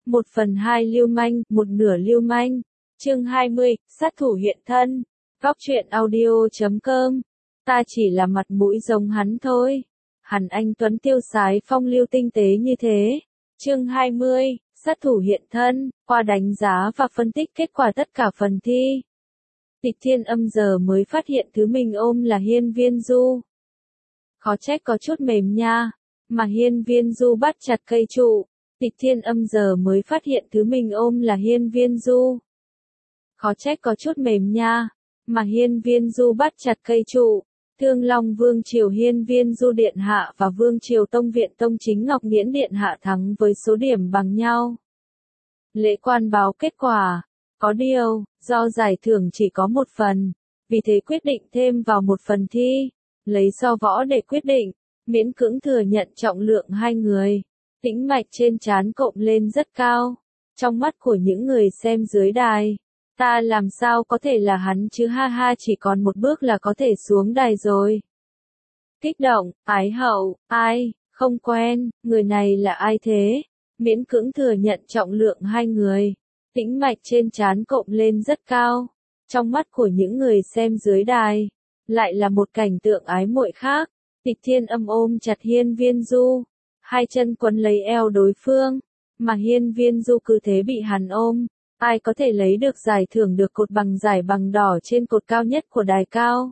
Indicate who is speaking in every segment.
Speaker 1: 1/2 lưu manh, một nửa lưu manh. Chương 20, sát thủ hiện thân. Góc truyện audio.com. Ta chỉ là mặt mũi giống hắn thôi. Hẳn anh Tuấn tiêu sái phong lưu tinh tế như thế. Chương 20, sát thủ hiện thân. Qua đánh giá và phân tích kết quả tất cả phần thi, Tịch Thiên Âm giờ mới phát hiện thứ mình ôm là Hiên Viên Du. Khó trách có chút mềm nha. Mà Hiên Viên Du bắt chặt cây trụ. Tịch Thiên Âm giờ mới phát hiện thứ mình ôm là Hiên Viên Du. Khó trách có chút mềm nha. Mà Hiên Viên Du bắt chặt cây trụ. Thương Long Vương Triều Hiên Viên Du Điện Hạ và Vương Triều Tông Viện Tông Chính Ngọc Nghiễn Điện Hạ thắng với số điểm bằng nhau. Lễ quan báo kết quả. Có điều, do giải thưởng chỉ có một phần, vì thế quyết định thêm vào một phần thi, lấy so võ để quyết định, miễn cưỡng thừa nhận trọng lượng hai người. Tĩnh mạch trên trán cộng lên rất cao. Trong mắt của những người xem dưới đài, ta làm sao có thể là hắn chứ ha ha, chỉ còn một bước là có thể xuống đài rồi. Kích động, ái hậu, ai, không quen, người này là ai thế? Miễn cưỡng thừa nhận trọng lượng hai người. Tĩnh mạch trên trán cộng lên rất cao. Trong mắt của những người xem dưới đài, lại là một cảnh tượng ái muội khác. Tịch Thiên Âm ôm chặt Hiên Viên Du, hai chân quấn lấy eo đối phương, mà Hiên Viên Du cứ thế bị hắn ôm. Ai có thể lấy được giải thưởng được cột bằng giải bằng đỏ trên cột cao nhất của đài cao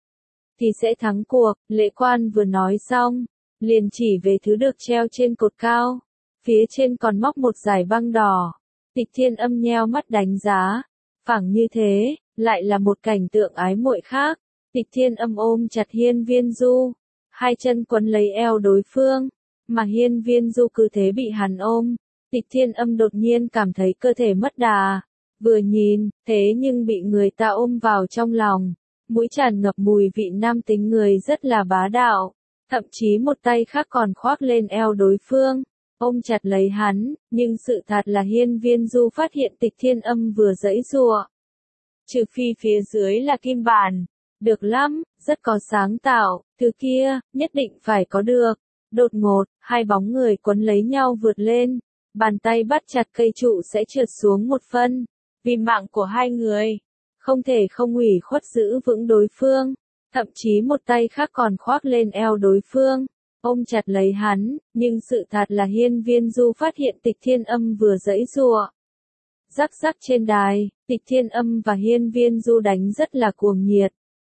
Speaker 1: thì sẽ thắng cuộc. Lễ quan vừa nói xong, liền chỉ về thứ được treo trên cột cao, phía trên còn móc một giải băng đỏ. Tịch Thiên Âm nheo mắt đánh giá, phảng như thế, lại là một cảnh tượng ái muội khác. Tịch Thiên Âm ôm chặt Hiên Viên Du, hai chân quấn lấy eo đối phương, mà Hiên Viên Du cứ thế bị hắn ôm. Tịch Thiên Âm đột nhiên cảm thấy cơ thể mất đà, vừa nhìn, thế nhưng bị người ta ôm vào trong lòng, mũi tràn ngập mùi vị nam tính, người rất là bá đạo, thậm chí một tay khác còn khoác lên eo đối phương, ôm chặt lấy hắn, nhưng sự thật là Hiên Viên Du phát hiện Tịch Thiên Âm vừa giãy giụa. Trừ phi phía dưới là kim bản, được lắm, rất có sáng tạo, thứ kia, nhất định phải có được. Đột ngột, hai bóng người quấn lấy nhau vượt lên, bàn tay bắt chặt cây trụ sẽ trượt xuống một phân. Vì mạng của hai người, không thể không ủy khuất giữ vững đối phương, thậm chí một tay khác còn khoác lên eo đối phương, ôm chặt lấy hắn, nhưng sự thật là Hiên Viên Du phát hiện Tịch Thiên Âm vừa giãy giụa. Rắc rắc trên đài, Tịch Thiên Âm và Hiên Viên Du đánh rất là cuồng nhiệt.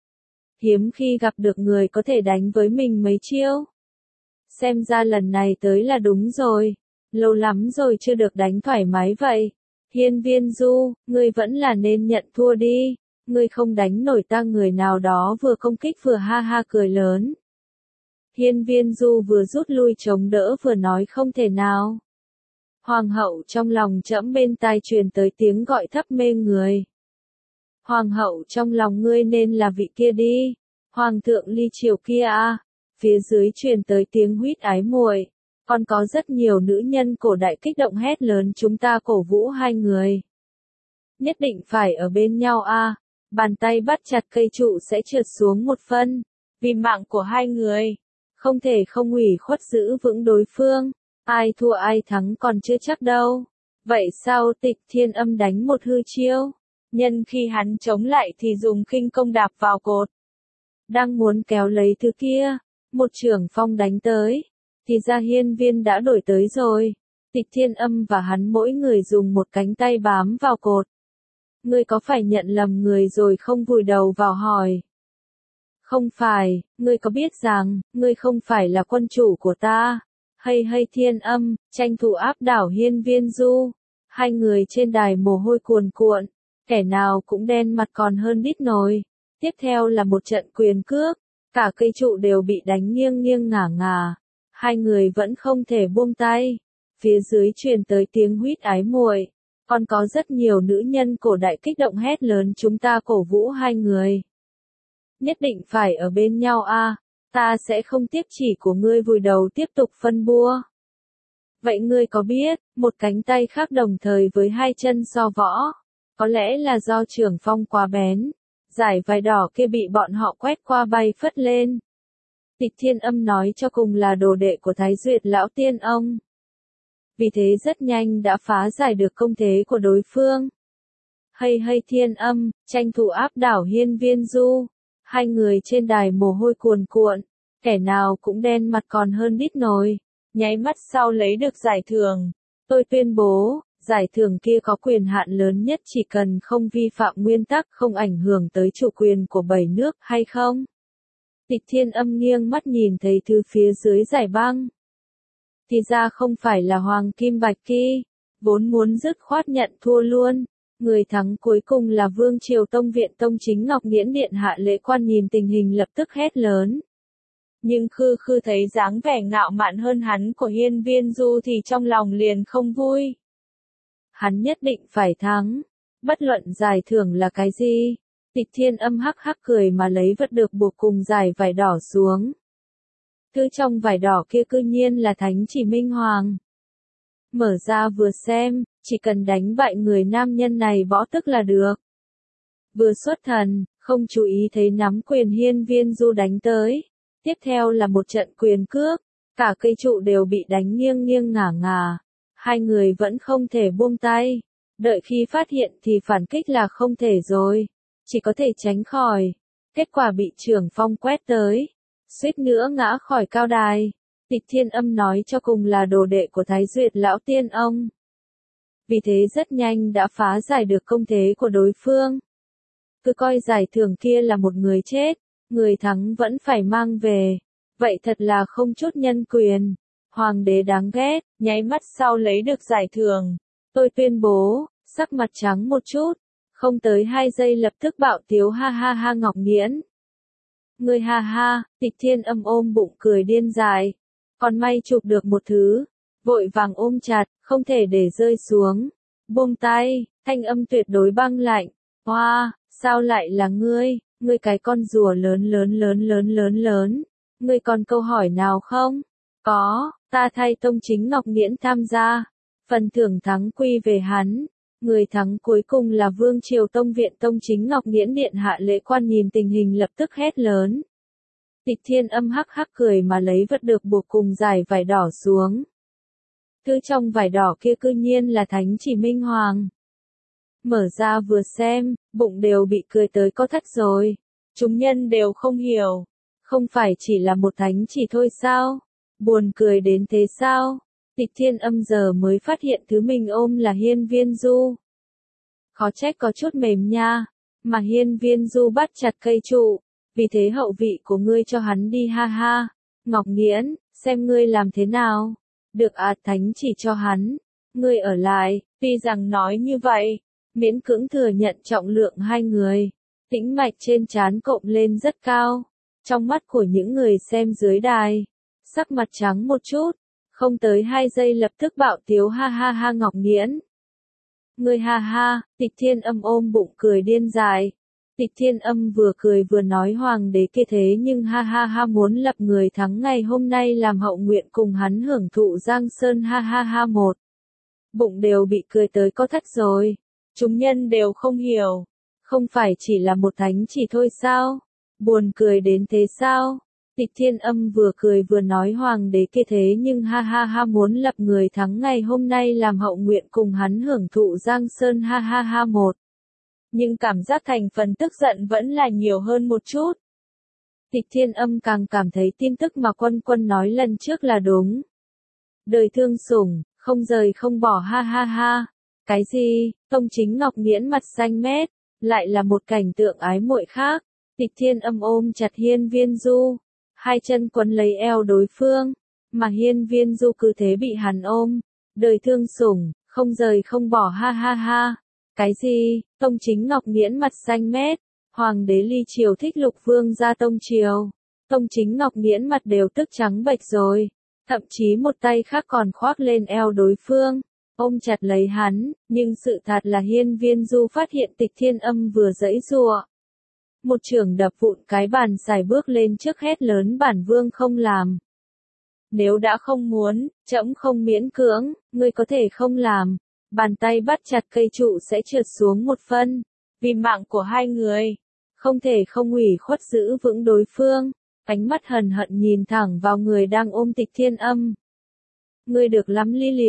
Speaker 1: Hiếm khi gặp được người có thể đánh với mình mấy chiêu. Xem ra lần này tới là đúng rồi. Lâu lắm rồi chưa được đánh thoải mái vậy. Hiên Viên Du, ngươi vẫn là nên nhận thua đi. Ngươi không đánh nổi ta. Người nào đó vừa công kích vừa ha ha cười lớn. Hiên Viên Du vừa rút lui chống đỡ vừa nói không thể nào. Hoàng hậu, trong lòng trẫm bên tai truyền tới tiếng gọi thấp mê người. Hoàng hậu, trong lòng ngươi nên là vị kia đi. Hoàng thượng ly triều kia à. Phía dưới truyền tới tiếng huýt ái muội. Còn có rất nhiều nữ nhân cổ đại kích động hét lớn, chúng ta cổ vũ hai người. Nhất định phải ở bên nhau à. Bàn tay bắt chặt cây trụ sẽ trượt xuống một phân. Vì mạng của hai người, không thể không ủy khuất giữ vững đối phương. Ai thua ai thắng còn chưa chắc đâu. Vậy sao Tịch Thiên Âm đánh một hư chiêu? Nhân khi hắn chống lại thì dùng khinh công đạp vào cột. Đang muốn kéo lấy thứ kia, một chưởng phong đánh tới. Thì ra Hiên Viên đã đổi tới rồi. Tịch Thiên Âm và hắn mỗi người dùng một cánh tay bám vào cột. Ngươi có phải nhận lầm người rồi không, vùi đầu vào hỏi. Không phải, ngươi có biết rằng, ngươi không phải là quân chủ của ta. Hay Thiên Âm, tranh thủ áp đảo Hiên Viên Du. Hai người trên đài mồ hôi cuồn cuộn, kẻ nào cũng đen mặt còn hơn đít nồi. Tiếp theo là một trận quyền cước, cả cây trụ đều bị đánh nghiêng nghiêng ngả ngả. Hai người vẫn không thể buông tay. Phía dưới truyền tới tiếng huýt ái muội. Còn có rất nhiều nữ nhân cổ đại kích động hét lớn, chúng ta cổ vũ hai người. Nhất định phải ở bên nhau à. Ta sẽ không tiếp chỉ của ngươi, vùi đầu tiếp tục phân bua. Vậy ngươi có biết, một cánh tay khác đồng thời với hai chân so võ. Có lẽ là do chưởng phong quá bén. Giải vải đỏ kia bị bọn họ quét qua bay phất lên. Tịch Thiên Âm nói cho cùng là đồ đệ của Thái Duyệt lão tiên ông. vì thế rất nhanh đã phá giải được công thế của đối phương. Hay hay Thiên Âm, tranh thủ áp đảo Hiên Viên Du. Hai người trên đài mồ hôi cuồn cuộn, kẻ nào cũng đen mặt còn hơn đít nồi. Nháy mắt sau lấy được giải thưởng. Tôi tuyên bố, giải thưởng kia có quyền hạn lớn nhất chỉ cần không vi phạm nguyên tắc không ảnh hưởng tới chủ quyền của 7 nước hay không? Tịch Thiên Âm nghiêng mắt nhìn thấy thứ phía dưới giải băng. Thì ra không phải là Hoàng Kim Bạch Kỳ, vốn muốn dứt khoát nhận thua luôn. Người thắng cuối cùng là Vương Triều Tông Viện Tông Chính Ngọc Nghiễn Điện Hạ Lễ Quan nhìn tình hình lập tức hét lớn. Nhưng Khư Khư thấy dáng vẻ ngạo mạn hơn hắn của Hiên Viên Du thì trong lòng liền không vui. Hắn nhất định phải thắng, bất luận giải thưởng là cái gì. Tịch Thiên Âm hắc hắc cười mà lấy vật được buộc cùng giải vải đỏ xuống. Thứ trong vải đỏ kia cư nhiên là Thánh Chỉ Minh Hoàng. Mở ra vừa xem, chỉ cần đánh bại người nam nhân này bỏ tức là được. Vừa xuất thần, không chú ý thấy nắm quyền Hiên Viên Du đánh tới. Tiếp theo là một trận quyền cước, cả cây trụ đều bị đánh nghiêng nghiêng ngả ngả. Hai người vẫn không thể buông tay. Đợi khi phát hiện thì phản kích là không thể rồi. Chỉ có thể tránh khỏi. Kết quả bị trưởng phong quét tới. Suýt nữa ngã khỏi cao đài. Tịch Thiên Âm nói cho cùng là đồ đệ của Thái Duyệt Lão Tiên ông. Vì thế rất nhanh đã phá giải được công thế của đối phương. Cứ coi giải thưởng kia là một người chết, người thắng vẫn phải mang về. Vậy thật là không chút nhân quyền. Hoàng đế đáng ghét, nháy mắt sau lấy được giải thưởng. Tôi tuyên bố, sắc mặt trắng một chút. Không tới 2 giây lập tức bạo tiếu ha ha ha Ngọc Nghiễn. Người ha ha, Tịch Thiên Âm ôm bụng cười điên dại. Còn may chụp được một thứ. Vội vàng ôm chặt, không thể để rơi xuống. Buông tay, thanh âm tuyệt đối băng lạnh. Hoa, sao lại là ngươi, ngươi cái con rùa lớn. Ngươi còn câu hỏi nào không? Có, ta thay Tông Chính Ngọc Nghiễn tham gia. Phần thưởng thắng quy về hắn. Người thắng cuối cùng là Vương Triều Tông Viện Tông Chính Ngọc Nghiễn Điện Hạ Lễ Quan nhìn tình hình lập tức hét lớn. Tịch Thiên Âm hắc hắc cười mà lấy vật được buộc cùng giải vải đỏ xuống. Thứ trong vải đỏ kia cư nhiên là Thánh Chỉ Minh Hoàng. Mở ra vừa xem, bụng đều bị cười tới có thắt rồi. Chúng nhân đều không hiểu. Không phải chỉ là một thánh chỉ thôi sao? Buồn cười đến thế sao? Tịch Thiên Âm giờ mới phát hiện thứ mình ôm là Hiên Viên Du. Khó trách có chút mềm nha. Mà Hiên Viên Du bắt chặt cây trụ. Vì thế hậu vị của ngươi cho hắn đi ha ha. Ngọc Nghiễn, xem ngươi làm thế nào. Được thánh chỉ cho hắn. Ngươi ở lại, tuy rằng nói như vậy. Miễn cưỡng thừa nhận trọng lượng hai người. Tĩnh mạch trên trán cộng lên rất cao. Trong mắt của những người xem dưới đài. Sắc mặt trắng một chút. Không tới 2 giây lập tức bạo tiếu ha ha ha Ngọc Nghiễn. Ngươi ha ha, Tịch Thiên Âm ôm bụng cười điên dại. Tịch Thiên Âm vừa cười vừa nói hoàng đế kia thế nhưng ha ha ha muốn lập người thắng ngày hôm nay làm hậu nguyện cùng hắn hưởng thụ Giang Sơn ha ha ha một. Bụng đều bị cười tới có thắt rồi. Chúng nhân đều không hiểu. Không phải chỉ là một thánh chỉ thôi sao? Buồn cười đến thế sao? Tịch Thiên Âm vừa cười vừa nói hoàng đế kia thế nhưng ha ha ha muốn lập người thắng ngày hôm nay làm hậu nguyện cùng hắn hưởng thụ Giang Sơn ha ha ha một. Nhưng cảm giác thành phần tức giận vẫn là nhiều hơn một chút. Tịch Thiên Âm càng cảm thấy tin tức mà Quân Quân nói lần trước là đúng. Đời thương sủng, không rời không bỏ ha ha ha. Cái gì, Tông Chính Ngọc Nghiễn mặt xanh mét, lại là một cảnh tượng ái muội khác. Tịch Thiên Âm ôm chặt Hiên Viên Du, hai chân quấn lấy eo đối phương, mà Hiên Viên Du cứ thế bị hắn ôm. Đời thương sủng, không rời không bỏ ha ha ha. Cái gì, Tông Chính Ngọc Nghiễn mặt xanh mét, Hoàng đế ly triều thích Lục Vương ra Tông triều. Tông Chính Ngọc Nghiễn mặt đều tức trắng bệch rồi, thậm chí một tay khác còn khoác lên eo đối phương, ôm chặt lấy hắn, nhưng sự thật là Hiên Viên Du phát hiện Tịch Thiên Âm vừa giãy giụa. Một chưởng đập vụn cái bàn xài bước lên trước hét lớn bản vương không làm. Nếu đã không muốn, trẫm không miễn cưỡng, ngươi có thể không làm. Bàn tay bắt chặt cây trụ sẽ trượt xuống một phân. Vì mạng của hai người, không thể không ủy khuất giữ vững đối phương. Ánh mắt hờn hận nhìn thẳng vào người đang ôm Tịch Thiên Âm. Ngươi được lắm Ly Liệt,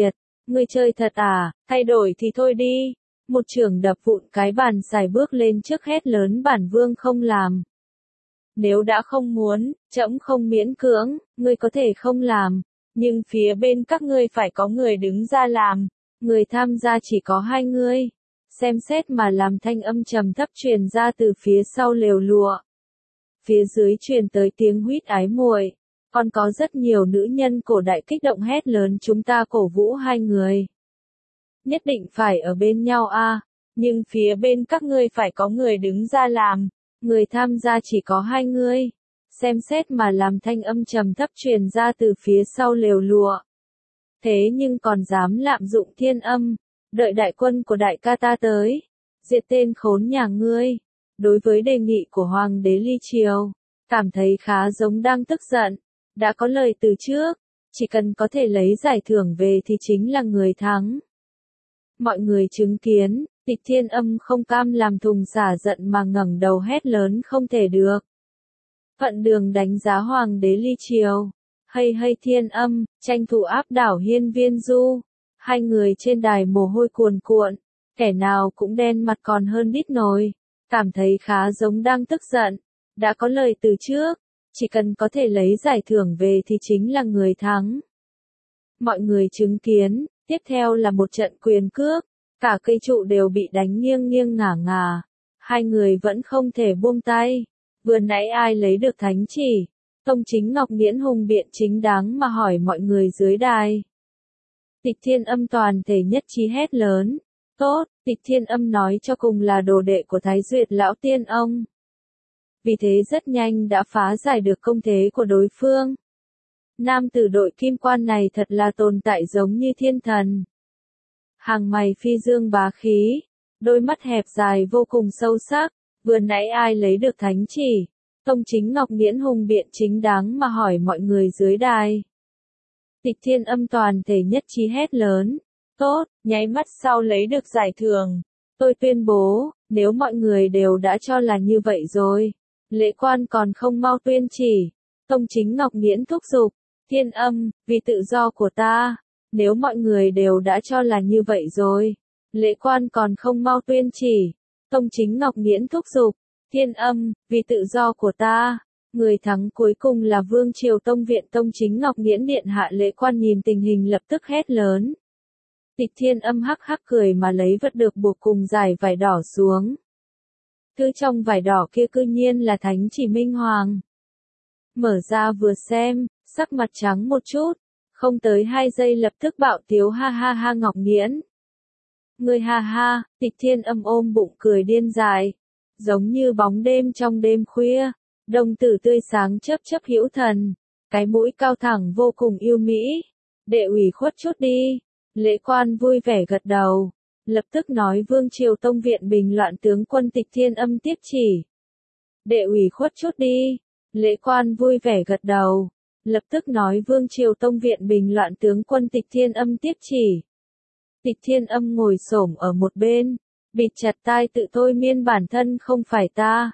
Speaker 1: Ngươi chơi thật à, thay đổi thì thôi đi. Một trưởng đập vụn cái bàn xài bước lên trước hét lớn bản vương không làm. Nếu đã không muốn, trẫm không miễn cưỡng, ngươi có thể không làm, nhưng phía bên các ngươi phải có người đứng ra làm. Người tham gia chỉ có 2 người. Xem xét mà làm, thanh âm trầm thấp truyền ra từ phía sau lều lụa. Phía dưới truyền tới tiếng huýt ái muội. Còn có rất nhiều nữ nhân cổ đại kích động hét lớn, chúng ta cổ vũ 2 người. Nhất định phải ở bên nhau a, nhưng phía bên các ngươi phải có người đứng ra làm. Người tham gia chỉ có 2 người. Xem xét mà làm, thanh âm trầm thấp truyền ra từ phía sau lều lụa. Thế nhưng còn dám lạm dụng thiên âm, đợi đại quân của đại ca ta tới, diệt tên khốn nhà ngươi. Đối với đề nghị của Hoàng đế Ly Triều, cảm thấy khá giống đang tức giận, đã có lời từ trước, chỉ cần có thể lấy giải thưởng về thì chính là người thắng. Mọi người chứng kiến, Tịch Thiên Âm không cam làm thùng xả giận mà ngẩng đầu hét lớn không thể được. Phận Đường đánh giá Hoàng đế Ly Triều. Hay hay Thiên Âm, tranh thủ áp đảo Hiên Viên Du. 2 người trên đài mồ hôi cuồn cuộn, kẻ nào cũng đen mặt còn hơn đít nồi, cảm thấy khá giống đang tức giận. Đã có lời từ trước, chỉ cần có thể lấy giải thưởng về thì chính là người thắng. Mọi người chứng kiến, tiếp theo là một trận quyền cước, cả cây trụ đều bị đánh nghiêng nghiêng ngả ngả. 2 người vẫn không thể buông tay. Vừa nãy ai lấy được thánh chỉ? Tông Chính Ngọc Nghiễn hùng biện chính đáng mà hỏi mọi người dưới đài. Tịch Thiên Âm toàn thể nhất trí hét lớn. Tốt, Tịch Thiên Âm nói cho cùng là đồ đệ của Thái Duyệt lão tiên ông. Vì thế rất nhanh đã phá giải được công thế của đối phương. Nam tử đội kim quan này thật là tồn tại giống như thiên thần. Hàng mày phi dương bá khí, đôi mắt hẹp dài vô cùng sâu sắc. Vừa nãy ai lấy được thánh chỉ? Tông Chính Ngọc Nghiễn hùng biện chính đáng mà hỏi mọi người dưới đài. Tịch Thiên Âm toàn thể nhất trí hét lớn. Tốt, nháy mắt sau lấy được giải thưởng. Tôi tuyên bố, nếu mọi người đều đã cho là như vậy rồi, lễ quan còn không mau tuyên chỉ. Tông Chính Ngọc Nghiễn thúc giục. Thiên Âm, vì tự do của ta. Nếu mọi người đều đã cho là như vậy rồi, lễ quan còn không mau tuyên chỉ. Tông Chính Ngọc Nghiễn thúc giục. Thiên Âm, vì tự do của ta. Người thắng cuối cùng là Vương Triều Tông Viện Tông Chính Ngọc Nghiễn điện hạ. Lễ quan nhìn tình hình lập tức hét lớn. Tịch Thiên Âm hắc hắc cười mà lấy vật được buộc cùng dải vải đỏ xuống. Thứ trong vải đỏ kia cư nhiên là thánh chỉ Minh Hoàng. Mở ra vừa xem, sắc mặt trắng một chút, không tới 2 giây lập tức bạo tiếu ha ha ha Ngọc Nghiễn. Người ha ha, Tịch Thiên Âm ôm bụng cười điên dại, giống như bóng đêm trong đêm khuya, đồng tử tươi sáng chớp chớp hữu thần, cái mũi cao thẳng vô cùng yêu mỹ. Đệ ủy khuất chút đi. Lễ quan vui vẻ gật đầu, lập tức nói Vương Triều Tông Viện bình loạn tướng quân Tịch Thiên Âm tiếp chỉ. Đệ ủy khuất chút đi. Lễ quan vui vẻ gật đầu, lập tức nói Vương Triều Tông Viện bình loạn tướng quân Tịch Thiên Âm tiếp chỉ. Tịch Thiên Âm ngồi xổm ở một bên, bịt chặt tai tự thôi miên bản thân không phải ta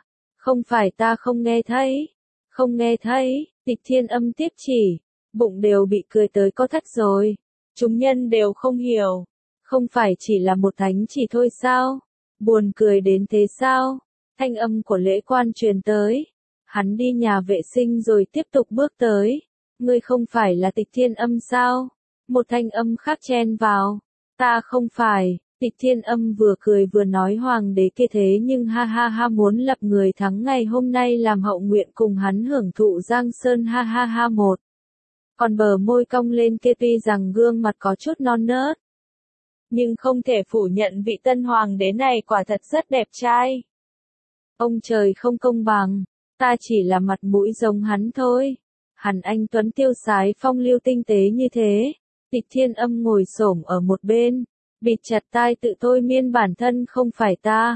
Speaker 1: không nghe thấy, không nghe thấy. Tịch Thiên Âm tiếp chỉ, bụng đều bị cười tới co thắt rồi. Chúng nhân đều không hiểu, không phải chỉ là một thánh chỉ thôi sao? Buồn cười đến thế sao? Thanh âm của lễ quan truyền tới. Hắn đi nhà vệ sinh rồi tiếp tục bước tới. Ngươi không phải là Tịch Thiên Âm sao? Một thanh âm khác chen vào. Ta không phải. Tịch Thiên Âm vừa cười vừa nói Hoàng đế kia thế nhưng ha ha ha muốn lập người thắng ngày hôm nay làm hậu nguyện cùng hắn hưởng thụ Giang Sơn ha ha ha một. Còn bờ môi cong lên kia tuy rằng gương mặt có chút non nớt, nhưng không thể phủ nhận vị tân hoàng đế này quả thật rất đẹp trai. Ông trời không công bằng, ta chỉ là mặt mũi giống hắn thôi. Hẳn anh tuấn tiêu sái phong lưu tinh tế như thế. Tịch Thiên Âm ngồi xổm ở một bên, bịt chặt tai tự thôi miên bản thân không phải ta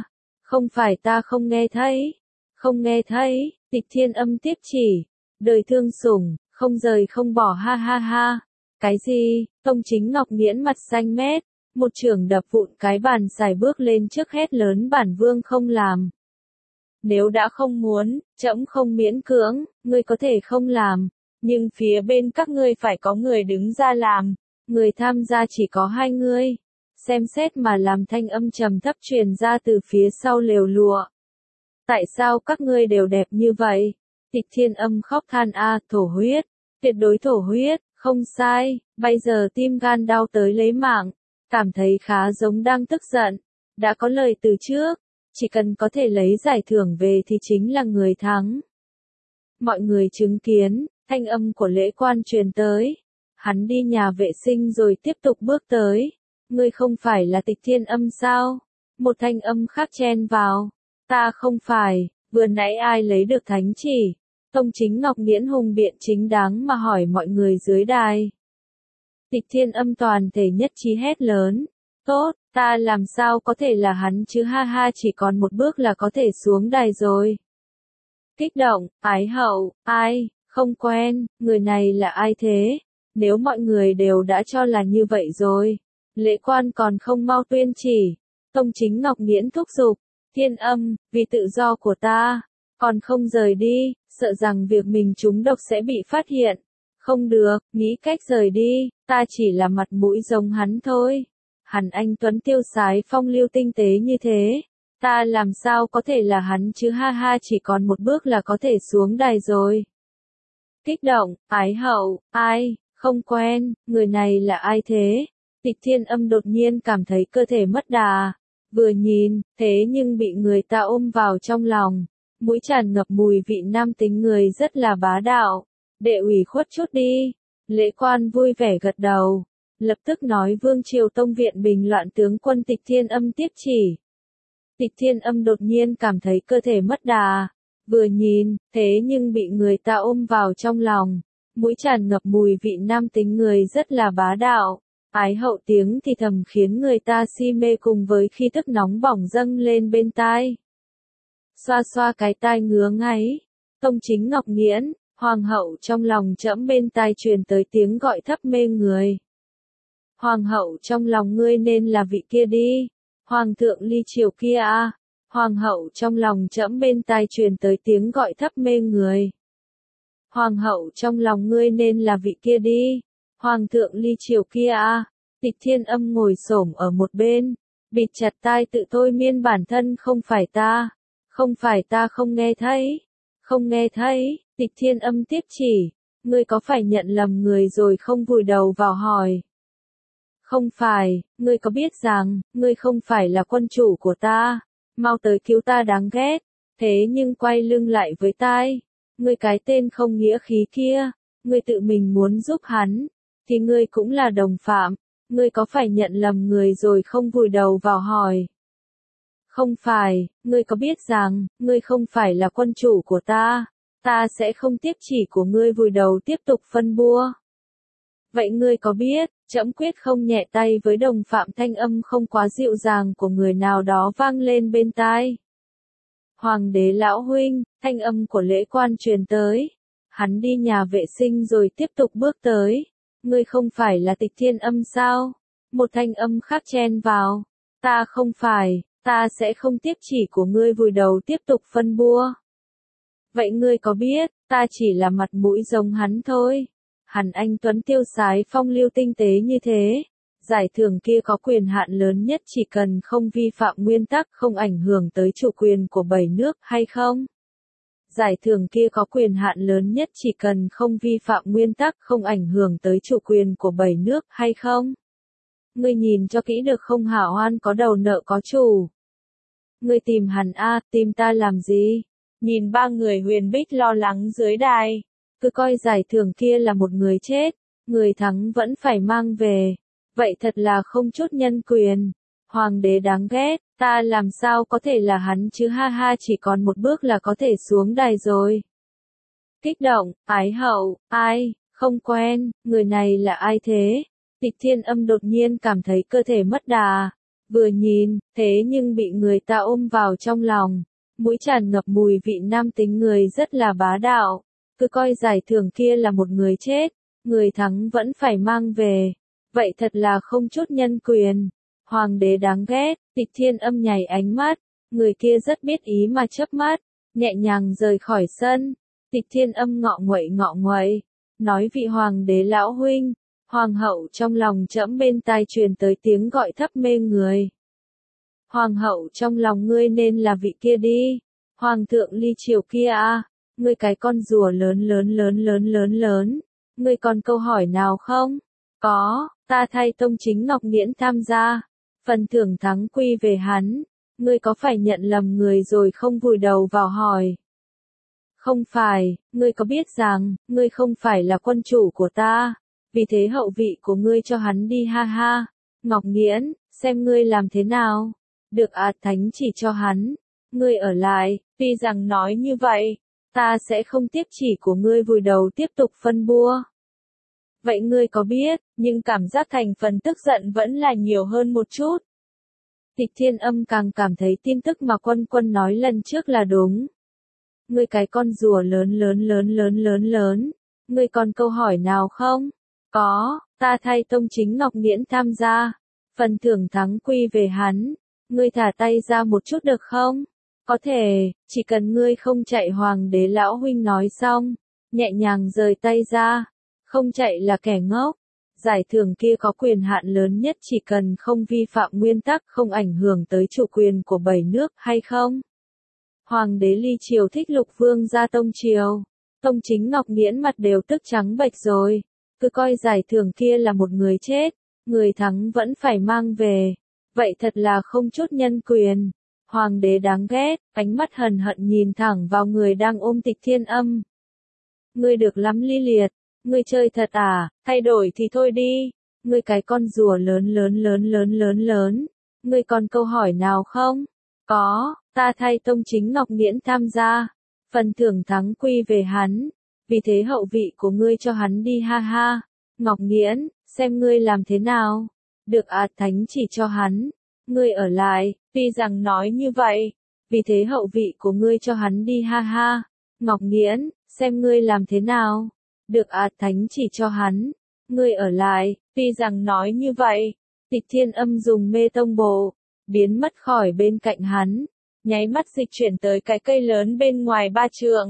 Speaker 1: không nghe thấy, không nghe thấy. Tịch Thiên Âm tiếp chỉ, đời thương sủng, không rời không bỏ ha ha ha. Cái gì? Tông Chính Ngọc Nghiễn mặt xanh mét, một chưởng đập vụn cái bàn xài bước lên trước hét lớn bản vương không làm. Nếu đã không muốn, trẫm không miễn cưỡng, ngươi có thể không làm, nhưng phía bên các ngươi phải có người đứng ra làm. người tham gia chỉ có 2 người. Xem xét mà làm thanh âm trầm thấp truyền ra từ phía sau lều lụa. Tại sao các ngươi đều đẹp như vậy? Tịch Thiên Âm khóc than thổ huyết, tuyệt đối thổ huyết, không sai, bây giờ tim gan đau tới lấy mạng, cảm thấy khá giống đang tức giận, đã có lời từ trước, chỉ cần có thể lấy giải thưởng về thì chính là người thắng. Mọi người chứng kiến, thanh âm của Lễ Quan truyền tới, hắn đi nhà vệ sinh rồi tiếp tục bước tới, ngươi không phải là Tịch Thiên Âm sao? Một thanh âm khác chen vào, ta không phải, vừa nãy ai lấy được thánh chỉ? Tông Chính Ngọc Nghiễn hùng biện chính đáng mà hỏi mọi người dưới đài. Tịch Thiên Âm toàn thể nhất trí hét lớn, tốt, ta làm sao có thể là hắn chứ, ha ha, chỉ còn một bước là có thể xuống đài rồi. Kích động, ái hậu, ai, không quen, người này là ai thế? Nếu mọi người đều đã cho là như vậy rồi, Lễ Quan còn không mau tuyên chỉ. Tông Chính Ngọc Nghiễn thúc giục, Thiên Âm, vì tự do của ta, còn không rời đi, sợ rằng việc mình trúng độc sẽ bị phát hiện. Không được, nghĩ cách rời đi, ta chỉ là mặt mũi giống hắn thôi. Hắn anh tuấn tiêu sái phong lưu tinh tế như thế, ta làm sao có thể là hắn chứ, ha ha, chỉ còn một bước là có thể xuống đài rồi. Kích động, ái hậu, ai, không quen, người này là ai thế? Tịch Thiên Âm đột nhiên cảm thấy cơ thể mất đà, vừa nhìn, thế nhưng bị người ta ôm vào trong lòng, mũi tràn ngập mùi vị nam tính, người rất là bá đạo. Đệ ủy khuất chút đi. Lễ Quan vui vẻ gật đầu, lập tức nói Vương Triều Tông Viện bình loạn tướng quân Tịch Thiên Âm tiếp chỉ. Tịch Thiên Âm đột nhiên cảm thấy cơ thể mất đà, vừa nhìn, thế nhưng bị người ta ôm vào trong lòng, mũi tràn ngập mùi vị nam tính, người rất là bá đạo. Ái hậu tiếng thì thầm khiến người ta si mê cùng với khí tức nóng bỏng dâng lên bên tai. Xoa xoa cái tai ngứa ngáy, Tông Chính Ngọc Nghiễn, Hoàng hậu, trong lòng trẫm, bên tai truyền tới tiếng gọi thấp mê người. Hoàng hậu, trong lòng ngươi nên là vị kia đi. Hoàng thượng ly triều kia à. Hoàng hậu, trong lòng trẫm, bên tai truyền tới tiếng gọi thấp mê người. Hoàng hậu, trong lòng ngươi nên là vị kia đi. Hoàng thượng ly triều kia à. Tịch Thiên Âm ngồi xổm ở một bên, bịt chặt tai tự thôi miên bản thân, không phải ta. Không phải ta, không nghe thấy. Không nghe thấy. Tịch Thiên Âm tiếp chỉ, ngươi có phải nhận lầm người rồi không, vùi đầu vào hỏi. Không phải, ngươi có biết rằng, ngươi không phải là quân chủ của ta, mau tới cứu ta, đáng ghét, thế nhưng quay lưng lại với tai, ngươi cái tên không nghĩa khí kia, ngươi tự mình muốn giúp hắn, thì ngươi cũng là đồng phạm, ngươi có phải nhận lầm người rồi không, vùi đầu vào hỏi. Không phải, ngươi có biết rằng, ngươi không phải là quân chủ của ta. Ta sẽ không tiếp chỉ của ngươi, vùi đầu tiếp tục phân bua. Vậy ngươi có biết, trẫm quyết không nhẹ tay với đồng phạm, thanh âm không quá dịu dàng của người nào đó vang lên bên tai. Hoàng đế lão huynh, thanh âm của Lễ Quan truyền tới. Hắn đi nhà vệ sinh rồi tiếp tục bước tới. Ngươi không phải là Tịch Thiên Âm sao? Một thanh âm khác chen vào. Ta không phải, ta sẽ không tiếp chỉ của ngươi, vùi đầu tiếp tục phân bua. Vậy ngươi có biết, ta chỉ là mặt mũi giống hắn thôi. Hắn anh tuấn tiêu sái phong lưu tinh tế như thế. Giải thưởng kia có quyền hạn lớn nhất, chỉ cần không vi phạm nguyên tắc, không ảnh hưởng tới chủ quyền của 7 nước, hay không? Giải thưởng kia có quyền hạn lớn nhất, chỉ cần không vi phạm nguyên tắc, không ảnh hưởng tới chủ quyền của 7 nước, hay không? Ngươi nhìn cho kỹ được không hả, oan có đầu nợ có chủ. Ngươi tìm hắn tìm ta làm gì? Nhìn ba người Huyền Bích lo lắng dưới đài, cứ coi giải thưởng kia là một người chết, người thắng vẫn phải mang về. Vậy thật là không chút nhân quyền. Hoàng đế đáng ghét, ta làm sao có thể là hắn chứ, ha ha, chỉ còn một bước là có thể xuống đài rồi. Kích động, ái hậu, ai, không quen, người này là ai thế? Tịch Thiên Âm đột nhiên cảm thấy cơ thể mất đà, vừa nhìn, thế nhưng bị người ta ôm vào trong lòng, mũi tràn ngập mùi vị nam tính, người rất là bá đạo, cứ coi giải thưởng kia là một người chết, người thắng vẫn phải mang về. Vậy thật là không chút nhân quyền. Hoàng đế đáng ghét, Tịch Thiên Âm nhảy ánh mắt, người kia rất biết ý mà chớp mắt, nhẹ nhàng rời khỏi sân. Tịch Thiên Âm ngọ nguậy, nói vị hoàng đế lão huynh, Hoàng hậu trong lòng trẫm bên tai truyền tới tiếng gọi thấp mê người. Hoàng hậu trong lòng ngươi nên là vị kia đi. Hoàng thượng ly triều kia à, ngươi cái con rùa lớn. Ngươi còn câu hỏi nào không? Có, ta thay Tông Chính Ngọc Nghiễn tham gia. Phần thưởng thắng quy về hắn. Ngươi có phải nhận lầm người rồi không vùi đầu vào hỏi? Không phải, ngươi có biết rằng, ngươi không phải là quân chủ của ta. Vì thế hậu vị của ngươi cho hắn đi ha ha. Ngọc Nghiễn, xem ngươi làm thế nào. Được à, thánh chỉ cho hắn. Ngươi ở lại, tuy rằng nói như vậy, ta sẽ không tiếp chỉ của ngươi vùi đầu tiếp tục phân bua. Vậy ngươi có biết, nhưng cảm giác thành phần tức giận vẫn là nhiều hơn một chút. Tịch Thiên Âm càng cảm thấy tin tức mà Quân Quân nói lần trước là đúng. Ngươi cái con rùa lớn. Ngươi còn câu hỏi nào không? Có, ta thay Tông Chính Ngọc Nghiễn tham gia. Phần thưởng thắng quy về hắn. Ngươi thả tay ra một chút được không? Có thể, chỉ cần ngươi không chạy. Hoàng đế lão huynh nói xong, nhẹ nhàng rời tay ra. Không chạy là kẻ ngốc. Giải thưởng kia có quyền hạn lớn nhất chỉ cần không vi phạm nguyên tắc, không ảnh hưởng tới chủ quyền của 7 nước hay không? Hoàng đế ly triều thích Lục Vương ra Tông triều. Tông Chính Ngọc Nghiễn mặt đều tức trắng bệch rồi. Cứ coi giải thưởng kia là một người chết, người thắng vẫn phải mang về. Vậy thật là không chút nhân quyền. Hoàng đế đáng ghét, ánh mắt hờn hận nhìn thẳng vào người đang ôm Tịch Thiên Âm. Ngươi được lắm Ly Liệt, ngươi chơi thật à, thay đổi thì thôi đi. Ngươi cái con rùa lớn. Ngươi còn câu hỏi nào không? Có, ta thay Tông Chính Ngọc Nghiễn tham gia. Phần thưởng thắng quy về hắn. Vì thế hậu vị của ngươi cho hắn đi ha ha. Ngọc Nghiễn, xem ngươi làm thế nào. Được à, thánh chỉ cho hắn. Ngươi ở lại, tuy rằng nói như vậy. Vì thế hậu vị của ngươi cho hắn đi ha ha. Ngọc Nghiễn, xem ngươi làm thế nào. Được à, thánh chỉ cho hắn. Ngươi ở lại, tuy rằng nói như vậy. Tịch Thiên Âm dùng mê tông bộ, biến mất khỏi bên cạnh hắn. Nháy mắt dịch chuyển tới cái cây lớn bên ngoài 3 trượng.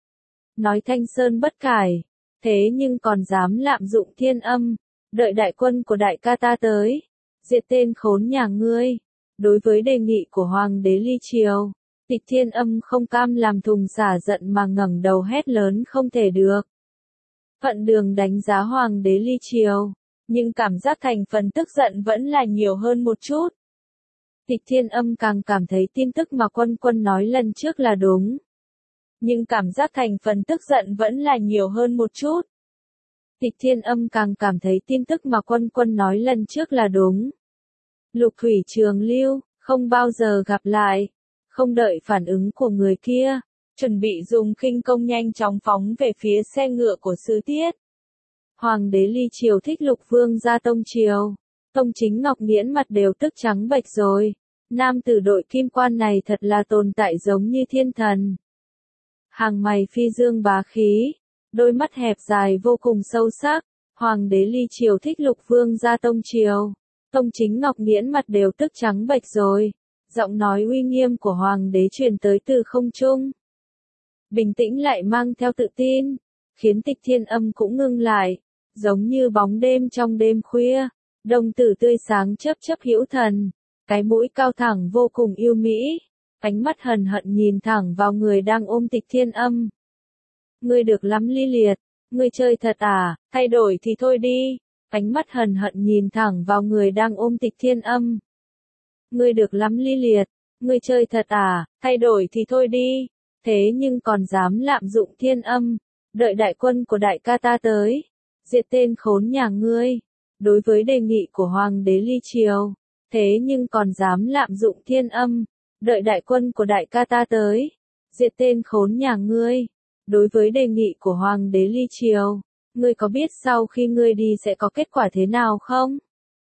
Speaker 1: Nói Thanh Sơn bất cải, thế nhưng còn dám lạm dụng Thiên Âm, đợi đại quân của đại ca ta tới, diệt tên khốn nhà ngươi. Đối với đề nghị của Hoàng đế ly triều, Tịch Thiên Âm không cam làm thùng xả giận mà ngẩng đầu hét lớn không thể được. Phận Đường đánh giá Hoàng đế ly triều, nhưng cảm giác thành phần tức giận vẫn là nhiều hơn một chút. Tịch Thiên Âm càng cảm thấy tin tức mà Quân Quân nói lần trước là đúng. Nhưng cảm giác thành phần tức giận vẫn là nhiều hơn một chút. Tịch Thiên Âm càng cảm thấy tin tức mà Quân Quân nói lần trước là đúng. Lục Thủy Trường Lưu, không bao giờ gặp lại. Không đợi phản ứng của người kia, chuẩn bị dùng khinh công nhanh chóng phóng về phía xe ngựa của Sứ Tiết. Hoàng đế ly triều thích Lục Vương ra Tông triều. Tông Chính Ngọc Nghiễn mặt đều tức trắng bệch rồi. Nam tử đội kim quan này thật là tồn tại giống như thiên thần. Hàng mày phi dương bá khí, đôi mắt hẹp dài vô cùng sâu sắc. Hoàng đế ly triều thích Lục Vương ra Tông triều. Tông Chính Ngọc Nghiễn mặt đều tức trắng bệch rồi. Giọng nói uy nghiêm của Hoàng đế truyền tới từ không trung. Bình tĩnh lại mang theo tự tin, khiến Tịch Thiên Âm cũng ngưng lại, giống như bóng đêm trong đêm khuya. Đồng tử tươi sáng chớp hữu thần, cái mũi cao thẳng vô cùng yêu mỹ, ánh mắt hờn hận nhìn thẳng vào người đang ôm Tịch Thiên Âm. Ngươi được lắm Ly Liệt, ngươi chơi thật à, thay đổi thì thôi đi. Ánh mắt hờn hận nhìn thẳng vào người đang ôm Tịch Thiên Âm. Ngươi được lắm Ly Liệt, ngươi chơi thật à, thay đổi thì thôi đi. Thế nhưng còn dám lạm dụng Thiên Âm, đợi đại quân của đại ca ta tới, diệt tên khốn nhà ngươi. Đối với đề nghị của Hoàng đế ly triều, thế nhưng còn dám lạm dụng Thiên Âm, đợi đại quân của đại ca ta tới, diệt tên khốn nhà ngươi. Đối với đề nghị của Hoàng đế ly triều, ngươi có biết sau khi ngươi đi sẽ có kết quả thế nào không?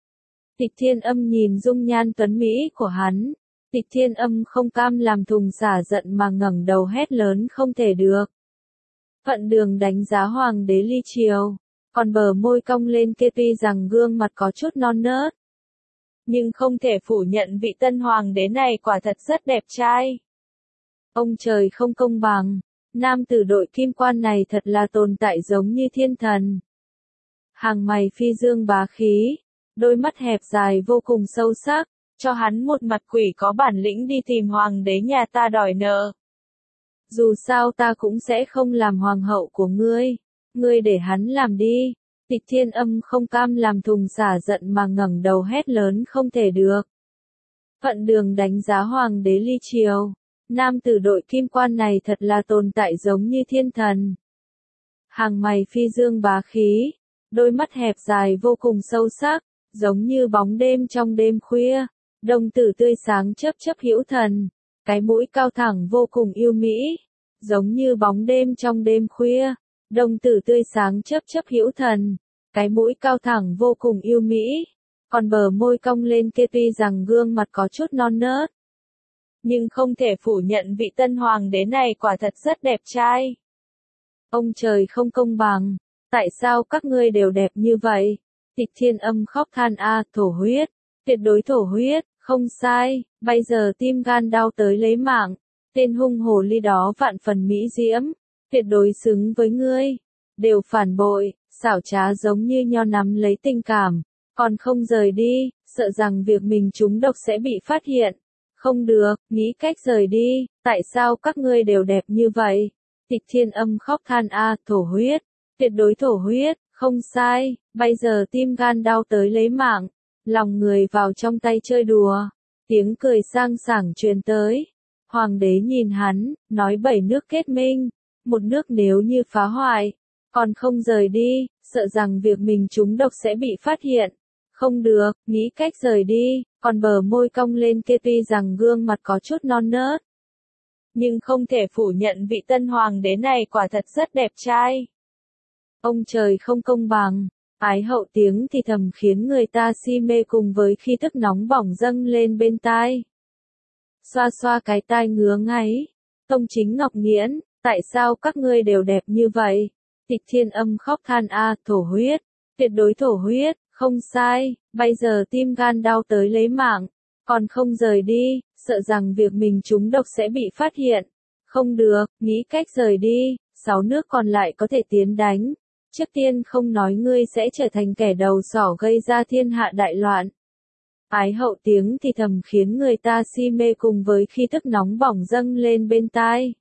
Speaker 1: Tịch Thiên Âm nhìn dung nhan tuấn mỹ của hắn. Tịch Thiên Âm không cam làm thùng xả giận mà ngẩng đầu hét lớn không thể được. Phận Đường đánh giá Hoàng đế ly triều, còn bờ môi cong lên kia tuy rằng gương mặt có chút non nớt, nhưng không thể phủ nhận vị tân hoàng đế này quả thật rất đẹp trai. Ông trời không công bằng, nam tử đội kim quan này thật là tồn tại giống như thiên thần. Hàng mày phi dương bá khí, đôi mắt hẹp dài vô cùng sâu sắc, cho hắn một mặt quỷ có bản lĩnh đi tìm hoàng đế nhà ta đòi nợ. Dù sao ta cũng sẽ không làm hoàng hậu của ngươi để hắn làm đi. Tịch Thiên Âm không cam làm thùng xả giận mà ngẩng đầu hét lớn không thể được. Phận Đường đánh giá hoàng đế ly triều, nam tử đội kim quan này thật là tồn tại giống như thiên thần. Hàng mày phi dương bá khí, đôi mắt hẹp dài vô cùng sâu sắc, giống như bóng đêm trong đêm khuya, đồng tử tươi sáng chớp chớp hữu thần, cái mũi cao thẳng vô cùng yêu mỹ, giống như bóng đêm trong đêm khuya, đồng tử tươi sáng chớp chớp hữu thần, cái mũi cao thẳng vô cùng yêu mỹ, còn bờ môi cong lên kia tuy rằng gương mặt có chút non nớt, nhưng không thể phủ nhận vị tân hoàng đế này quả thật rất đẹp trai. Ông trời không công bằng, tại sao các ngươi đều đẹp như vậy? Tịch Thiên Âm khóc than thổ huyết, tuyệt đối thổ huyết, không sai, bây giờ tim gan đau tới lấy mạng, tên hung hồ ly đó vạn phần mỹ diễm, tuyệt đối xứng với ngươi, đều phản bội, xảo trá giống như nho nắm lấy tình cảm, còn không rời đi, sợ rằng việc mình trúng độc sẽ bị phát hiện. Không được, nghĩ cách rời đi, tại sao các ngươi đều đẹp như vậy? Tịch Thiên Âm khóc than thổ huyết, tuyệt đối thổ huyết, không sai, bây giờ tim gan đau tới lấy mạng, lòng người vào trong tay chơi đùa, tiếng cười sang sảng truyền tới. Hoàng đế nhìn hắn, nói 7 nước kết minh, một nước nếu như phá hoại, còn không rời đi, sợ rằng việc mình trúng độc sẽ bị phát hiện. Không được, nghĩ cách rời đi, còn bờ môi cong lên kia tuy rằng gương mặt có chút non nớt, nhưng không thể phủ nhận vị tân hoàng đế này quả thật rất đẹp trai. Ông trời không công bằng, ái hậu tiếng thì thầm khiến người ta si mê cùng với khí tức nóng bỏng dâng lên bên tai. Xoa xoa cái tai ngứa ngáy, Tông Chính Ngọc Nghiễn, tại sao các ngươi đều đẹp như vậy? Tịch Thiên Âm khóc than thổ huyết, tuyệt đối thổ huyết, không sai, bây giờ tim gan đau tới lấy mạng, còn không rời đi, sợ rằng việc mình trúng độc sẽ bị phát hiện. Không được, nghĩ cách rời đi, 6 nước còn lại có thể tiến đánh. Trước tiên không nói ngươi sẽ trở thành kẻ đầu sỏ gây ra thiên hạ đại loạn. Ái hậu tiếng thì thầm khiến người ta si mê cùng với khí tức nóng bỏng dâng lên bên tai.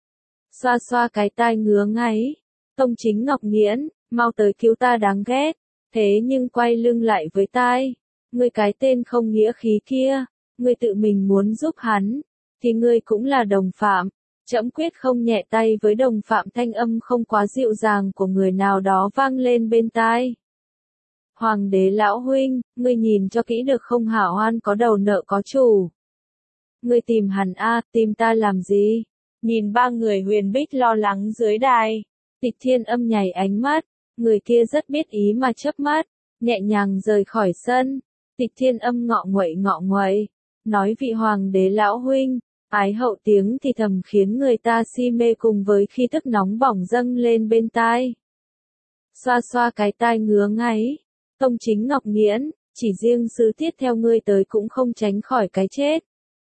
Speaker 1: Xoa xoa cái tai ngứa ngáy, Tông Chính Ngọc Nghiễn, mau tới cứu ta đáng ghét, thế nhưng quay lưng lại với tai. Ngươi cái tên không nghĩa khí kia, ngươi tự mình muốn giúp hắn, thì ngươi cũng là đồng phạm. Trẫm quyết không nhẹ tay với đồng phạm, thanh âm không quá dịu dàng của người nào đó vang lên bên tai. Hoàng đế lão huynh, ngươi nhìn cho kỹ được không, hảo hoan có đầu nợ có chủ. Ngươi tìm hắn tìm ta làm gì? Nhìn ba người Huyền Bích lo lắng dưới đài, Tịch Thiên Âm nhảy ánh mắt, người kia rất biết ý mà chớp mắt, nhẹ nhàng rời khỏi sân. Tịch Thiên Âm ngọ nguậy, nói vị hoàng đế lão huynh. Ái hậu tiếng thì thầm khiến người ta si mê cùng với khí tức nóng bỏng dâng lên bên tai. Xoa xoa cái tai ngứa ngáy, Tông Chính Ngọc Nghiễn, chỉ riêng sứ tiết theo ngươi tới cũng không tránh khỏi cái chết.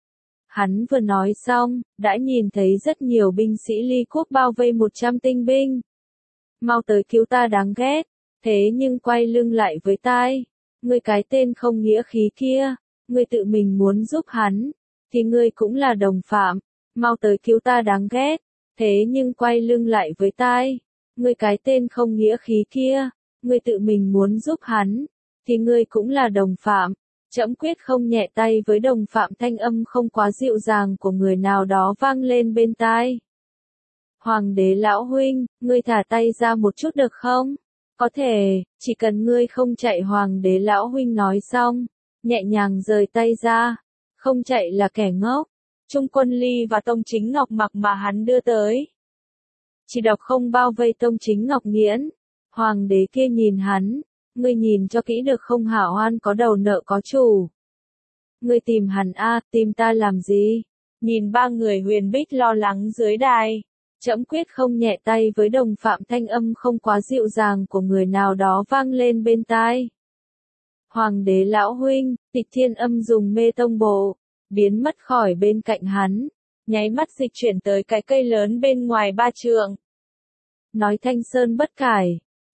Speaker 1: Hắn vừa nói xong, đã nhìn thấy rất nhiều binh sĩ Ly Quốc bao vây 100 tinh binh. Mau tới cứu ta đáng ghét, thế nhưng quay lưng lại với tai. Ngươi cái tên không nghĩa khí kia, ngươi tự mình muốn giúp hắn, thì ngươi cũng là đồng phạm, mau tới cứu ta đáng ghét, thế nhưng quay lưng lại với tai. Ngươi cái tên không nghĩa khí kia, ngươi tự mình muốn giúp hắn, thì ngươi cũng là đồng phạm. Trẫm quyết không nhẹ tay với đồng phạm, thanh âm không quá dịu dàng của người nào đó vang lên bên tai. Hoàng đế lão huynh, ngươi thả tay ra một chút được không? Có thể, chỉ cần ngươi không chạy. Hoàng đế lão huynh nói xong, nhẹ nhàng rời tay ra. Không chạy là kẻ ngốc. Trung Quân Ly và Tông Chính Ngọc Mặc mà hắn đưa tới, chỉ độc không bao vây Tông Chính Ngọc Nghiễn. Hoàng đế kia nhìn hắn, ngươi nhìn cho kỹ được không, hảo hoan có đầu nợ có chủ. Ngươi tìm hắn tìm ta làm gì? Nhìn ba người Huyền Bích lo lắng dưới đài, trẫm quyết không nhẹ tay với đồng phạm, thanh âm không quá dịu dàng của người nào đó vang lên bên tai. Hoàng đế lão huynh, Tịch Thiên Âm dùng mê tông bộ, biến mất khỏi bên cạnh hắn, nháy mắt dịch chuyển tới cái cây lớn bên ngoài 3 trượng. Nói Thanh Sơn bất cải,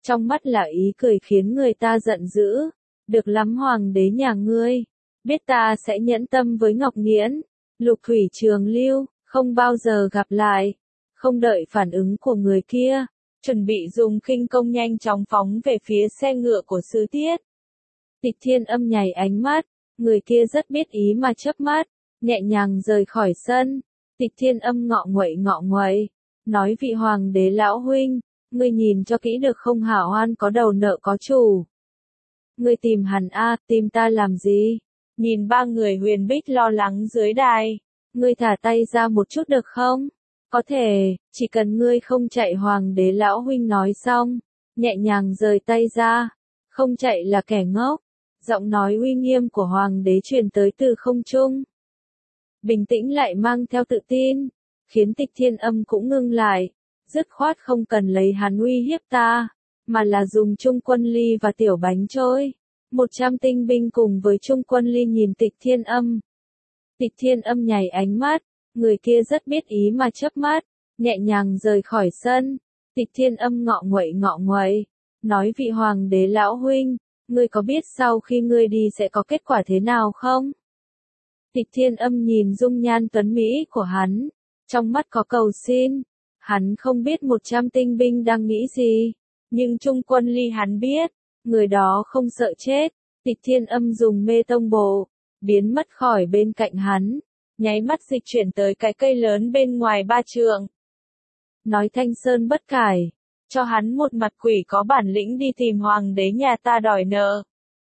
Speaker 1: trong mắt là ý cười khiến người ta giận dữ. Được lắm hoàng đế nhà ngươi, biết ta sẽ nhẫn tâm với Ngọc Nghiễn. Lục thủy trường lưu, không bao giờ gặp lại. Không đợi phản ứng của người kia, chuẩn bị dùng khinh công nhanh chóng phóng về phía xe ngựa của Sứ Tiết. Tịch Thiên Âm nháy ánh mắt, người kia rất biết ý mà chớp mắt, nhẹ nhàng rời khỏi sân. Tịch Thiên Âm ngọ nguậy, nói vị hoàng đế lão huynh, ngươi nhìn cho kỹ được không hả, oan có đầu nợ có chủ. Ngươi tìm hắn a, tìm ta làm gì? Nhìn ba người Huyền Bích lo lắng dưới đài, ngươi thả tay ra một chút được không? Có thể, chỉ cần ngươi không chạy, hoàng đế lão huynh nói xong, nhẹ nhàng rời tay ra, không chạy là kẻ ngốc. Giọng nói uy nghiêm của hoàng đế truyền tới từ không trung. Bình tĩnh lại mang theo tự tin, khiến Tịch Thiên Âm cũng ngưng lại, dứt khoát không cần lấy hắn uy hiếp ta, mà là dùng Trung Quân Ly và Tiểu Bánh Trôi. 100 tinh binh cùng với Trung Quân Ly nhìn Tịch Thiên Âm. Tịch Thiên Âm nháy ánh mắt, người kia rất biết ý mà chớp mắt, nhẹ nhàng rời khỏi sân. Tịch Thiên Âm ngọ nguậy, nói vị hoàng đế lão huynh, ngươi có biết sau khi ngươi đi sẽ có kết quả thế nào không? Tịch Thiên Âm nhìn dung nhan tuấn mỹ của hắn, trong mắt có cầu xin. Hắn không biết 100 tinh binh đang nghĩ gì, nhưng Trung Quân Ly hắn biết, người đó không sợ chết. Tịch Thiên Âm dùng mê tông bộ, biến mất khỏi bên cạnh hắn, nháy mắt dịch chuyển tới cái cây lớn bên ngoài 3 trượng. Nói Thanh Sơn bất cải, cho hắn một mặt quỷ có bản lĩnh đi tìm hoàng đế nhà ta đòi nợ.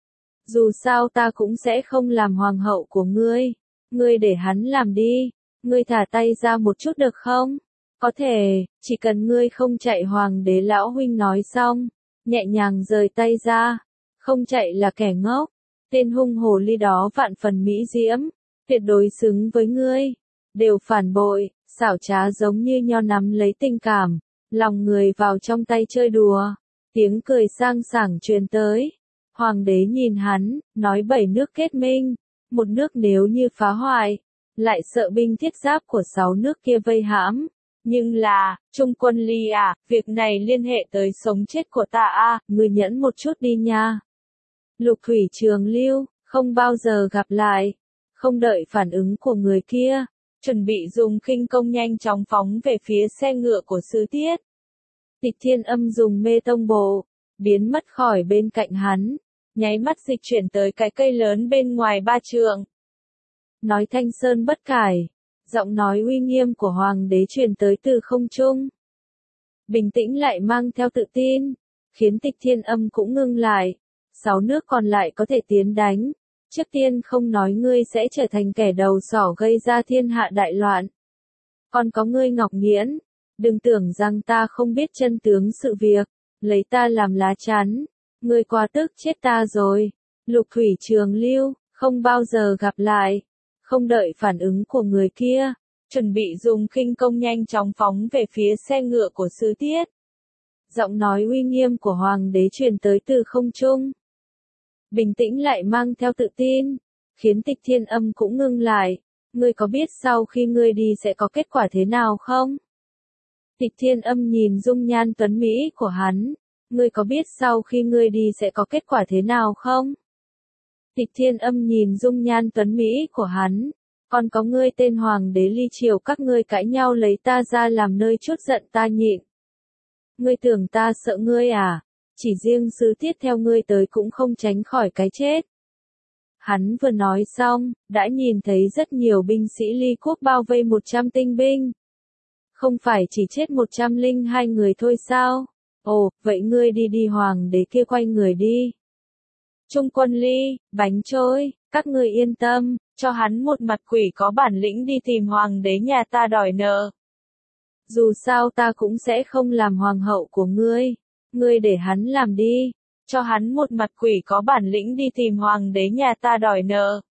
Speaker 1: Dù sao ta cũng sẽ không làm hoàng hậu của ngươi để hắn làm đi, ngươi thả tay ra một chút được không? Có thể, chỉ cần ngươi không chạy, hoàng đế lão huynh nói xong, nhẹ nhàng rời tay ra, không chạy là kẻ ngốc. Tên hung hồ ly đó vạn phần mỹ diễm, tuyệt đối xứng với ngươi, đều phản bội, xảo trá giống như nho nắm lấy tình cảm, lòng người vào trong tay chơi đùa. Tiếng cười sang sảng truyền tới. Hoàng đế nhìn hắn, nói 7 nước kết minh, một nước nếu như phá hoại, lại sợ binh thiết giáp của 6 nước kia vây hãm. Nhưng là, Trung Quân Ly à, việc này liên hệ tới sống chết của ta à, ngươi nhẫn một chút đi nha. Lục thủy trường lưu, không bao giờ gặp lại. Không đợi phản ứng của người kia, chuẩn bị dùng khinh công nhanh chóng phóng về phía xe ngựa của Sứ Tiết. Tịch Thiên Âm dùng mê tông bộ, biến mất khỏi bên cạnh hắn, nháy mắt dịch chuyển tới cái cây lớn bên ngoài 3 trượng. Nói Thanh Sơn bất cải, giọng nói uy nghiêm của hoàng đế truyền tới từ không trung. Bình tĩnh lại mang theo tự tin, khiến Tịch Thiên Âm cũng ngưng lại. 6 nước còn lại có thể tiến đánh. Trước tiên không nói ngươi sẽ trở thành kẻ đầu sỏ gây ra thiên hạ đại loạn. Còn có ngươi Ngọc Nghiễn, đừng tưởng rằng ta không biết chân tướng sự việc, lấy ta làm lá chắn. Ngươi quá tức chết ta rồi. Lục thủy trường lưu, không bao giờ gặp lại. Không đợi phản ứng của người kia, chuẩn bị dùng khinh công nhanh chóng phóng về phía xe ngựa của Sứ Tiết. Giọng nói uy nghiêm của hoàng đế truyền tới từ không trung. Bình tĩnh lại mang theo tự tin, khiến Tịch Thiên Âm cũng ngưng lại. Ngươi có biết sau khi ngươi đi sẽ có kết quả thế nào không? Tịch Thiên Âm nhìn dung nhan tuấn mỹ của hắn. Ngươi có biết sau khi ngươi đi sẽ có kết quả thế nào không? Tịch Thiên Âm nhìn dung nhan tuấn mỹ của hắn. Còn có ngươi tên hoàng đế ly triều các ngươi cãi nhau lấy ta ra làm nơi chút giận ta nhịn. Ngươi tưởng ta sợ ngươi à? Chỉ riêng Sứ Tiết theo ngươi tới cũng không tránh khỏi cái chết. Hắn vừa nói xong, đã nhìn thấy rất nhiều binh sĩ ly quốc bao vây 100 tinh binh. Không phải chỉ chết 102 người thôi sao? Ồ, vậy ngươi đi hoàng đế kia quay người đi. Trung Quân Ly, Bánh Trôi, các ngươi yên tâm, cho hắn một mặt quỷ có bản lĩnh đi tìm hoàng đế nhà ta đòi nợ. Dù sao ta cũng sẽ không làm hoàng hậu của ngươi để hắn làm đi, cho hắn một mặt quỷ có bản lĩnh đi tìm hoàng đế nhà ta đòi nợ.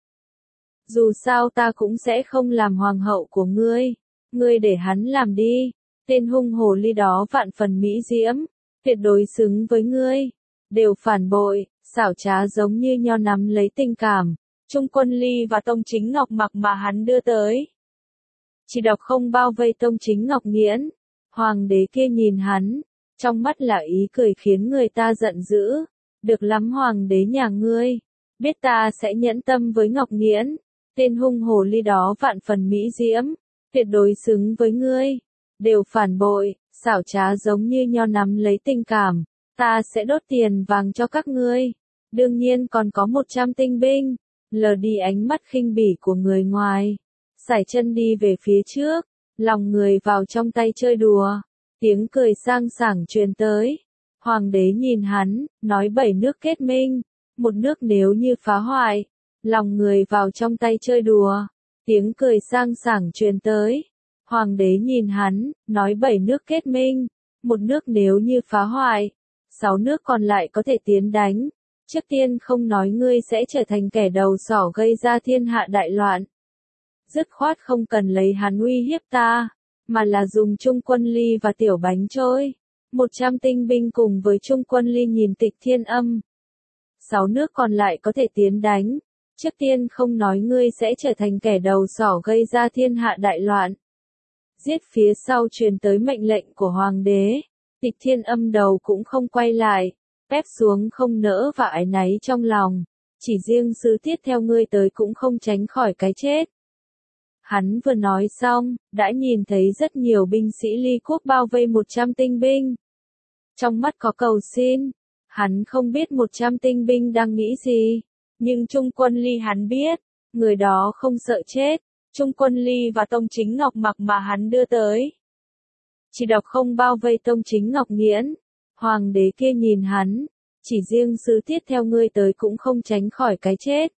Speaker 1: Dù sao ta cũng sẽ không làm hoàng hậu của ngươi để hắn làm đi. Tên hung hồ ly đó vạn phần mỹ diễm, tuyệt đối xứng với ngươi, đều phản bội, xảo trá giống như nho nắm lấy tình cảm. Trung Quân Ly và Tông Chính Ngọc Mặc mà hắn đưa tới. Chỉ độc không bao vây Tông Chính Ngọc Nghiễn. Hoàng đế kia nhìn hắn, trong mắt là ý cười khiến người ta giận dữ. Được lắm hoàng đế nhà ngươi, biết ta sẽ nhẫn tâm với Ngọc Nghiễn, tên hung hồ ly đó vạn phần mỹ diễm, tuyệt đối xứng với ngươi, đều phản bội, xảo trá giống như nho nắm lấy tình cảm, ta sẽ đốt tiền vàng cho các ngươi, đương nhiên còn có 100 tinh binh, lờ đi ánh mắt khinh bỉ của người ngoài, sải chân đi về phía trước, lòng người vào trong tay chơi đùa, tiếng cười sang sảng truyền tới. Hoàng đế nhìn hắn, nói 7 nước kết minh, một nước nếu như phá hoại, lòng người vào trong tay chơi đùa, tiếng cười sang sảng truyền tới. Hoàng đế nhìn hắn, nói 7 nước kết minh, một nước nếu như phá hoại, 6 nước còn lại có thể tiến đánh. Trước tiên không nói ngươi sẽ trở thành kẻ đầu sỏ gây ra thiên hạ đại loạn. Dứt khoát không cần lấy hắn uy hiếp ta, mà là dùng Trung Quân Ly và Tiểu Bánh Trôi. 100 tinh binh cùng với Trung Quân Ly nhìn Tịch Thiên Âm. 6 nước còn lại có thể tiến đánh. Trước tiên không nói ngươi sẽ trở thành kẻ đầu sỏ gây ra thiên hạ đại loạn. Giết phía sau truyền tới mệnh lệnh của Hoàng đế. Tịch Thiên Âm đầu cũng không quay lại. Ép xuống không nỡ và áy náy trong lòng. Chỉ riêng sứ tiết theo ngươi tới cũng không tránh khỏi cái chết. Hắn vừa nói xong, đã nhìn thấy rất nhiều binh sĩ Ly quốc bao vây 100 tinh binh. Trong mắt có cầu xin, hắn không biết 100 tinh binh đang nghĩ gì, nhưng Trung Quân Ly hắn biết, người đó không sợ chết, Trung Quân Ly và Tông Chính Ngọc Mặc mà hắn đưa tới. Chỉ độc không bao vây Tông Chính Ngọc Nghiễn, hoàng đế kia nhìn hắn, chỉ riêng sứ tiết theo ngươi tới cũng không tránh khỏi cái chết.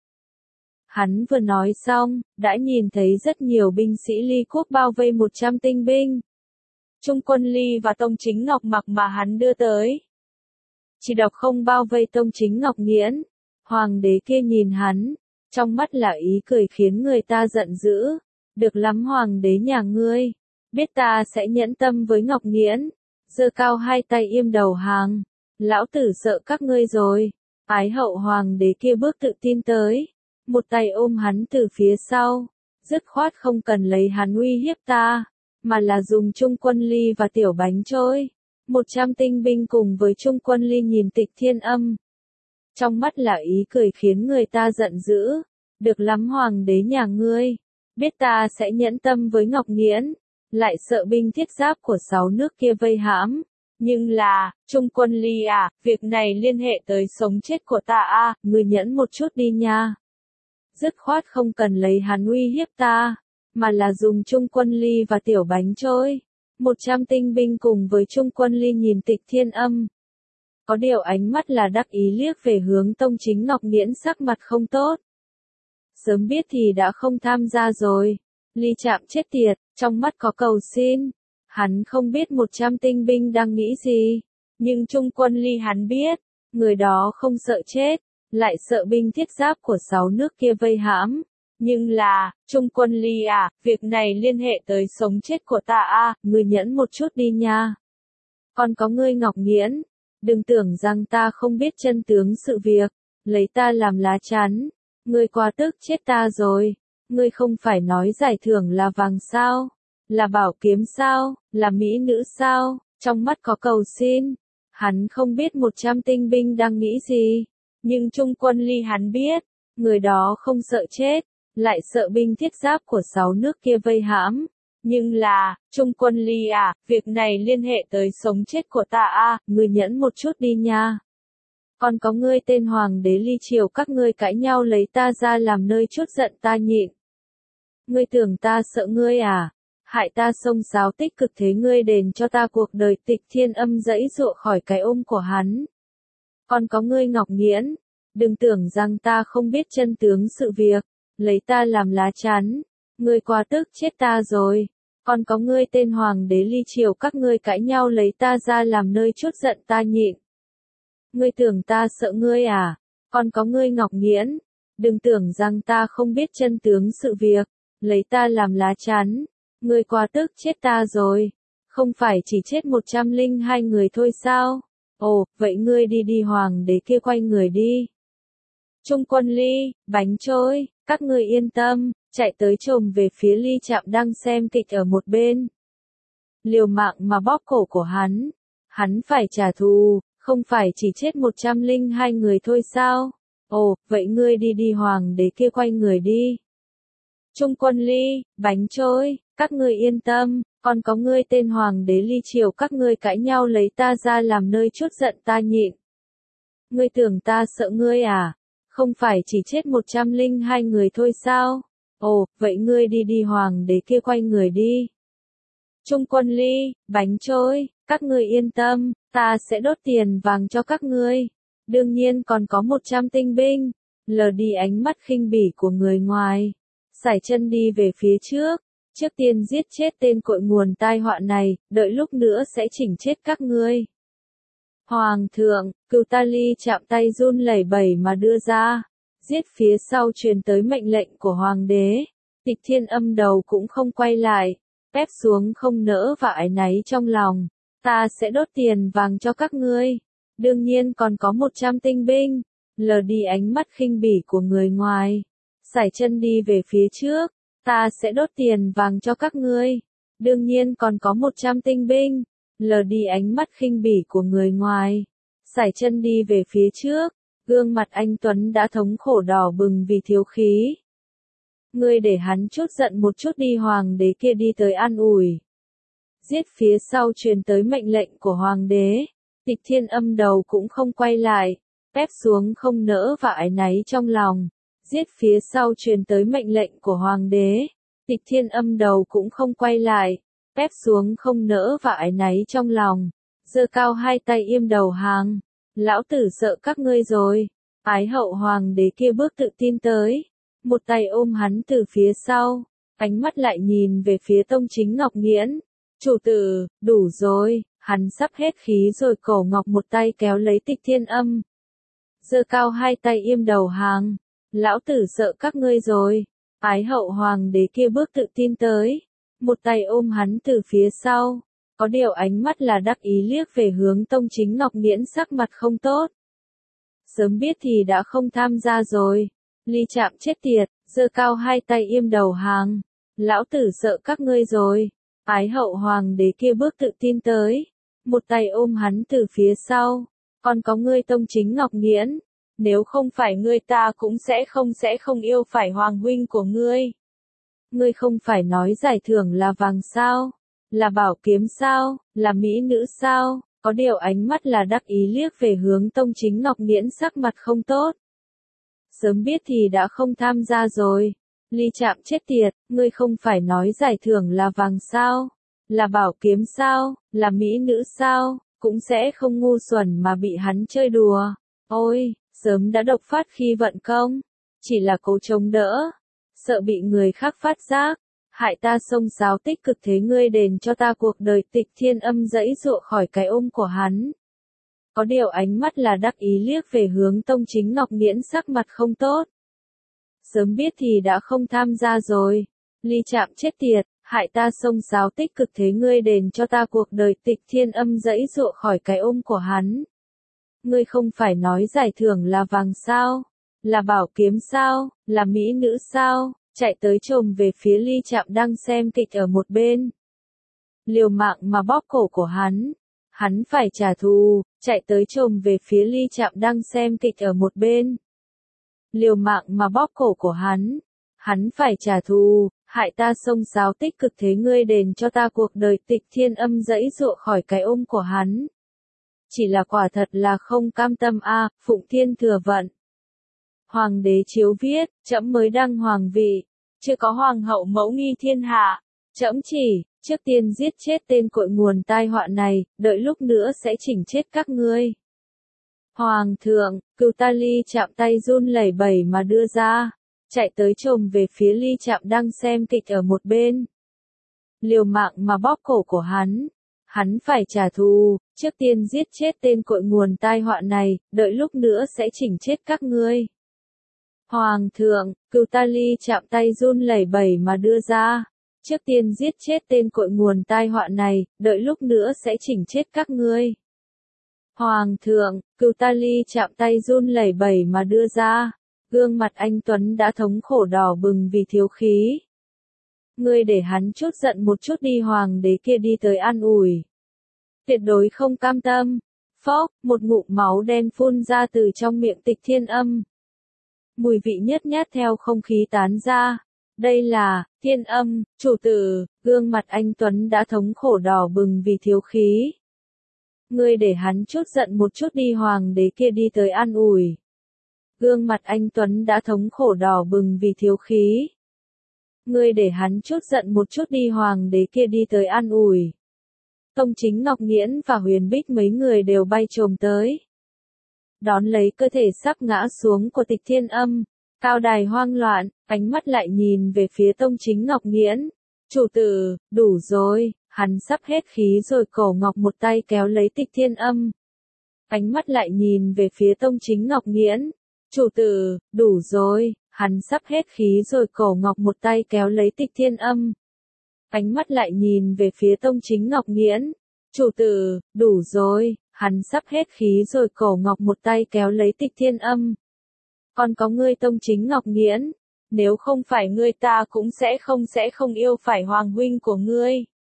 Speaker 1: Hắn vừa nói xong, đã nhìn thấy rất nhiều binh sĩ Ly quốc bao vây 100 tinh binh. Trung Quân Ly và Tông Chính Ngọc Mặc mà hắn đưa tới. Chỉ độc không bao vây Tông Chính Ngọc Nghiễn. Hoàng đế kia nhìn hắn, trong mắt là ý cười khiến người ta giận dữ. Được lắm hoàng đế nhà ngươi, biết ta sẽ nhẫn tâm với Ngọc Nghiễn. Giơ cao hai tay im đầu hàng. Lão tử sợ các ngươi rồi. Ái hậu hoàng đế kia bước tự tin tới. Một tay ôm hắn từ phía sau. Dứt khoát không cần lấy hắn uy hiếp ta, mà là dùng Trung Quân Ly và Tiểu Bánh Trôi. 100 tinh binh cùng với Trung Quân Ly nhìn Tịch Thiên Âm. Trong mắt là ý cười khiến người ta giận dữ. Được lắm hoàng đế nhà ngươi, biết ta sẽ nhẫn tâm với Ngọc Nghiễn, lại sợ binh thiết giáp của 6 nước kia vây hãm. Nhưng là, Trung Quân Ly à, việc này liên hệ tới sống chết của ta à, ngươi nhẫn một chút đi nha. Dứt khoát không cần lấy hắn uy hiếp ta, mà là dùng Trung Quân Ly và Tiểu Bánh Trôi. 100 tinh binh cùng với Trung Quân Ly nhìn Tịch Thiên Âm. Có điều ánh mắt là đắc ý liếc về hướng Tông Chính Ngọc Nghiễn sắc mặt không tốt. Sớm biết thì đã không tham gia rồi. Ly Trạm chết tiệt, trong mắt có cầu xin. Hắn không biết 100 tinh binh đang nghĩ gì. Nhưng Trung Quân Ly hắn biết, người đó không sợ chết, lại sợ binh thiết giáp của 6 nước kia vây hãm. Nhưng là, Trung Quân Ly à, việc này liên hệ tới sống chết của ta à, ngươi nhẫn một chút đi nha. Còn có ngươi Ngọc Nghiễn, đừng tưởng rằng ta không biết chân tướng sự việc, lấy ta làm lá chắn. Ngươi quá tức chết ta rồi, ngươi không phải nói giải thưởng là vàng sao, là bảo kiếm sao, là mỹ nữ sao, trong mắt có cầu xin. Hắn không biết 100 tinh binh đang nghĩ gì, nhưng Trung Quân Ly hắn biết, người đó không sợ chết, lại sợ binh thiết giáp của 6 nước kia vây hãm. Nhưng là, Trung Quân Ly à, việc này liên hệ tới sống chết của ta à, ngươi nhẫn một chút đi nha. Còn có ngươi tên hoàng đế Ly triều các ngươi cãi nhau lấy ta ra làm nơi chút giận ta nhịn. Ngươi tưởng ta sợ ngươi à? Hại ta xông xáo tích cực thế ngươi đền cho ta cuộc đời. Tịch Thiên Âm giãy giụa khỏi cái ôm của hắn. Còn có ngươi Ngọc Nghiễn, đừng tưởng rằng ta không biết chân tướng sự việc, lấy ta làm lá chắn. Ngươi quá tức chết ta rồi. Còn có ngươi tên hoàng đế Ly triều các ngươi cãi nhau lấy ta ra làm nơi chút giận ta nhịn. Ngươi tưởng ta sợ ngươi à? Còn có ngươi Ngọc Nghiễn, đừng tưởng rằng ta không biết chân tướng sự việc, lấy ta làm lá chắn. Ngươi quá tức chết ta rồi. Không phải chỉ chết 102 người thôi sao? Ồ, vậy ngươi đi đi hoàng đế kia quay người đi. Trung Quân Ly, Bánh Trôi, các ngươi yên tâm, chạy tới chồm về phía Ly Trạm đang xem kịch ở một bên. Liều mạng mà bóp cổ của hắn. Hắn phải trả thù, không phải chỉ chết 102 người thôi sao? Ồ, vậy ngươi đi đi hoàng đế kia quay người đi. Trung Quân Ly, bánh trôi, các ngươi yên tâm, còn có ngươi tên hoàng đế Ly Triều các ngươi cãi nhau lấy ta ra làm nơi chút giận ta nhịn. Ngươi tưởng ta sợ ngươi à? Không phải chỉ chết 102 người thôi sao? Ồ, vậy ngươi đi đi hoàng đế kia quay người đi. Trung Quân Ly, bánh trôi, các ngươi yên tâm, ta sẽ đốt tiền vàng cho các ngươi. Đương nhiên còn có 100 tinh binh. Lờ đi ánh mắt khinh bỉ của người ngoài. Sải chân đi về phía trước. Trước tiên giết chết tên cội nguồn tai họa này, đợi lúc nữa sẽ chỉnh chết các ngươi. Hoàng thượng, Cửu Ta Ly chạm tay run lẩy bẩy mà đưa ra. Giết phía sau truyền tới mệnh lệnh của hoàng đế. Tịch Thiên Âm đầu cũng không quay lại. Ép xuống không nỡ và áy náy trong lòng. Ta sẽ đốt tiền vàng cho các ngươi. Đương nhiên còn có 100 tinh binh. Lờ đi ánh mắt khinh bỉ của người ngoài. Sải chân đi về phía trước. Ta sẽ đốt tiền vàng cho các ngươi. Đương nhiên còn có 100 tinh binh. Lờ đi ánh mắt khinh bỉ của người ngoài. Sải chân đi về phía trước. Gương mặt anh Tuấn đã thống khổ đỏ bừng vì thiếu khí. Ngươi để hắn chút giận một chút đi hoàng đế kia đi tới an ủi. Giết phía sau truyền tới mệnh lệnh của hoàng đế. Tịch Thiên Âm đầu cũng không quay lại. Ép xuống không nỡ và áy náy trong lòng. Giết phía sau truyền tới mệnh lệnh của hoàng đế. Tịch Thiên Âm đầu cũng không quay lại. Ép xuống không nỡ và áy náy trong lòng. Giơ cao hai tay im đầu hàng. Lão tử sợ các ngươi rồi. Ái hậu hoàng đế kia bước tự tin tới. Một tay ôm hắn từ phía sau. Ánh mắt lại nhìn về phía Tông Chính Ngọc Nghiễn. Chủ tử, đủ rồi. Hắn sắp hết khí rồi cổ ngọc một tay kéo lấy Tịch Thiên Âm. Giơ cao hai tay im đầu hàng. Lão tử sợ các ngươi rồi. Ái hậu hoàng đế kia bước tự tin tới. Một tay ôm hắn từ phía sau. Có điều ánh mắt là đắc ý liếc về hướng Tông Chính Ngọc Nghiễn sắc mặt không tốt. Sớm biết thì đã không tham gia rồi. Ly Trạm chết tiệt, giơ cao hai tay im đầu hàng. Lão tử sợ các ngươi rồi. Ái hậu hoàng đế kia bước tự tin tới. Một tay ôm hắn từ phía sau. Còn có ngươi Tông Chính Ngọc Nghiễn. Nếu không phải ngươi ta cũng sẽ không yêu phải hoàng huynh của ngươi. Ngươi không phải nói giải thưởng là vàng sao? Là bảo kiếm sao? Là mỹ nữ sao? Có điều ánh mắt là đắc ý liếc về hướng Tông Chính Ngọc Nghiễn sắc mặt không tốt. Sớm biết thì đã không tham gia rồi. Ly Trạm chết tiệt, ngươi không phải nói giải thưởng là vàng sao? Là bảo kiếm sao? Là mỹ nữ sao? Cũng sẽ không ngu xuẩn mà bị hắn chơi đùa. Ôi, sớm đã độc phát khi vận công. Chỉ là cố chống đỡ. Sợ bị người khác phát giác. Hại ta xông xáo tích cực thế ngươi đền cho ta cuộc đời. Tịch Thiên Âm giãy giụa khỏi cái ôm của hắn. Có điều ánh mắt là đắc ý liếc về hướng Tông Chính Ngọc Nghiễn sắc mặt không tốt. Sớm biết thì đã không tham gia rồi. Ly Trạm chết tiệt, hại ta xông xáo tích cực thế ngươi đền cho ta cuộc đời. Tịch Thiên Âm giãy giụa khỏi cái ôm của hắn. Ngươi không phải nói giải thưởng là vàng sao? Là bảo kiếm sao? Là mỹ nữ sao? Chạy tới chồm về phía Ly Trạm đang xem kịch ở một bên. Liều mạng mà bóp cổ của hắn. Hắn phải trả thù, chạy tới chồm về phía Ly Trạm đang xem kịch ở một bên. Liều mạng mà bóp cổ của hắn. Hắn phải trả thù, hại ta xông xáo tích cực thế ngươi đền cho ta cuộc đời. Tịch Thiên Âm giãy giụa khỏi cái ôm của hắn. Chỉ là quả thật là không cam tâm a, Phụng Thiên Thừa Vận. Hoàng đế chiếu viết, trẫm mới đăng hoàng vị, chưa có hoàng hậu mẫu nghi thiên hạ. Trẫm chỉ, trước tiên giết chết tên cội nguồn tai họa này, đợi lúc nữa sẽ chỉnh chết các ngươi. Hoàng thượng, Cửu Ta Ly chạm tay run lẩy bẩy mà đưa ra, chạy tới chồm về phía Ly Trạm đang xem kịch ở một bên. Liều mạng mà bóp cổ của hắn. Hắn phải trả thù, trước tiên giết chết tên cội nguồn tai họa này, đợi lúc nữa sẽ chỉnh chết các ngươi. Hoàng thượng, Cửu Ta Ly chạm tay run lẩy bẩy mà đưa ra, trước tiên giết chết tên cội nguồn tai họa này, đợi lúc nữa sẽ chỉnh chết các ngươi. Hoàng thượng, Cửu Ta Ly chạm tay run lẩy bẩy mà đưa ra, gương mặt anh Tuấn đã thống khổ đỏ bừng vì thiếu khí. Ngươi để hắn chút giận một chút đi hoàng đế kia đi tới an ủi. tuyệt đối không cam tâm. Phốc, một ngụm máu đen phun ra từ trong miệng Tịch Thiên Âm. Mùi vị nhớt nhát theo không khí tán ra. Đây là, Thiên Âm, chủ tử, gương mặt anh Tuấn đã thống khổ đỏ bừng vì thiếu khí. Ngươi để hắn chút giận một chút đi, hoàng đế kia đi tới an ủi. Gương mặt anh Tuấn đã thống khổ đỏ bừng vì thiếu khí. Ngươi để hắn chút giận một chút đi, hoàng đế kia đi tới an ủi. Tông Chính Ngọc Nghiễn và Huyền Bích mấy người đều bay chồm tới. Đón lấy cơ thể sắp ngã xuống của Tịch Thiên Âm, cao đài hoang loạn, ánh mắt lại nhìn về phía Tông Chính Ngọc Nghiễn. Chủ tử, đủ rồi, hắn sắp hết khí rồi, Cổ Ngọc một tay kéo lấy Tịch Thiên Âm. Ánh mắt lại nhìn về phía Tông Chính Ngọc Nghiễn. Chủ tử, đủ rồi, hắn sắp hết khí rồi, Cổ Ngọc một tay kéo lấy Tịch Thiên Âm. Ánh mắt lại nhìn về phía Tông Chính Ngọc Nghiễn. Chủ tử, đủ rồi, hắn sắp hết khí rồi, Cổ Ngọc một tay kéo lấy Tịch Thiên Âm. Còn có ngươi Tông Chính Ngọc Nghiễn, nếu không phải ngươi ta cũng sẽ không yêu phải hoàng huynh của ngươi.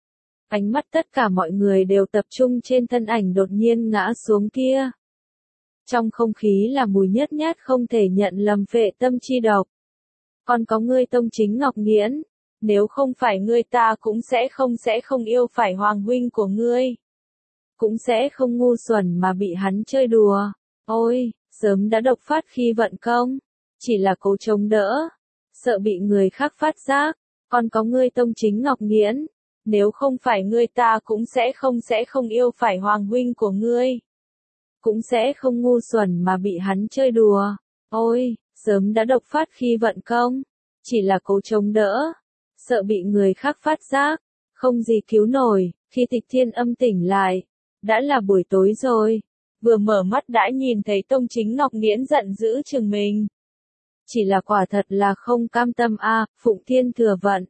Speaker 1: Ánh mắt tất cả mọi người đều tập trung trên thân ảnh đột nhiên ngã xuống kia. Trong không khí là mùi nhớt nhát không thể nhận lầm phệ tâm chi độc. Còn có ngươi Tông Chính Ngọc Nghiễn, nếu không phải ngươi ta cũng sẽ không yêu phải hoàng huynh của ngươi. Cũng sẽ không ngu xuẩn mà bị hắn chơi đùa. Ôi, sớm đã độc phát khi vận công. Chỉ là cố chống đỡ. Sợ bị người khác phát giác. Còn có ngươi Tông Chính Ngọc Nghiễn, nếu không phải ngươi ta cũng sẽ không yêu phải hoàng huynh của ngươi. Cũng sẽ không ngu xuẩn mà bị hắn chơi đùa. Ôi, sớm đã độc phát khi vận công. Chỉ là cố chống đỡ. Sợ bị người khác phát giác. Không gì cứu nổi. Khi Tịch Thiên Âm tỉnh lại, đã là buổi tối rồi. Vừa mở mắt đã nhìn thấy Tông Chính Ngọc Nghiễn giận dữ chừng mình. Chỉ là quả thật là không cam tâm a, Phụng Thiên Thừa Vận.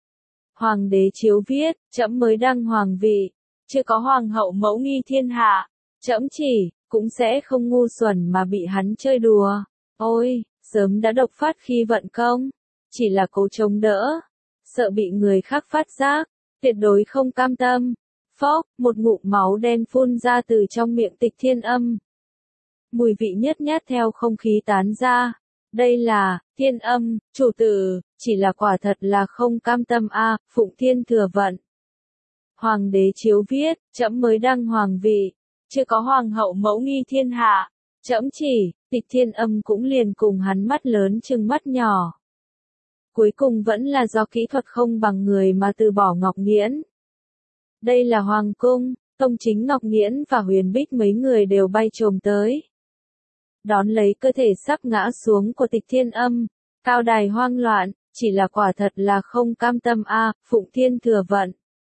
Speaker 1: Hoàng đế chiếu viết, trẫm mới đăng hoàng vị, chưa có hoàng hậu mẫu nghi thiên hạ, trẫm chỉ, cũng sẽ không ngu xuẩn mà bị hắn chơi đùa. Ôi, sớm đã độc phát khi vận công, chỉ là cố chống đỡ, sợ bị người khác phát giác, tuyệt đối không cam tâm. Phốc, một ngụm máu đen phun ra từ trong miệng Tịch Thiên Âm. Mùi vị nhớt nhát theo không khí tán ra. Đây là, Thiên Âm, chủ tử, chỉ là quả thật là không cam tâm a, Phụng Thiên Thừa Vận. Hoàng đế chiếu viết, trẫm mới đăng hoàng vị, chưa có hoàng hậu mẫu nghi thiên hạ, trẫm chỉ, Tịch Thiên Âm cũng liền cùng hắn mắt lớn chừng mắt nhỏ. Cuối cùng vẫn là do kỹ thuật không bằng người mà từ bỏ Ngọc Nghiễn. Đây là hoàng cung, Tông Chính Ngọc Nghiễn và Huyền Bích mấy người đều bay chồm tới. Đón lấy cơ thể sắp ngã xuống của Tịch Thiên Âm, cao đài hoang loạn, chỉ là quả thật là không cam tâm a, Phụng Thiên Thừa Vận.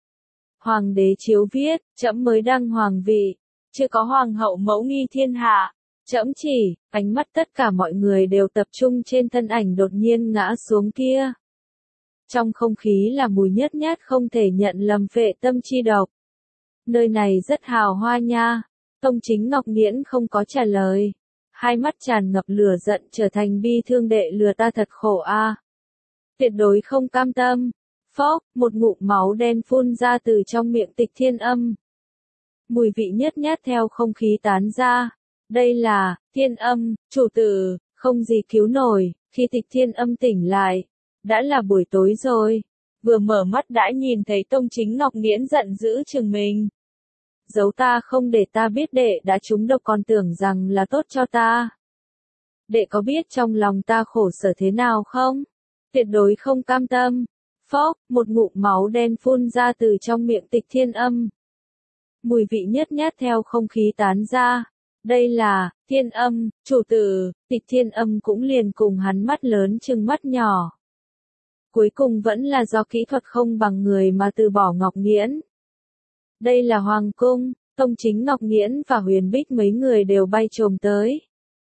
Speaker 1: Hoàng đế chiếu viết, trẫm mới đăng hoàng vị, chưa có hoàng hậu mẫu nghi thiên hạ, trẫm chỉ, ánh mắt tất cả mọi người đều tập trung trên thân ảnh đột nhiên ngã xuống kia. Trong không khí là mùi nhớt nhát không thể nhận lầm phệ tâm chi độc. Nơi này rất hào hoa nha. Tông Chính Ngọc Nghiễn không có trả lời. Hai mắt tràn ngập lửa giận trở thành bi thương, đệ lừa ta thật khổ a. Tuyệt đối không cam tâm. Phốc, một ngụm máu đen phun ra từ trong miệng Tịch Thiên Âm. Mùi vị nhớt nhát theo không khí tán ra. Đây là, Thiên Âm, chủ tử, không gì cứu nổi. Khi Tịch Thiên Âm tỉnh lại, đã là buổi tối rồi. Vừa mở mắt đã nhìn thấy Tông Chính Ngọc Nghiễn giận dữ chừng mình. Giấu ta không để ta biết đệ đã trúng độc, còn tưởng rằng là tốt cho ta. Đệ có biết trong lòng ta khổ sở thế nào không? Tuyệt đối không cam tâm. Phốc, một ngụm máu đen phun ra từ trong miệng Tịch Thiên Âm. Mùi vị nhớt nhát theo không khí tán ra. Đây là, Thiên Âm, chủ tử, Tịch Thiên Âm cũng liền cùng hắn mắt lớn chừng mắt nhỏ. Cuối cùng vẫn là do kỹ thuật không bằng người mà từ bỏ Ngọc Nghiễn. Đây là hoàng cung, Tông Chính Ngọc Nghiễn và Huyền Bích mấy người đều bay chồm tới.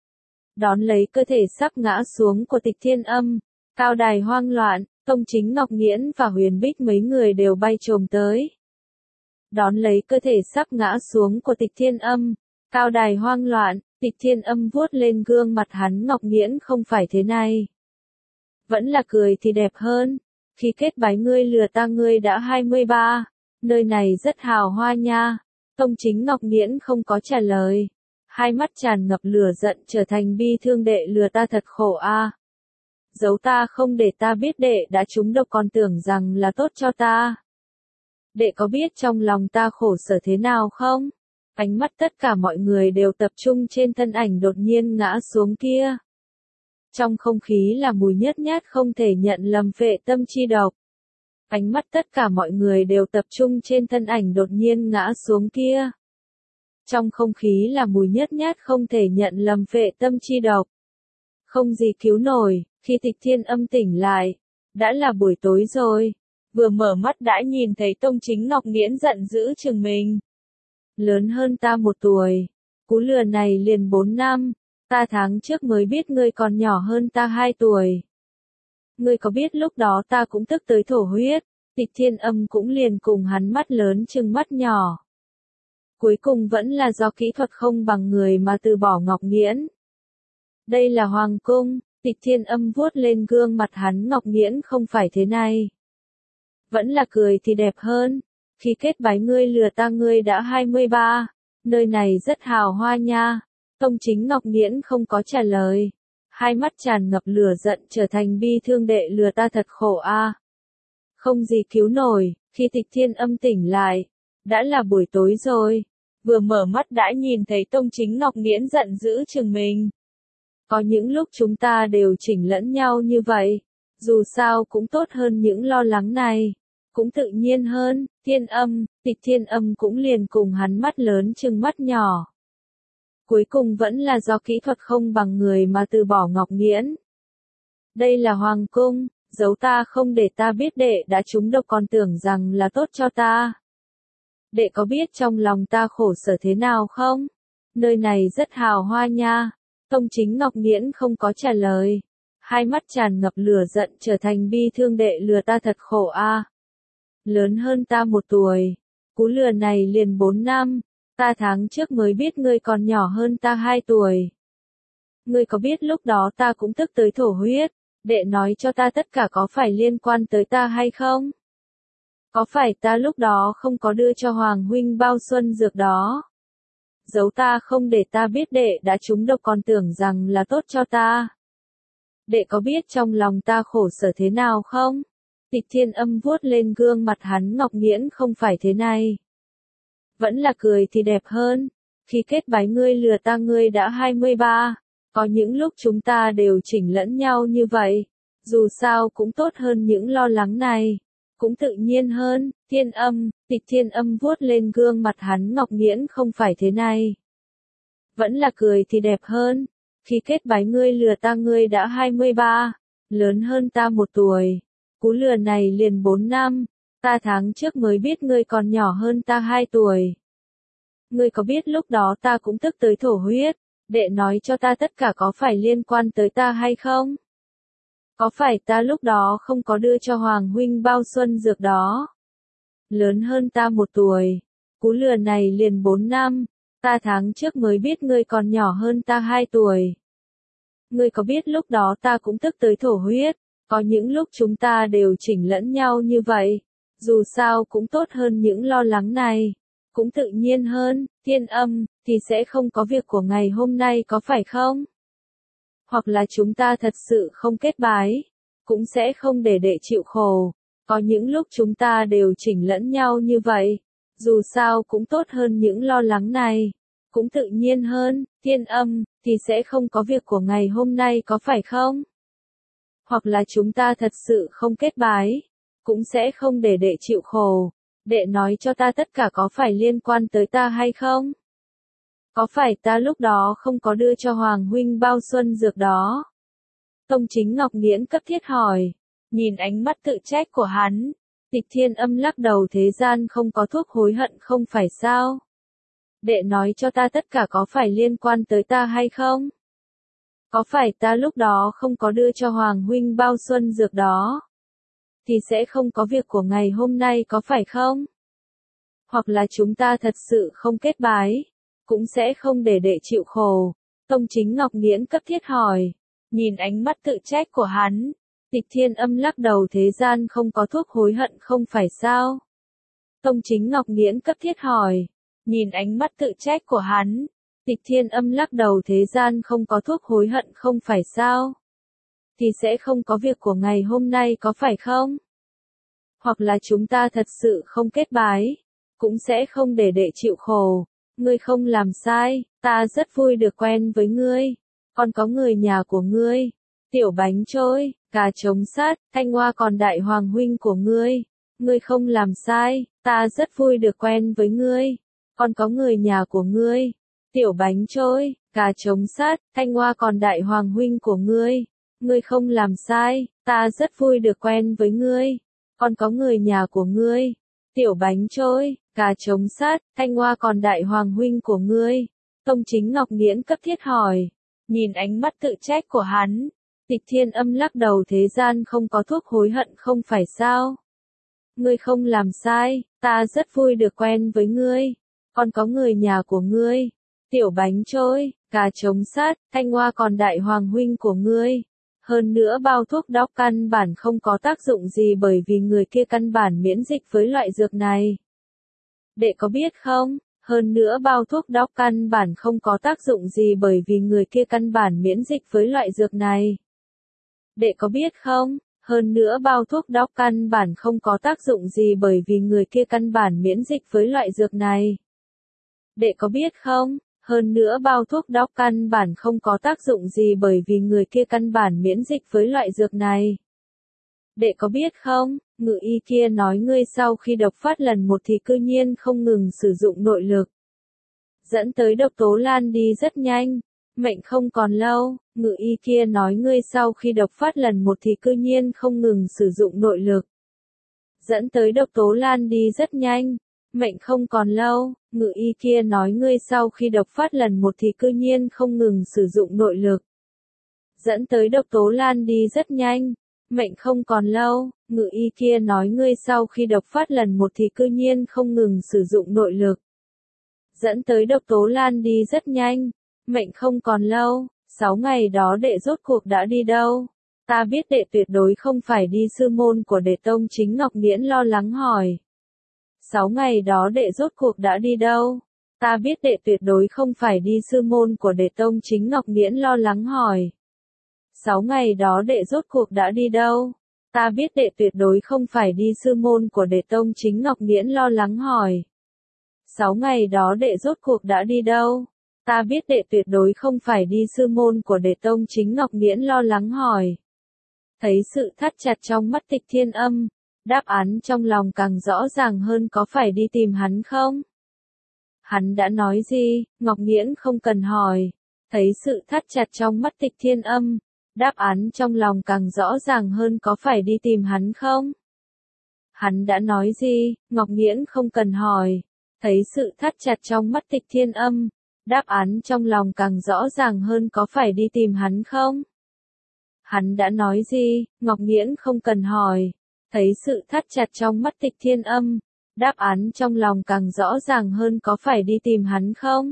Speaker 1: Đón lấy cơ thể sắp ngã xuống của Tịch Thiên Âm, cao đài hoang loạn, Tông Chính Ngọc Nghiễn và Huyền Bích mấy người đều bay chồm tới. Đón lấy cơ thể sắp ngã xuống của Tịch Thiên Âm, cao đài hoang loạn, Tịch Thiên Âm vuốt lên gương mặt hắn, Ngọc Nghiễn không phải thế này. Vẫn là cười thì đẹp hơn. Khi kết bái ngươi lừa ta, ngươi đã 23. Nơi này rất hào hoa nha. Tông Chính Ngọc Nghiễn không có trả lời. Hai mắt tràn ngập lửa giận trở thành bi thương, đệ lừa ta thật khổ a. Giấu ta không để ta biết đệ đã trúng độc còn tưởng rằng là tốt cho ta. Đệ có biết trong lòng ta khổ sở thế nào không? Ánh mắt tất cả mọi người đều tập trung trên thân ảnh đột nhiên ngã xuống kia. Trong không khí là mùi nhớt nhát không thể nhận lầm phệ tâm chi độc. Ánh mắt tất cả mọi người đều tập trung trên thân ảnh đột nhiên ngã xuống kia. Trong không khí là mùi nhớt nhát không thể nhận lầm phệ tâm chi độc. Không gì cứu nổi, khi Tịch Thiên Âm tỉnh lại, đã là buổi tối rồi. Vừa mở mắt đã nhìn thấy Tông Chính Ngọc Nghiễn giận dữ chừng mình. Lớn hơn ta 1 tuổi, cú lừa này liền 4 năm, ta tháng trước mới biết ngươi còn nhỏ hơn ta 2 tuổi. Ngươi có biết lúc đó ta cũng tức tới thổ huyết, Tịch Thiên Âm cũng liền cùng hắn mắt lớn chừng mắt nhỏ. Cuối cùng vẫn là do kỹ thuật không bằng người mà từ bỏ Ngọc Nghiễn. Đây là Hoàng Cung, Tịch Thiên Âm vuốt lên gương mặt hắn, Ngọc Nghiễn không phải thế này. Vẫn là cười thì đẹp hơn. Khi kết bái ngươi lừa ta ngươi đã 23, nơi này rất hào hoa nha. Tông Chính Ngọc Nghiễn không có trả lời. Hai mắt tràn ngập lửa giận trở thành bi thương, đệ lừa ta thật khổ a. Không gì cứu nổi, khi Tịch Thiên Âm tỉnh lại, đã là buổi tối rồi. Vừa mở mắt đã nhìn thấy Tông Chính Ngọc Nghiễn giận dữ chừng mình. Có những lúc chúng ta đều chỉnh lẫn nhau như vậy, dù sao cũng tốt hơn những lo lắng này. Cũng tự nhiên hơn, Tịch Thiên Âm cũng liền cùng hắn mắt lớn chừng mắt nhỏ. Cuối cùng vẫn là do kỹ thuật không bằng người mà từ bỏ Ngọc Nghiễn. Đây là Hoàng Cung, giấu ta không để ta biết đệ đã trúng độc còn tưởng rằng là tốt cho ta. Đệ có biết trong lòng ta khổ sở thế nào không? Nơi này rất hào hoa nha. Tông Chính Ngọc Nghiễn không có trả lời. Hai mắt tràn ngập lửa giận trở thành bi thương, đệ lừa ta thật khổ a. Lớn hơn ta 1 tuổi, cú lừa này liền 4 năm, ta tháng trước mới biết ngươi còn nhỏ hơn ta 2 tuổi. Ngươi có biết lúc đó ta cũng tức tới thổ huyết, đệ nói cho ta tất cả có phải liên quan tới ta hay không? Có phải ta lúc đó không có đưa cho Hoàng huynh bao xuân dược đó? Giấu ta không để ta biết đệ đã trúng độc còn tưởng rằng là tốt cho ta. Đệ có biết trong lòng ta khổ sở thế nào không? Tịch Thiên Âm vuốt lên gương mặt hắn, Ngọc Nghiễn không phải thế này. Vẫn là cười thì đẹp hơn. Khi kết bái ngươi lừa ta ngươi đã 23, có những lúc chúng ta đều chỉnh lẫn nhau như vậy. Dù sao cũng tốt hơn những lo lắng này. Cũng tự nhiên hơn, Tịch Thiên Âm vuốt lên gương mặt hắn, Ngọc Nghiễn không phải thế này. Vẫn là cười thì đẹp hơn. Khi kết bái ngươi lừa ta ngươi đã 23, lớn hơn ta 1 tuổi. Cú lừa này liền 4 năm, ta tháng trước mới biết ngươi còn nhỏ hơn ta 2 tuổi. Ngươi có biết lúc đó ta cũng tức tới thổ huyết, đệ nói cho ta tất cả có phải liên quan tới ta hay không? Có phải ta lúc đó không có đưa cho Hoàng huynh bao xuân dược đó? Lớn hơn ta 1 tuổi, cú lừa này liền 4 năm, ta tháng trước mới biết ngươi còn nhỏ hơn ta 2 tuổi. Ngươi có biết lúc đó ta cũng tức tới thổ huyết, có những lúc chúng ta đều chỉnh lẫn nhau như vậy, dù sao cũng tốt hơn những lo lắng này. Cũng tự nhiên hơn, thì sẽ không có việc của ngày hôm nay có phải không? Hoặc là chúng ta thật sự không kết bái, cũng sẽ không để đệ chịu khổ. Có những lúc chúng ta đều chỉnh lẫn nhau như vậy, dù sao cũng tốt hơn những lo lắng này. Cũng tự nhiên hơn, thì sẽ không có việc của ngày hôm nay có phải không? Hoặc là chúng ta thật sự không kết bái, cũng sẽ không để đệ chịu khổ. Đệ nói cho ta tất cả có phải liên quan tới ta hay không? Có phải ta lúc đó không có đưa cho Hoàng huynh bao xuân dược đó? Tông Chính Ngọc Nghiễn cấp thiết hỏi. Nhìn ánh mắt tự trách của hắn, Tịch Thiên Âm lắc đầu, thế gian không có thuốc hối hận không phải sao? Đệ nói cho ta tất cả có phải liên quan tới ta hay không? Có phải ta lúc đó không có đưa cho Hoàng huynh bao xuân dược đó? Thì sẽ không có việc của ngày hôm nay có phải không? Hoặc là chúng ta thật sự không kết bái, cũng sẽ không để đệ chịu khổ. Tông Chính Ngọc Nghiễn cấp thiết hỏi. Nhìn ánh mắt tự trách của hắn, Tịch Thiên Âm lắc đầu, thế gian không có thuốc hối hận không phải sao? Tông Chính Ngọc Nghiễn cấp thiết hỏi. Nhìn ánh mắt tự trách của hắn, Tịch Thiên Âm lắc đầu, thế gian không có thuốc hối hận không phải sao? Thì sẽ không có việc của ngày hôm nay có phải không? Hoặc là chúng ta thật sự không kết bái, cũng sẽ không để đệ chịu khổ. Ngươi không làm sai, ta rất vui được quen với ngươi. Còn có người nhà của ngươi, tiểu bánh trôi, cà trống sắt, Thanh Hoa còn đại hoàng huynh của ngươi. Ngươi không làm sai, ta rất vui được quen với ngươi. Còn có người nhà của ngươi, tiểu bánh trôi, cà trống sắt, Thanh Hoa còn đại hoàng huynh của ngươi. Ngươi không làm sai, ta rất vui được quen với ngươi. Còn có người nhà của ngươi, tiểu bánh trôi, cà trống sắt, Thanh Hoa còn đại hoàng huynh của ngươi. Tông Chính Ngọc Nghiễn cấp thiết hỏi. Nhìn ánh mắt tự trách của hắn, Tịch Thiên Âm lắc đầu, thế gian không có thuốc hối hận không phải sao? Ngươi không làm sai, ta rất vui được quen với ngươi. Còn có người nhà của ngươi, tiểu bánh trôi, cà trống sắt, Thanh Hoa còn đại hoàng huynh của ngươi. Hơn nữa bao thuốc đó căn bản không có tác dụng gì bởi vì người kia căn bản miễn dịch với loại dược này. Đệ có biết không? Hơn nữa bao thuốc đó căn bản không có tác dụng gì bởi vì người kia căn bản miễn dịch với loại dược này. Đệ có biết không? Hơn nữa bao thuốc đó căn bản không có tác dụng gì bởi vì người kia căn bản miễn dịch với loại dược này. Đệ có biết không? Hơn nữa bao thuốc đó căn bản không có tác dụng gì bởi vì người kia căn bản miễn dịch với loại dược này. Đệ có biết không? Ngự y kia nói ngươi sau khi độc phát lần một thì cư nhiên không ngừng sử dụng nội lực, dẫn tới độc tố lan đi rất nhanh, mệnh không còn lâu. Ngự y kia nói ngươi sau khi độc phát lần một thì cư nhiên không ngừng sử dụng nội lực, dẫn tới độc tố lan đi rất nhanh, mệnh không còn lâu. Ngự y kia nói ngươi sau khi độc phát lần một thì cư nhiên không ngừng sử dụng nội lực, dẫn tới độc tố lan đi rất nhanh, mệnh không còn lâu. Ngự y kia nói ngươi sau khi độc phát lần một thì cư nhiên không ngừng sử dụng nội lực, dẫn tới độc tố lan đi rất nhanh, mệnh không còn lâu. 6 ngày đó đệ rốt cuộc đã đi đâu? Ta biết đệ tuyệt đối không phải đi sư môn của đệ. Tông Chính Ngọc Nghiễn lo lắng hỏi. 6 ngày đó đệ rốt cuộc đã đi đâu? Ta biết đệ tuyệt đối không phải đi sư môn của đệ. Tông Chính Ngọc Nghiễn lo lắng hỏi. 6 ngày đó đệ rốt cuộc đã đi đâu? Ta biết đệ tuyệt đối không phải đi sư môn của đệ. Tông Chính Ngọc Nghiễn lo lắng hỏi. 6 ngày đó đệ rốt cuộc đã đi đâu? Ta biết đệ tuyệt đối không phải đi sư môn của đệ. Tông Chính Ngọc Nghiễn lo lắng hỏi. Thấy sự thắt chặt trong mắt Tịch Thiên Âm, đáp án trong lòng càng rõ ràng hơn, có phải đi tìm hắn không? Hắn đã nói gì? Ngọc Nghiễn không cần hỏi. Thấy sự thắt chặt trong mắt Tịch Thiên Âm, đáp án trong lòng càng rõ ràng hơn, có phải đi tìm hắn không? Hắn đã nói gì? Ngọc Nghiễn không cần hỏi. Thấy sự thắt chặt trong mắt Tịch Thiên Âm, đáp án trong lòng càng rõ ràng hơn, có phải đi tìm hắn không? Hắn đã nói gì? Ngọc Nghiễn không cần hỏi. Thấy sự thắt chặt trong mắt Tịch Thiên Âm, đáp án trong lòng càng rõ ràng hơn, có phải đi tìm hắn không?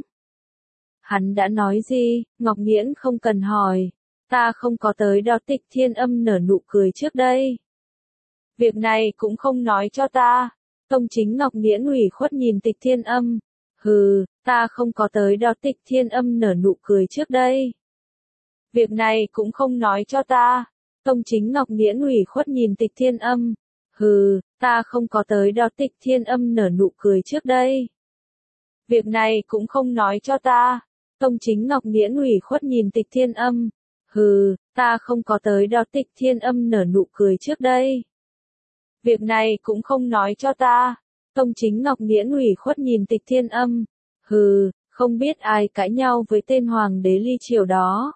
Speaker 1: Hắn đã nói gì? Ngọc Nghiễn không cần hỏi. Ta không có tới đó. Tịch Thiên Âm nở nụ cười trước đây. Việc này cũng không nói cho ta. Tông Chính Ngọc Nghiễn ủy khuất nhìn Tịch Thiên Âm. Hừ, ta không có tới đó. Tịch Thiên Âm nở nụ cười trước đây. Việc này cũng không nói cho ta. Tông Chính Ngọc Nghiễn ủy khuất nhìn Tịch Thiên Âm. Hừ, ta không có tới đó. Tịch Thiên Âm nở nụ cười trước đây. Việc này cũng không nói cho ta. Tông Chính Ngọc Nghiễn ủy khuất nhìn Tịch Thiên Âm. Hừ, ta không có tới đó. Tịch Thiên Âm nở nụ cười trước đây. Việc này cũng không nói cho ta. Tông Chính Ngọc Nghiễn ủy khuất nhìn Tịch Thiên Âm. Hừ, không biết ai cãi nhau với tên hoàng đế ly triều đó.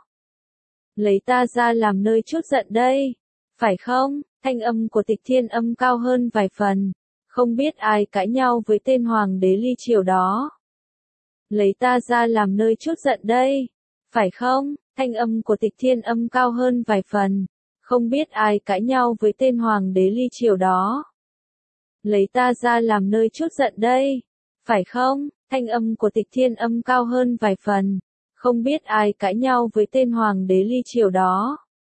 Speaker 1: Lấy ta ra làm nơi chút giận đây. Phải không? Thanh âm của Tịch Thiên Âm cao hơn vài phần. Không biết ai cãi nhau với tên hoàng đế ly triều đó. Lấy ta ra làm nơi chút giận đây. Phải không? Thanh âm của Tịch Thiên Âm cao hơn vài phần. Không biết ai cãi nhau với tên hoàng đế ly triều đó. Lấy ta ra làm nơi chút giận đây. Phải không? Thanh âm của Tịch Thiên Âm cao hơn vài phần. Không biết ai cãi nhau với tên hoàng đế ly triều đó.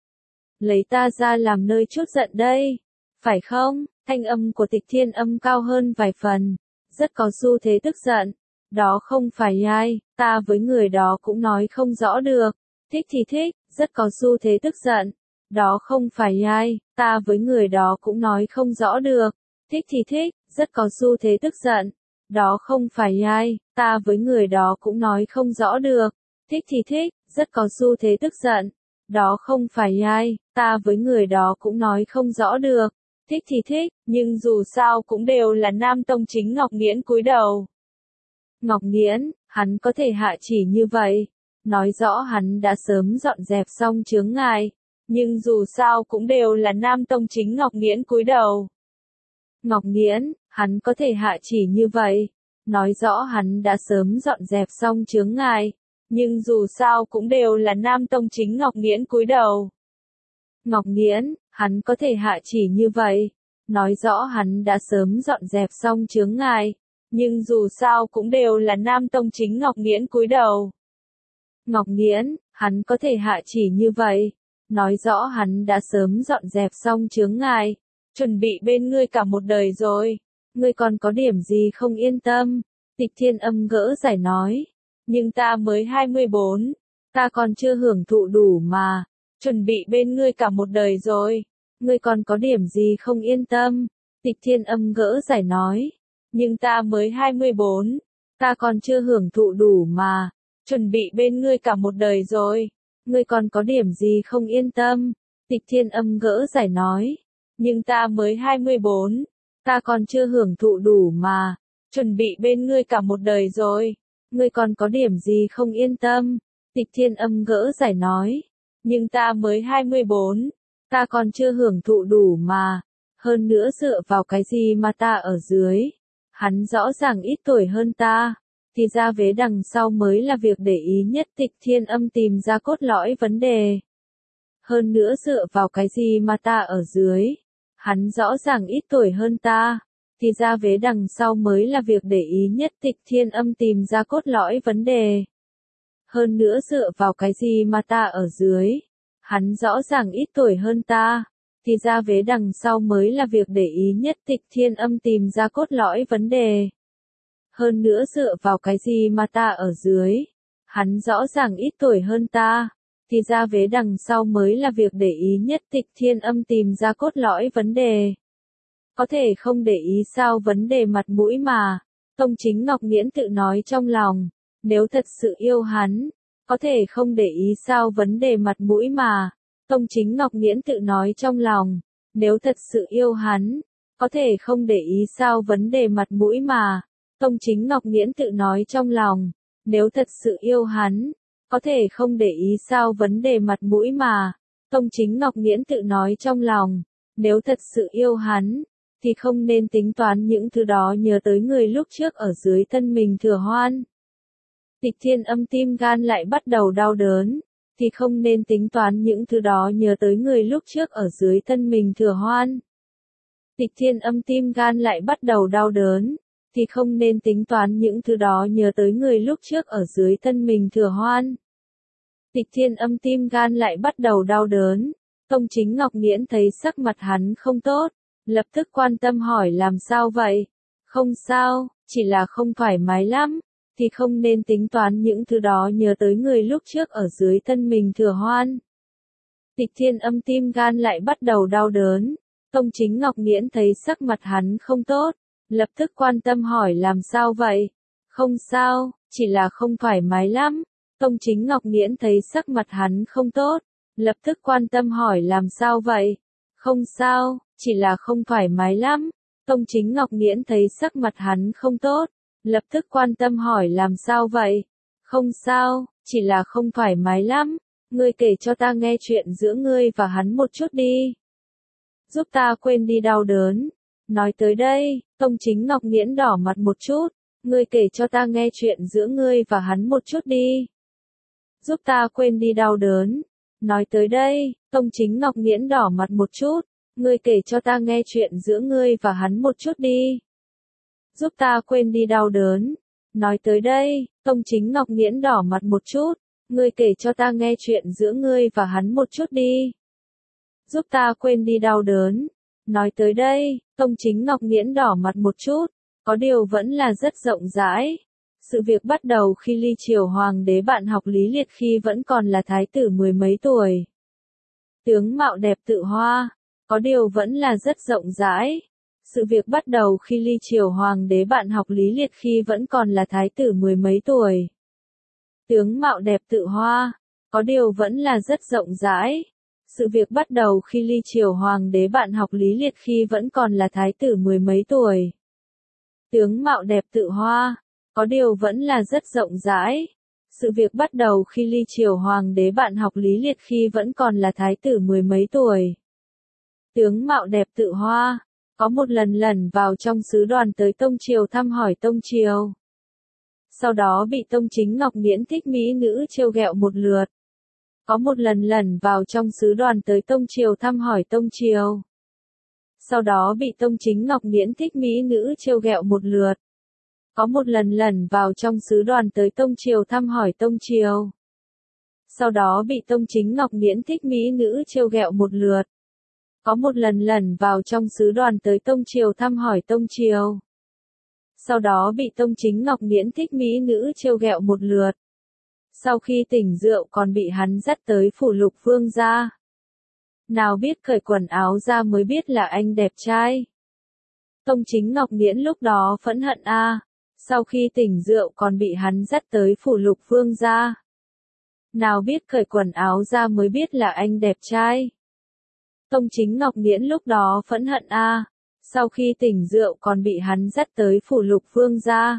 Speaker 1: Lấy ta ra làm nơi chút giận đây. Phải không? Thanh âm của Tịch Thiên Âm cao hơn vài phần. Rất có xu thế tức giận. đó không phải ai, ta với người đó cũng nói không rõ được. Thích thì thích, rất có xu thế tức giận. Đó không phải ai, ta với người đó cũng nói không rõ được. Thích thì thích, rất có xu thế tức giận. Đó không phải ai, ta với người đó cũng nói không rõ được. Thích thì thích, rất có xu thế tức giận. Đó không phải ai, ta với người đó cũng nói không rõ được. Thích thì thích, nhưng dù sao cũng đều là nam tông chính. Ngọc Nghiễn cúi đầu. Ngọc Nghiễn, hắn có thể hạ chỉ như vậy, nói rõ hắn đã sớm dọn dẹp xong chướng ngại, nhưng dù sao cũng đều là nam tông chính. Ngọc Nghiễn cúi đầu. Ngọc Nghiễn, hắn có thể hạ chỉ như vậy, nói rõ hắn đã sớm dọn dẹp xong chướng ngại, nhưng dù sao cũng đều là nam tông chính. Ngọc Nghiễn cúi đầu. Ngọc Nghiễn, hắn có thể hạ chỉ như vậy, nói rõ hắn đã sớm dọn dẹp xong chướng ngại, nhưng dù sao cũng đều là nam tông chính. Ngọc Nghiễn cúi đầu. Ngọc Nghiễn, hắn có thể hạ chỉ như vậy, nói rõ hắn đã sớm dọn dẹp xong chướng ngại, chuẩn bị bên ngươi cả một đời rồi, ngươi còn có điểm gì không yên tâm? Tịch Thiên Âm gỡ giải nói, nhưng ta mới 24, ta còn chưa hưởng thụ đủ mà, chuẩn bị bên ngươi cả một đời rồi, ngươi còn có điểm gì không yên tâm? Tịch Thiên Âm gỡ giải nói, nhưng ta mới 24, ta còn chưa hưởng thụ đủ mà, chuẩn bị bên ngươi cả một đời rồi, ngươi còn có điểm gì không yên tâm? Tịch Thiên Âm gỡ giải nói, nhưng ta mới 24, ta còn chưa hưởng thụ đủ mà, chuẩn bị bên ngươi cả một đời rồi, ngươi còn có điểm gì không yên tâm? Tịch Thiên Âm gỡ giải nói, nhưng ta mới 24, ta còn chưa hưởng thụ đủ mà, hơn nữa dựa vào cái gì mà ta ở dưới, hắn rõ ràng ít tuổi hơn ta, thì ra vế đằng sau mới là việc để ý nhất. Tịch Thiên Âm tìm ra cốt lõi vấn đề. Hơn nữa dựa vào cái gì mà ta ở dưới, hắn rõ ràng ít tuổi hơn ta, thì ra vế đằng sau mới là việc để ý nhất. Tịch Thiên Âm tìm ra cốt lõi vấn đề. Hơn nữa dựa vào cái gì mà ta ở dưới, hắn rõ ràng ít tuổi hơn ta, thì ra vế đằng sau mới là việc để ý nhất. Tịch Thiên Âm tìm ra cốt lõi vấn đề. Hơn nữa dựa vào cái gì mà ta ở dưới, hắn rõ ràng ít tuổi hơn ta, thì ra vế đằng sau mới là việc để ý nhất. Tịch Thiên Âm tìm ra cốt lõi vấn đề. Có thể không để ý sao vấn đề mặt mũi mà, Tông Chính Ngọc Nghiễn tự nói trong lòng, nếu thật sự yêu hắn, có thể không để ý sao vấn đề mặt mũi mà, Tông Chính Ngọc Nghiễn tự nói trong lòng, nếu thật sự yêu hắn, có thể không để ý sao vấn đề mặt mũi mà, Tông Chính Ngọc Nghiễn tự nói trong lòng, nếu thật sự yêu hắn, có thể không để ý sao vấn đề mặt mũi mà, Tông Chính Ngọc Nghiễn tự nói trong lòng, nếu thật sự yêu hắn, thì không nên tính toán những thứ đó. Nhớ tới người lúc trước ở dưới thân mình Thừa Hoan, Tịch Thiên Âm tim gan lại bắt đầu đau đớn, thì không nên tính toán những thứ đó. Nhớ tới người lúc trước ở dưới thân mình Thừa Hoan, Tịch Thiên Âm tim gan lại bắt đầu đau đớn, thì không nên tính toán những thứ đó. Nhớ tới người lúc trước ở dưới thân mình Thừa Hoan, Tịch Thiên Âm tim gan lại bắt đầu đau đớn. Tông Chính Ngọc Nghiễn thấy sắc mặt hắn không tốt, lập tức quan tâm hỏi làm sao vậy? Không sao, chỉ là không thoải mái lắm, thì không nên tính toán những thứ đó. Nhớ tới người lúc trước ở dưới thân mình Thừa Hoan, Tịch Thiên Âm tim gan lại bắt đầu đau đớn. Tông Chính Ngọc Nghiễn thấy sắc mặt hắn không tốt, lập tức quan tâm hỏi làm sao vậy? Không sao, chỉ là không thoải mái lắm. Tông Chính Ngọc Nghiễn thấy sắc mặt hắn không tốt, lập tức quan tâm hỏi làm sao vậy? Không sao, chỉ là không thoải mái lắm. Tông Chính Ngọc Nghiễn thấy sắc mặt hắn không tốt, lập tức quan tâm hỏi làm sao vậy? Không sao, chỉ là không thoải mái lắm. Ngươi kể cho ta nghe chuyện giữa ngươi và hắn một chút đi. Giúp ta quên đi đau đớn. Nói tới đây, Tông Chính Ngọc Nghiễn đỏ mặt một chút. Ngươi kể cho ta nghe chuyện giữa ngươi và hắn một chút đi. Giúp ta quên đi đau đớn. Nói tới đây, Tông Chính Ngọc Nghiễn đỏ mặt một chút. Ngươi kể cho ta nghe chuyện giữa ngươi và hắn một chút đi. Giúp ta quên đi đau đớn. Nói tới đây, Tông Chính Ngọc Nghiễn đỏ mặt một chút. Ngươi kể cho ta nghe chuyện giữa ngươi và hắn một chút đi. Giúp ta quên đi đau đớn. Nói tới đây, Tông Chính Ngọc Nghiễn đỏ mặt một chút. Có điều vẫn là rất rộng rãi. Sự việc bắt đầu khi ly triều hoàng đế bạn học Lý Liệt khi vẫn còn là thái tử mười mấy tuổi. Tướng mạo đẹp tự hoa, có điều vẫn là rất rộng rãi. Sự việc bắt đầu khi ly triều hoàng đế bạn học Lý Liệt khi vẫn còn là thái tử mười mấy tuổi. Tướng mạo đẹp tự hoa, có điều vẫn là rất rộng rãi. Sự việc bắt đầu khi ly triều hoàng đế bạn học Lý Liệt khi vẫn còn là thái tử mười mấy tuổi. Tướng mạo đẹp tự hoa, có điều vẫn là rất rộng rãi. Sự việc bắt đầu khi ly triều hoàng đế bạn học Lý Liệt khi vẫn còn là thái tử mười mấy tuổi. Tướng mạo đẹp tự hoa, có một lần lẩn vào trong sứ đoàn tới tông triều thăm hỏi tông triều. Sau đó bị tông chính Ngọc Nghiễn thích mỹ nữ trêu ghẹo một lượt. Có một lần lẩn vào trong sứ đoàn tới tông triều thăm hỏi tông triều. Sau đó bị tông chính Ngọc Nghiễn thích mỹ nữ trêu ghẹo một lượt. Có một lần lẩn vào trong sứ đoàn tới tông triều thăm hỏi tông triều. Sau đó bị tông chính Ngọc Nghiễn thích mỹ nữ trêu ghẹo một lượt. Có một lần lẩn vào trong sứ đoàn tới tông triều thăm hỏi tông triều. Sau đó bị tông chính Ngọc Nghiễn thích mỹ nữ trêu ghẹo một lượt. Sau khi tỉnh rượu còn bị hắn dắt tới phủ Lục Vương gia. Nào biết cởi quần áo ra mới biết là anh đẹp trai. Tông chính Ngọc Nghiễn lúc đó phẫn hận a. Sau khi tỉnh rượu còn bị hắn dắt tới phủ Lục Vương gia. Nào biết cởi quần áo ra mới biết là anh đẹp trai. Tông chính Ngọc Nghiễn lúc đó phẫn hận a. Sau khi tỉnh rượu còn bị hắn dắt tới phủ Lục Vương gia.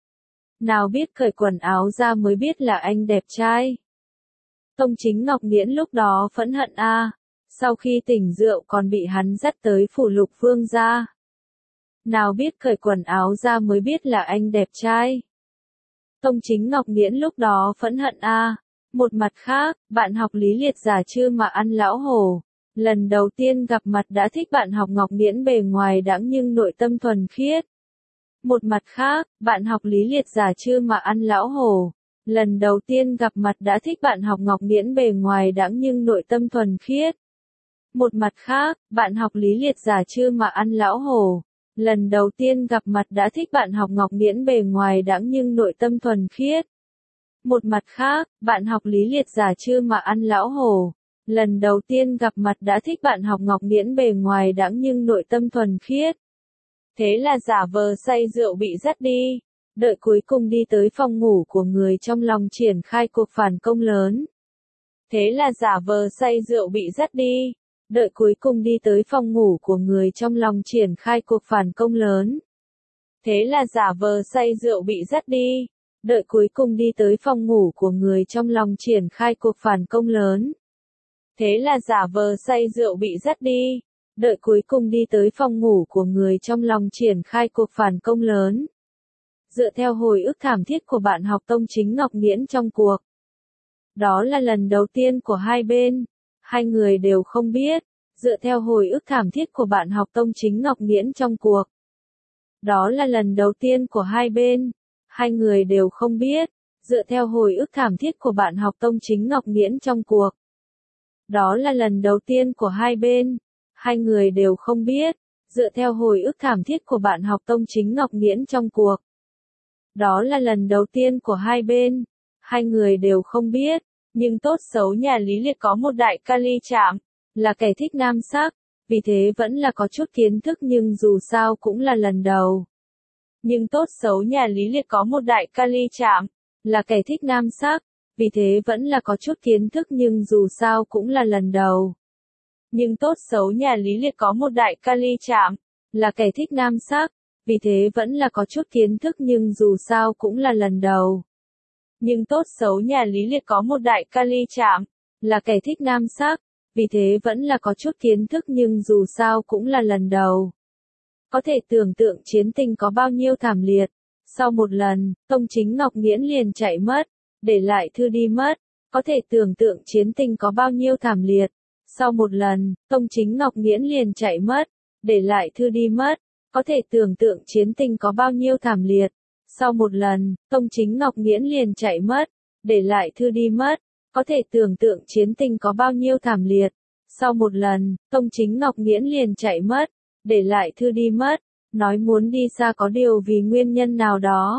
Speaker 1: Nào biết cởi quần áo ra mới biết là anh đẹp trai. Tông chính Ngọc Nghiễn lúc đó phẫn hận a. Sau khi tỉnh rượu còn bị hắn dắt tới phủ Lục Vương gia. Nào biết cởi quần áo ra mới biết là anh đẹp trai. Tông chính Ngọc Nghiễn lúc đó phẫn hận a. Một mặt khác, bạn học Lý Liệt giả chưa mà ăn lão hổ. Lần đầu tiên gặp mặt đã thích bạn học Ngọc Nghiễn bề ngoài đãng nhưng nội tâm thuần khiết. Một mặt khác, bạn học Lý Liệt giả chưa mà ăn lão hổ. Lần đầu tiên gặp mặt đã thích bạn học Ngọc Nghiễn bề ngoài đãng nhưng nội tâm thuần khiết. Một mặt khác, bạn học Lý Liệt giả chưa mà ăn lão hổ. Lần đầu tiên gặp mặt đã thích bạn học Ngọc Nghiễn bề ngoài đãng nhưng nội tâm thuần khiết. Một mặt khác, bạn học Lý Liệt giả chưa mà ăn lão hổ. Lần đầu tiên gặp mặt đã thích bạn học Ngọc Nghiễn bề ngoài đãng nhưng nội tâm thuần khiết. Thế là giả vờ say rượu bị dắt đi. Đợi cuối cùng đi tới phòng ngủ của người trong lòng triển khai cuộc phản công lớn. Thế là giả vờ say rượu bị dắt đi. Đợi cuối cùng đi tới phòng ngủ của người trong lòng triển khai cuộc phản công lớn. Thế là giả vờ say rượu bị dắt đi. Đợi cuối cùng đi tới phòng ngủ của người trong lòng triển khai cuộc phản công lớn. Thế là giả vờ say rượu bị dắt đi. Đợi cuối cùng đi tới phòng ngủ của người trong lòng triển khai cuộc phản công lớn. Dựa theo hồi ức thảm thiết của bạn học tông chính Ngọc Nghiễn trong cuộc. Đó là lần đầu tiên của hai bên. Hai người đều không biết. Dựa theo hồi ức thảm thiết của bạn học tông chính Ngọc Nghiễn trong cuộc. Đó là lần đầu tiên của hai bên. Hai người đều không biết. Dựa theo hồi ức thảm thiết của bạn học tông chính Ngọc Nghiễn trong cuộc. Đó là lần đầu tiên của hai bên. Hai người đều không biết. Dựa theo hồi ức thảm thiết của bạn học tông chính Ngọc Nghiễn trong cuộc. Đó là lần đầu tiên của hai bên. Hai người đều không biết. Nhưng tốt xấu nhà Lý Liệt có một đại ca ly trạm. Là kẻ thích nam sắc. Vì thế vẫn là có chút kiến thức nhưng dù sao cũng là lần đầu. Nhưng tốt xấu nhà Lý Liệt có một đại ca ly trạm. Là kẻ thích nam sắc. Vì thế vẫn là có chút kiến thức nhưng dù sao cũng là lần đầu. Nhưng tốt xấu nhà Lý Liệt có một đại ca ly trạm. Là kẻ thích nam sắc. Vì thế vẫn là có chút kiến thức nhưng dù sao cũng là lần đầu. Nhưng tốt xấu nhà Lý Liệt có một đại ca ly trạm. Là kẻ thích nam sắc. Vì thế vẫn là có chút kiến thức nhưng dù sao cũng là lần đầu. Có thể tưởng tượng chiến tình có bao nhiêu thảm liệt. Sau một lần, tông chính Ngọc Nghiễn liền chạy mất. Để lại thư đi mất. Có thể tưởng tượng chiến tình có bao nhiêu thảm liệt. Sau một lần, tông chính Ngọc Nghiễn liền chạy mất. Để lại thư đi mất. Có thể tưởng tượng chiến tình có bao nhiêu thảm liệt. Sau một lần, tông chính Ngọc Nghiễn liền chạy mất. Để lại thư đi mất. Có thể tưởng tượng chiến tình có bao nhiêu thảm liệt. Sau một lần, tông chính Ngọc Nghiễn liền chạy mất. Để lại thư đi mất. Nói muốn đi xa có điều vì nguyên nhân nào đó.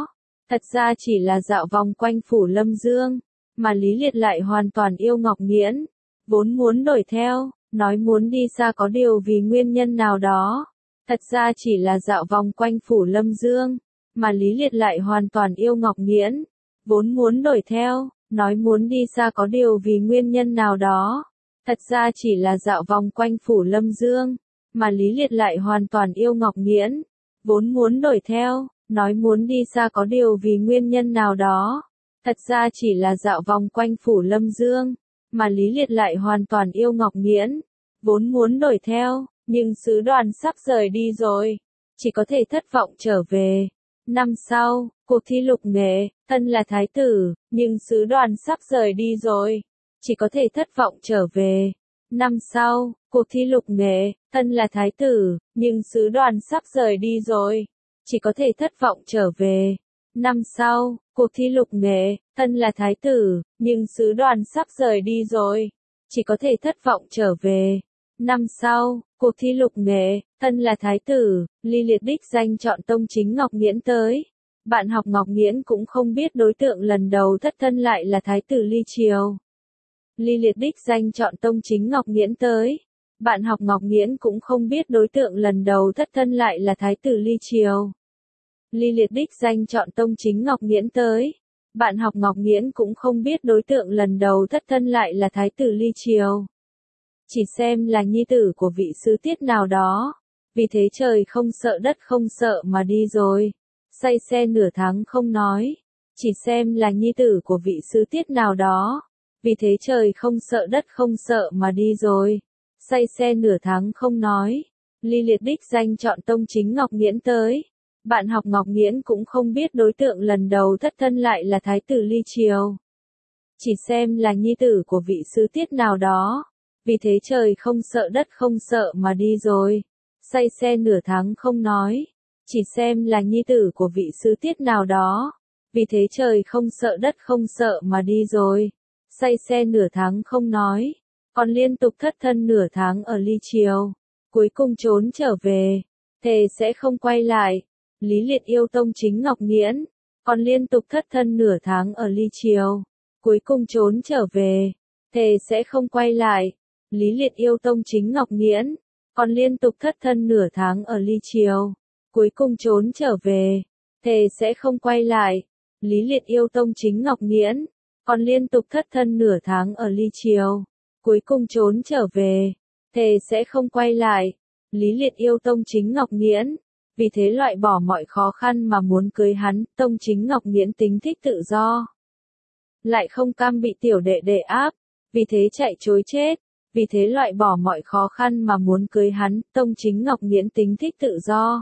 Speaker 1: Thật ra chỉ là dạo vòng quanh phủ Lâm Dương, mà Lý Liệt lại hoàn toàn yêu Ngọc Nghiễn, vốn muốn đuổi theo, nói muốn đi xa có điều vì nguyên nhân nào đó. Thật ra chỉ là dạo vòng quanh phủ Lâm Dương, mà Lý Liệt lại hoàn toàn yêu Ngọc Nghiễn, vốn muốn đuổi theo, nói muốn đi xa có điều vì nguyên nhân nào đó. Thật ra chỉ là dạo vòng quanh phủ Lâm Dương, mà Lý Liệt lại hoàn toàn yêu Ngọc Nghiễn, vốn muốn đuổi theo, nói muốn đi xa có điều vì nguyên nhân nào đó. Thật ra chỉ là dạo vòng quanh phủ Lâm Dương, mà Lý Liệt lại hoàn toàn yêu Ngọc Nghiễn, vốn muốn đuổi theo, nhưng sứ đoàn sắp rời đi rồi, chỉ có thể thất vọng trở về. Năm sau, cuộc thi lục nghệ, thân là thái tử, nhưng sứ đoàn sắp rời đi rồi, chỉ có thể thất vọng trở về. Năm sau, cuộc thi lục nghệ, thân là thái tử, nhưng sứ đoàn sắp rời đi rồi, chỉ có thể thất vọng trở về. Năm sau, cuộc thi lục nghệ, thân là thái tử, nhưng sứ đoàn sắp rời đi rồi, chỉ có thể thất vọng trở về. Năm sau, cuộc thi lục nghệ, thân là thái tử, Lý Liệt đích danh chọn tông chính Ngọc Nghiễn tới. Bạn học Ngọc Nghiễn cũng không biết đối tượng lần đầu thất thân lại là thái tử Ly Triều. Lý Liệt đích danh chọn tông chính Ngọc Nghiễn tới. Bạn học Ngọc Nghiễn cũng không biết đối tượng lần đầu thất thân lại là thái tử Ly Triều. Lý Liệt đích danh chọn tông chính Ngọc Nghiễn tới. Bạn học Ngọc Nghiễn cũng không biết đối tượng lần đầu thất thân lại là thái tử Ly Triều. Chỉ xem là nhi tử của vị sứ tiết nào đó. Vì thế trời không sợ đất không sợ mà đi rồi. Say xe nửa tháng không nói. Chỉ xem là nhi tử của vị sứ tiết nào đó. Vì thế trời không sợ đất không sợ mà đi rồi. Say xe nửa tháng không nói. Lý Liệt đích danh chọn tông chính Ngọc Nghiễn tới. Bạn học Ngọc Nghiễn cũng không biết đối tượng lần đầu thất thân lại là thái tử Ly Triều. Chỉ xem là nhi tử của vị sứ tiết nào đó. Vì thế trời không sợ đất không sợ mà đi rồi. Say xe nửa tháng không nói. Chỉ xem là nhi tử của vị sứ tiết nào đó. Vì thế trời không sợ đất không sợ mà đi rồi. Say xe nửa tháng không nói. Còn liên tục thất thân nửa tháng ở Ly Triều. Cuối cùng trốn trở về. Thề sẽ không quay lại. Lý Liệt yêu tông chính Ngọc Nghiễn. Còn liên tục thất thân nửa tháng ở Ly Triều. Cuối cùng trốn trở về. Thề sẽ không quay lại. Lý Liệt yêu tông chính Ngọc Nghiễn. Còn liên tục thất thân nửa tháng ở Ly Triều. Cuối cùng trốn trở về. Thề sẽ không quay lại. Lý Liệt yêu tông chính Ngọc Nghiễn. Còn liên tục thất thân nửa tháng ở Ly Triều. Cuối cùng trốn trở về. Thề sẽ không quay lại. Lý Liệt yêu tông chính Ngọc Nghiễn. Vì thế loại bỏ mọi khó khăn mà muốn cưới hắn, tông chính Ngọc Nghiễn tính thích tự do. Lại không cam bị tiểu đệ đệ áp. Vì thế chạy trối chết. Vì thế loại bỏ mọi khó khăn mà muốn cưới hắn, tông chính Ngọc Nghiễn tính thích tự do.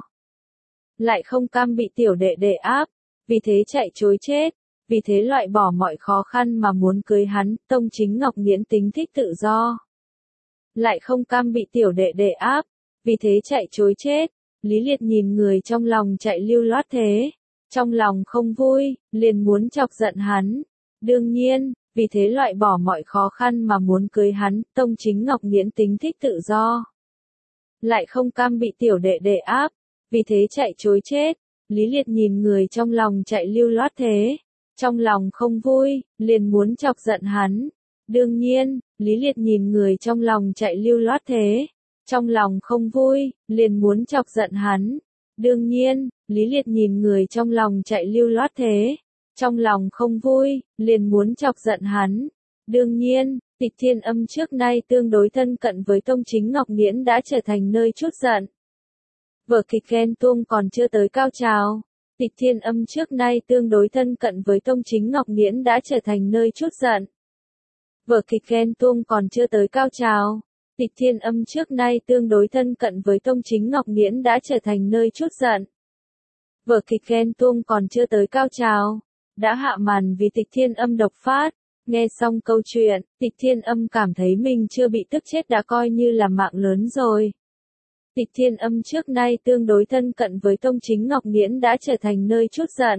Speaker 1: Lại không cam bị tiểu đệ đệ áp. Vì thế chạy trối chết. Vì thế loại bỏ mọi khó khăn mà muốn cưới hắn, tông chính Ngọc Nghiễn tính thích tự do. Lại không cam bị tiểu đệ đệ áp. Vì thế chạy trối chết. Lý Liệt nhìn người trong lòng chạy lưu loát thế. Trong lòng không vui, liền muốn chọc giận hắn. Đương nhiên, vì thế loại bỏ mọi khó khăn mà muốn cưới hắn, tông chính Ngọc Nghiễn tính thích tự do. Lại không cam bị tiểu đệ đệ áp. Vì thế chạy trối chết. Lý Liệt nhìn người trong lòng chạy lưu loát thế. Trong lòng không vui, liền muốn chọc giận hắn. Đương nhiên, Lý Liệt nhìn người trong lòng chạy lưu loát thế. Trong lòng không vui, liền muốn chọc giận hắn. Đương nhiên, Lý Liệt nhìn người trong lòng chạy lưu loát thế. Trong lòng không vui, liền muốn chọc giận hắn. Đương nhiên, Tịch Thiên Âm trước nay tương đối thân cận với tông chính Ngọc Nghiễn đã trở thành nơi trút giận. Vở kịch ghen tuông còn chưa tới cao trào. Tịch Thiên Âm trước nay tương đối thân cận với tông chính Ngọc Nghiễn đã trở thành nơi trút giận. Vở kịch ghen tuông còn chưa tới cao trào. Tịch Thiên Âm trước nay tương đối thân cận với tông chính Ngọc Nghiễn đã trở thành nơi trút giận. Vở kịch ghen tuông còn chưa tới cao trào. Đã hạ màn vì Tịch Thiên Âm độc phát. Nghe xong câu chuyện, Tịch Thiên Âm cảm thấy mình chưa bị tức chết đã coi như là mạng lớn rồi. Tịch Thiên Âm trước nay tương đối thân cận với tông chính Ngọc Nghiễn đã trở thành nơi trút giận.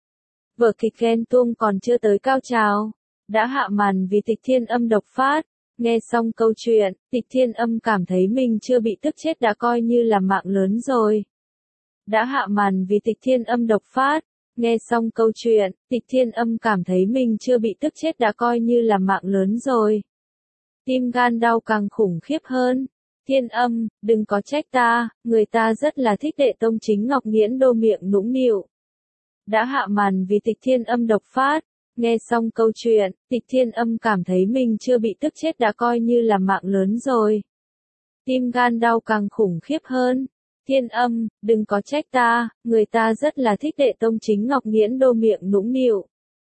Speaker 1: Vở kịch ghen tuông còn chưa tới cao trào. Đã hạ màn vì Tịch Thiên Âm độc phát. Nghe xong câu chuyện, Tịch Thiên Âm cảm thấy mình chưa bị tức chết đã coi như là mạng lớn rồi. Đã hạ màn vì Tịch Thiên Âm độc phát. Nghe xong câu chuyện, Tịch Thiên Âm cảm thấy mình chưa bị tức chết đã coi như là mạng lớn rồi. Tim gan đau càng khủng khiếp hơn. Thiên Âm, đừng có trách ta, người ta rất là thích đệ tông chính Ngọc Nghiễn đô miệng nũng nịu. Đã hạ màn vì Tịch Thiên Âm độc phát. Nghe xong câu chuyện, Tịch Thiên Âm cảm thấy mình chưa bị tức chết đã coi như là mạng lớn rồi. Tim gan đau càng khủng khiếp hơn. Thiên Âm, đừng có trách ta, người ta rất là thích đệ tông chính Ngọc Nghiễn đô miệng nũng nịu.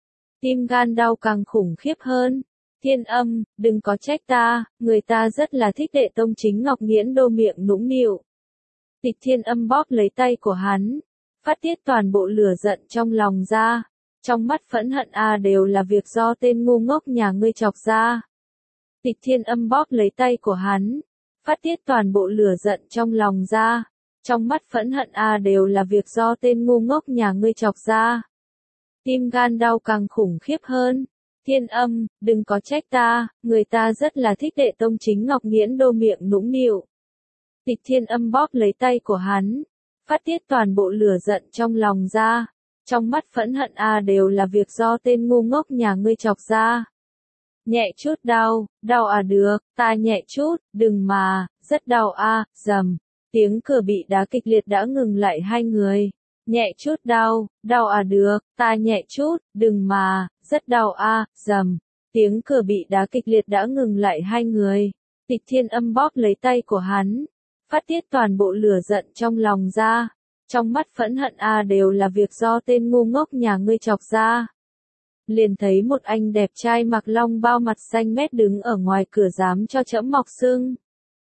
Speaker 1: Tim gan đau càng khủng khiếp hơn. Thiên Âm, đừng có trách ta, người ta rất là thích đệ tông chính Ngọc Nghiễn đô miệng nũng nịu. Tịch Thiên Âm bóp lấy tay của hắn, phát tiết toàn bộ lửa giận trong lòng ra. Trong mắt phẫn hận đều là việc do tên ngu ngốc nhà ngươi chọc ra. Tịch Thiên Âm bóp lấy tay của hắn, phát tiết toàn bộ lửa giận trong lòng ra. Trong mắt phẫn hận đều là việc do tên ngu ngốc nhà ngươi chọc ra. Tim gan đau càng khủng khiếp hơn. Thiên Âm, đừng có trách ta, người ta rất là thích đệ tông chính Ngọc Nghiễn đô miệng nũng nịu. Tịch Thiên Âm bóp lấy tay của hắn, phát tiết toàn bộ lửa giận trong lòng ra. Trong mắt phẫn hận đều là việc do tên ngu ngốc nhà ngươi chọc ra. Nhẹ chút đau, đau được, ta nhẹ chút, đừng mà, rất đau dầm. Tiếng cửa bị đá kịch liệt đã ngừng lại hai người. Nhẹ chút đau, đau được, ta nhẹ chút, đừng mà, rất đau dầm. Tiếng cửa bị đá kịch liệt đã ngừng lại hai người. Tịch Thiên Âm bóp lấy tay của hắn, phát tiết toàn bộ lửa giận trong lòng ra. Trong mắt phẫn hận đều là việc do tên ngu ngốc nhà ngươi chọc ra. Liền thấy một anh đẹp trai mặc long bao mặt xanh mét đứng ở ngoài cửa dám cho trẫm mọc xương.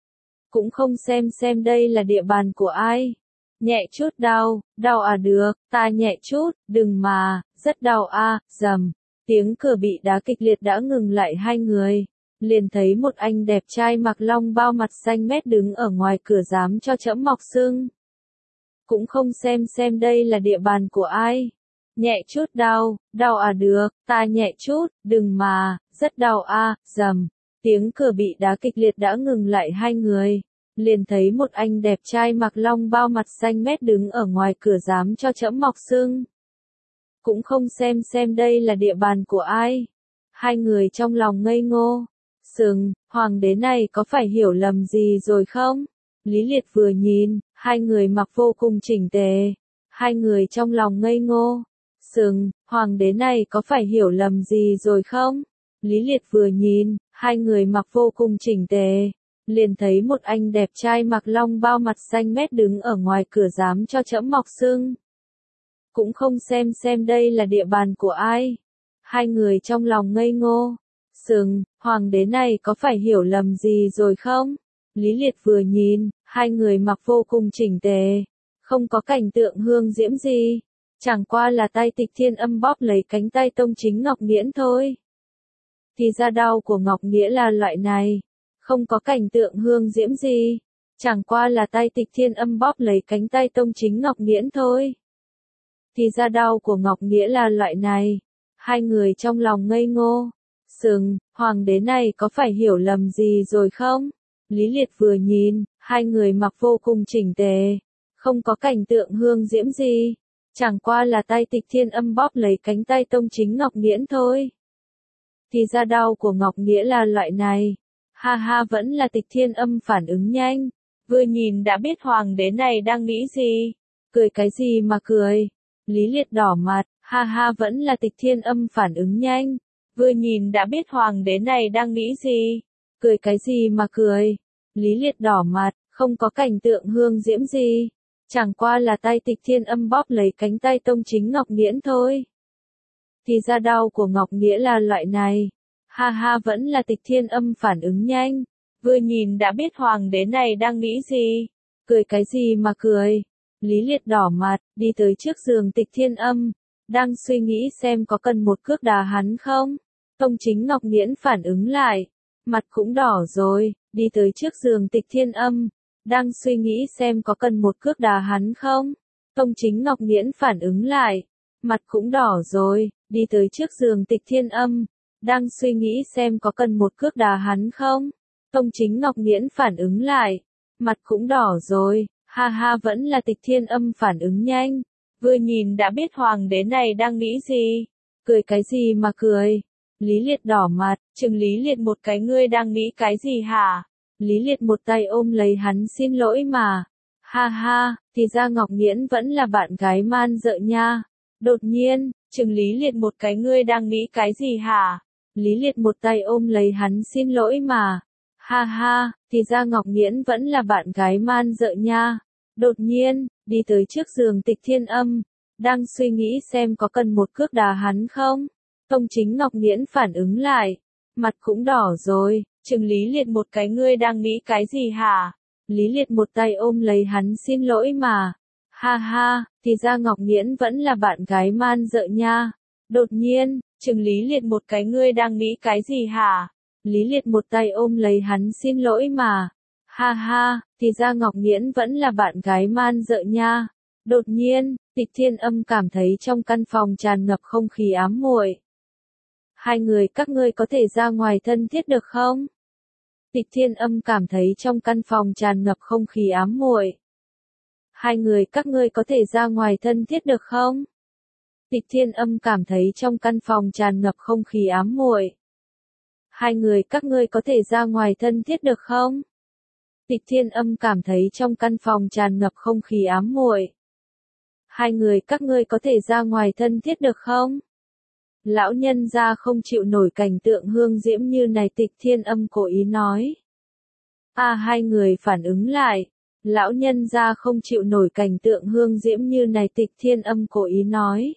Speaker 1: Cũng không xem đây là địa bàn của ai. Nhẹ chút đau, đau được, ta nhẹ chút, đừng mà, rất đau dầm. Tiếng cửa bị đá kịch liệt đã ngừng lại hai người. Liền thấy một anh đẹp trai mặc long bao mặt xanh mét đứng ở ngoài cửa dám cho trẫm mọc xương. Cũng không xem đây là địa bàn của ai. Nhẹ chút đau, đau được, ta nhẹ chút, đừng mà, rất đau dầm. Tiếng cửa bị đá kịch liệt đã ngừng lại hai người. Liền thấy một anh đẹp trai mặc long bao mặt xanh mét đứng ở ngoài cửa dám cho trẫm mọc xương. Cũng không xem đây là địa bàn của ai. Hai người trong lòng ngây ngô. Sừng, hoàng đế này có phải hiểu lầm gì rồi không? Lý Liệt vừa nhìn, hai người mặc vô cùng chỉnh tề. Hai người trong lòng ngây ngô. Sừng, hoàng đế này có phải hiểu lầm gì rồi không? Lý Liệt vừa nhìn, hai người mặc vô cùng chỉnh tề. Liền thấy một anh đẹp trai mặc long bao mặt xanh mét đứng ở ngoài cửa dám cho trẫm mọc xương. Cũng không xem đây là địa bàn của ai. Hai người trong lòng ngây ngô. Sừng, hoàng đế này có phải hiểu lầm gì rồi không? Lý Liệt vừa nhìn, hai người mặc vô cùng chỉnh tề. Không có cảnh tượng hương diễm gì. Chẳng qua là tay Tịch Thiên Âm bóp lấy cánh tay tông chính Ngọc Nghiễn thôi. Thì ra đau của Ngọc Nghĩa là loại này. Không có cảnh tượng hương diễm gì. Chẳng qua là tay Tịch Thiên Âm bóp lấy cánh tay tông chính Ngọc Nghiễn thôi. Thì ra đau của Ngọc Nghĩa là loại này. Hai người trong lòng ngây ngô. Sừng, hoàng đế này có phải hiểu lầm gì rồi không? Lý Liệt vừa nhìn, hai người mặc vô cùng chỉnh tề. Không có cảnh tượng hương diễm gì. Chẳng qua là tay Tịch Thiên Âm bóp lấy cánh tay tông chính Ngọc Nghiễn thôi. Thì ra đau của Ngọc Nghĩa là loại này. Ha ha, vẫn là Tịch Thiên Âm phản ứng nhanh. Vừa nhìn đã biết hoàng đế này đang nghĩ gì. Cười cái gì mà cười. Lý Liệt đỏ mặt. Ha ha, vẫn là Tịch Thiên Âm phản ứng nhanh. Vừa nhìn đã biết hoàng đế này đang nghĩ gì. Cười cái gì mà cười. Lý Liệt đỏ mặt. Không có cảnh tượng hương diễm gì. Chẳng qua là tay Tịch Thiên Âm bóp lấy cánh tay tông chính Ngọc Nghiễn thôi. Thì ra đau của Ngọc Nghĩa là loại này. Ha ha, vẫn là Tịch Thiên Âm phản ứng nhanh. Vừa nhìn đã biết hoàng đế này đang nghĩ gì. Cười cái gì mà cười. Lý Liệt đỏ mặt, đi tới trước giường Tịch Thiên Âm. Đang suy nghĩ xem có cần một cước đá hắn không. Tông chính Ngọc Nghiễn phản ứng lại. Mặt cũng đỏ rồi, đi tới trước giường Tịch Thiên Âm. Đang suy nghĩ xem có cần một cước đá hắn không. Tông chính Ngọc Nghiễn phản ứng lại. Mặt cũng đỏ rồi, đi tới trước giường Tịch Thiên Âm. Đang suy nghĩ xem có cần một cước đá hắn không. Tông chính Ngọc Nghiễn phản ứng lại. Mặt cũng đỏ rồi, ha ha, vẫn là Tịch Thiên Âm phản ứng nhanh. Vừa nhìn đã biết hoàng đế này đang nghĩ gì. Cười cái gì mà cười? Lý Liệt đỏ mặt, chừng Lý Liệt một cái, ngươi đang nghĩ cái gì hả? Lý Liệt một tay ôm lấy hắn, xin lỗi mà. Ha ha, thì ra Ngọc Nghiễn vẫn là bạn gái man dợ nha. Đột nhiên, chừng Lý Liệt một cái, ngươi đang nghĩ cái gì hả? Lý Liệt một tay ôm lấy hắn, xin lỗi mà. Ha ha, thì ra Ngọc Nghiễn vẫn là bạn gái man dợ nha. Đột nhiên, đi tới trước giường Tịch Thiên Âm, đang suy nghĩ xem có cần một cước đá hắn không. Tông Chính Ngọc Nghiễn phản ứng lại, mặt cũng đỏ rồi, chừng Lý Liệt một cái, ngươi đang nghĩ cái gì hả? Lý Liệt một tay ôm lấy hắn, xin lỗi mà. Ha ha, thì ra Ngọc Nghiễn vẫn là bạn gái man dợ nha. Đột nhiên, chừng Lý Liệt một cái, ngươi đang nghĩ cái gì hả? Lý Liệt một tay ôm lấy hắn, xin lỗi mà. Ha ha, thì ra Ngọc Nghiễn vẫn là bạn gái man dợ nha. Đột nhiên, Tịch Thiên Âm cảm thấy trong căn phòng tràn ngập không khí ám muội. Hai người các ngươi có thể ra ngoài thân thiết được không? Tịch Thiên Âm cảm thấy trong căn phòng tràn ngập không khí ám muội. Hai người các ngươi có thể ra ngoài thân thiết được không? Tịch Thiên Âm cảm thấy trong căn phòng tràn ngập không khí ám muội. Hai người các ngươi có thể ra ngoài thân thiết được không? Tịch Thiên Âm cảm thấy trong căn phòng tràn ngập không khí ám muội. Hai người các ngươi có thể ra ngoài thân thiết được không? Lão nhân gia không chịu nổi cảnh tượng hương diễm như này, Tịch Thiên Âm cố ý nói. Hai người phản ứng lại. Lão nhân gia không chịu nổi cảnh tượng hương diễm như này, Tịch Thiên Âm cố ý nói.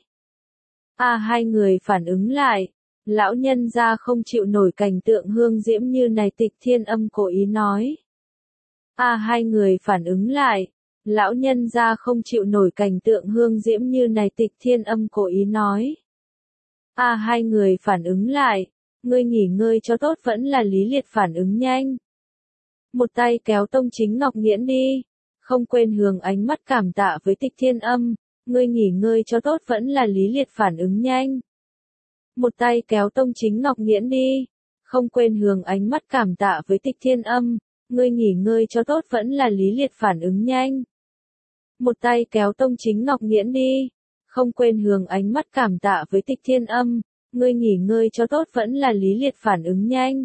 Speaker 1: Hai người phản ứng lại. Lão nhân gia không chịu nổi cảnh tượng hương diễm như này, Tịch Thiên Âm cố ý nói. Hai người phản ứng lại. Lão nhân gia không chịu nổi cảnh tượng hương diễm như này, Tịch Thiên Âm cố ý nói. Hai người phản ứng lại. Ngươi nghỉ ngơi cho tốt, vẫn là Lý Liệt phản ứng nhanh. Một tay kéo Tông Chính Ngọc Nghiễn đi. Không quên hướng ánh mắt cảm tạ với Tịch Thiên Âm. Ngươi nghỉ ngơi cho tốt, vẫn là Lý Liệt phản ứng nhanh. Một tay kéo Tông Chính Ngọc Nghiễn đi. Không quên hướng ánh mắt cảm tạ với Tịch Thiên Âm. Ngươi nghỉ ngơi cho tốt, vẫn là Lý Liệt phản ứng nhanh. Một tay kéo Tông Chính Ngọc Nghiễn đi. Không quên hướng ánh mắt cảm tạ với Tịch Thiên Âm. Ngươi nghỉ ngơi cho tốt, vẫn là Lý Liệt phản ứng nhanh.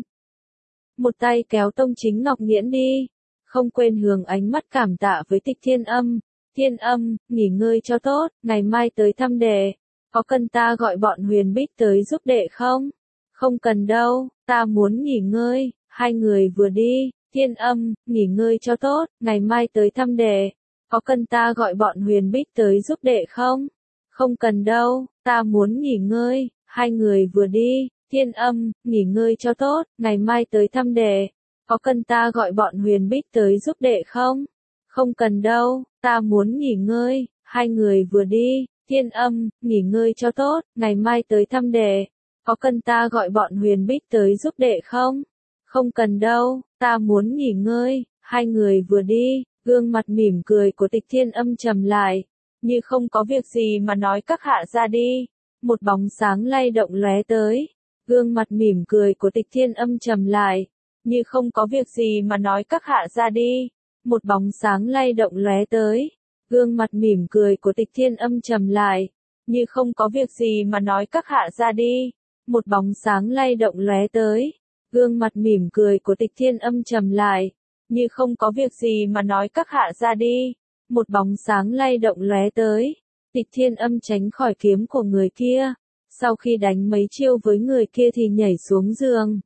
Speaker 1: Một tay kéo Tông Chính Ngọc Nghiễn đi. Không quên hướng ánh mắt cảm tạ với Tịch Thiên Âm. Thiên Âm, nghỉ ngơi cho tốt, ngày mai tới thăm đệ. Có cần ta gọi bọn Huyền Bích tới giúp đệ không? Không cần đâu, ta muốn nghỉ ngơi. Hai người vừa đi. Thiên Âm, nghỉ ngơi cho tốt, ngày mai tới thăm đệ. Có cần ta gọi bọn Huyền Bích tới giúp đệ không? Không cần đâu, ta muốn nghỉ ngơi. Hai người vừa đi. Thiên Âm, nghỉ ngơi cho tốt, ngày mai tới thăm đệ. Có cần ta gọi bọn Huyền Bích tới giúp đệ không? Không cần đâu, ta muốn nghỉ ngơi. Hai người vừa đi. Thiên Âm, nghỉ ngơi cho tốt, ngày mai tới thăm đệ. Có cần ta gọi bọn Huyền Bích tới giúp đệ không? Không cần đâu, ta muốn nghỉ ngơi. Hai người vừa đi, gương mặt mỉm cười của Tịch Thiên Âm trầm lại. Như không có việc gì mà nói, các hạ ra đi. Một bóng sáng lay động lóe tới. Gương mặt mỉm cười của Tịch Thiên Âm trầm lại. Như không có việc gì mà nói, các hạ ra đi. Một bóng sáng lay động lóe tới. Gương mặt mỉm cười của Tịch Thiên Âm trầm lại. Như không có việc gì mà nói, các hạ ra đi. Một bóng sáng lay động lóe tới. Gương mặt mỉm cười của Tịch Thiên Âm trầm lại. Như không có việc gì mà nói, các hạ ra đi. Một bóng sáng lay động lóe tới. Tịch Thiên Âm tránh khỏi kiếm của người kia. Sau khi đánh mấy chiêu với người kia thì nhảy xuống giường.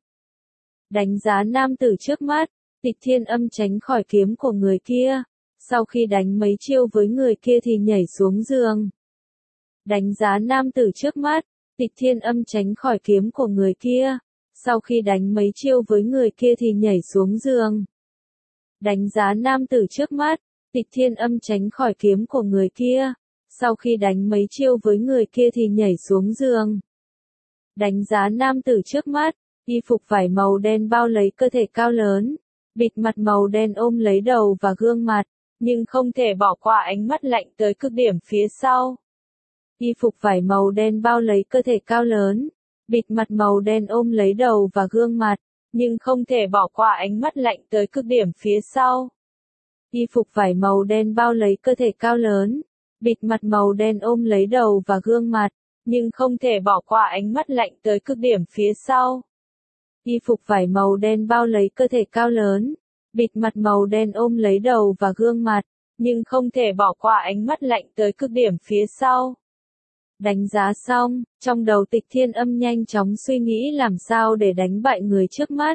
Speaker 1: Đánh giá nam tử trước mắt. Tịch Thiên Âm tránh khỏi kiếm của người kia. Sau khi đánh mấy chiêu với người kia thì nhảy xuống giường. Đánh giá nam tử trước mắt. Tịch Thiên Âm tránh khỏi kiếm của người kia. Sau khi đánh mấy chiêu với người kia thì nhảy xuống giường. Đánh giá nam tử trước mắt. Tịch Thiên Âm tránh khỏi kiếm của người kia. Sau khi đánh mấy chiêu với người kia thì nhảy xuống giường. Đánh giá nam tử trước mắt. Y phục vải màu đen bao lấy cơ thể cao lớn. Bịt mặt màu đen ôm lấy đầu và gương mặt. Nhưng không thể bỏ qua ánh mắt lạnh tới cực điểm phía sau. Y phục vải màu đen bao lấy cơ thể cao lớn. Bịt mặt màu đen ôm lấy đầu và gương mặt. Nhưng không thể bỏ qua ánh mắt lạnh tới cực điểm phía sau. Y phục vải màu đen bao lấy cơ thể cao lớn. bịt mặt màu đen ôm lấy đầu và gương mặt, nhưng không thể bỏ qua ánh mắt lạnh tới cực điểm phía sau. Y phục vải màu đen bao lấy cơ thể cao lớn, bịt mặt màu đen ôm lấy đầu và gương mặt, nhưng không thể bỏ qua ánh mắt lạnh tới cực điểm phía sau. Đánh giá xong, trong đầu Tịch Thiên Âm nhanh chóng suy nghĩ làm sao để đánh bại người trước mắt.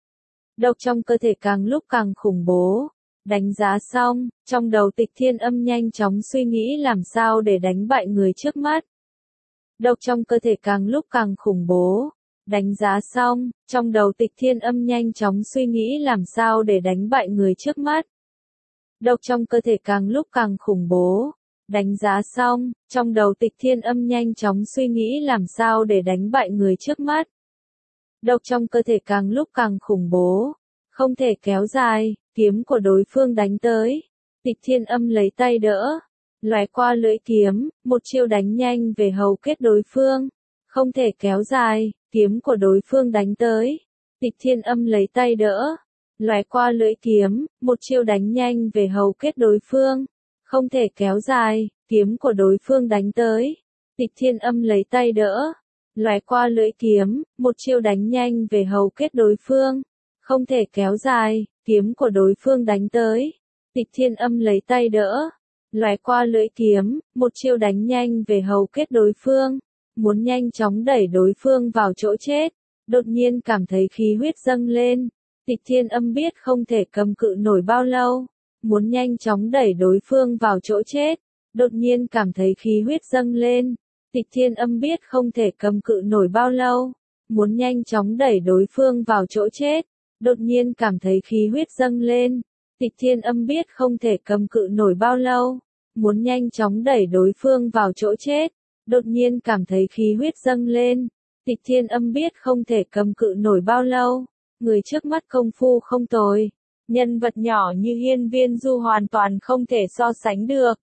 Speaker 1: Độc trong cơ thể càng lúc càng khủng bố. Đánh giá xong, trong đầu Tịch Thiên Âm nhanh chóng suy nghĩ làm sao để đánh bại người trước mắt. Độc trong cơ thể càng lúc càng khủng bố. Đánh giá xong, trong đầu Tịch Thiên Âm nhanh chóng suy nghĩ làm sao để đánh bại người trước mắt. Độc trong cơ thể càng lúc càng khủng bố. Đánh giá xong, trong đầu Tịch Thiên Âm nhanh chóng suy nghĩ làm sao để đánh bại người trước mắt. Độc trong cơ thể càng lúc càng khủng bố. Không thể kéo dài, kiếm của đối phương đánh tới. Tịch Thiên Âm lấy tay đỡ. Lóe qua lưỡi kiếm, một chiêu đánh nhanh về hầu kết đối phương. Không thể kéo dài, kiếm của đối phương đánh tới. Tịch Thiên Âm lấy tay đỡ. Lóe qua lưỡi kiếm, một chiêu đánh nhanh về hầu kết đối phương. Không thể kéo dài, kiếm của đối phương đánh tới. Tịch Thiên Âm lấy tay đỡ. Lóe qua lưỡi kiếm, một chiêu đánh nhanh về hầu kết đối phương. Không thể kéo dài, kiếm của đối phương đánh tới. Tịch Thiên Âm lấy tay đỡ. Lóe qua lưỡi kiếm, một chiêu đánh nhanh về hầu kết đối phương. Muốn nhanh chóng đẩy đối phương vào chỗ chết. Đột nhiên cảm thấy khí huyết dâng lên. Tịch Thiên Âm biết không thể cầm cự nổi bao lâu. Muốn nhanh chóng đẩy đối phương vào chỗ chết. Đột nhiên cảm thấy khí huyết dâng lên. Tịch Thiên Âm biết không thể cầm cự nổi bao lâu. Muốn nhanh chóng đẩy đối phương vào chỗ chết. Đột nhiên cảm thấy khí huyết dâng lên. Tịch Thiên Âm biết không thể cầm cự nổi bao lâu. Muốn nhanh chóng đẩy đối phương vào chỗ chết. Đột nhiên cảm thấy khí huyết dâng lên. Tịch Thiên Âm biết không thể cầm cự nổi bao lâu. Người trước mắt công phu không tồi. Nhân vật nhỏ như Hiên Viên Du hoàn toàn không thể so sánh được.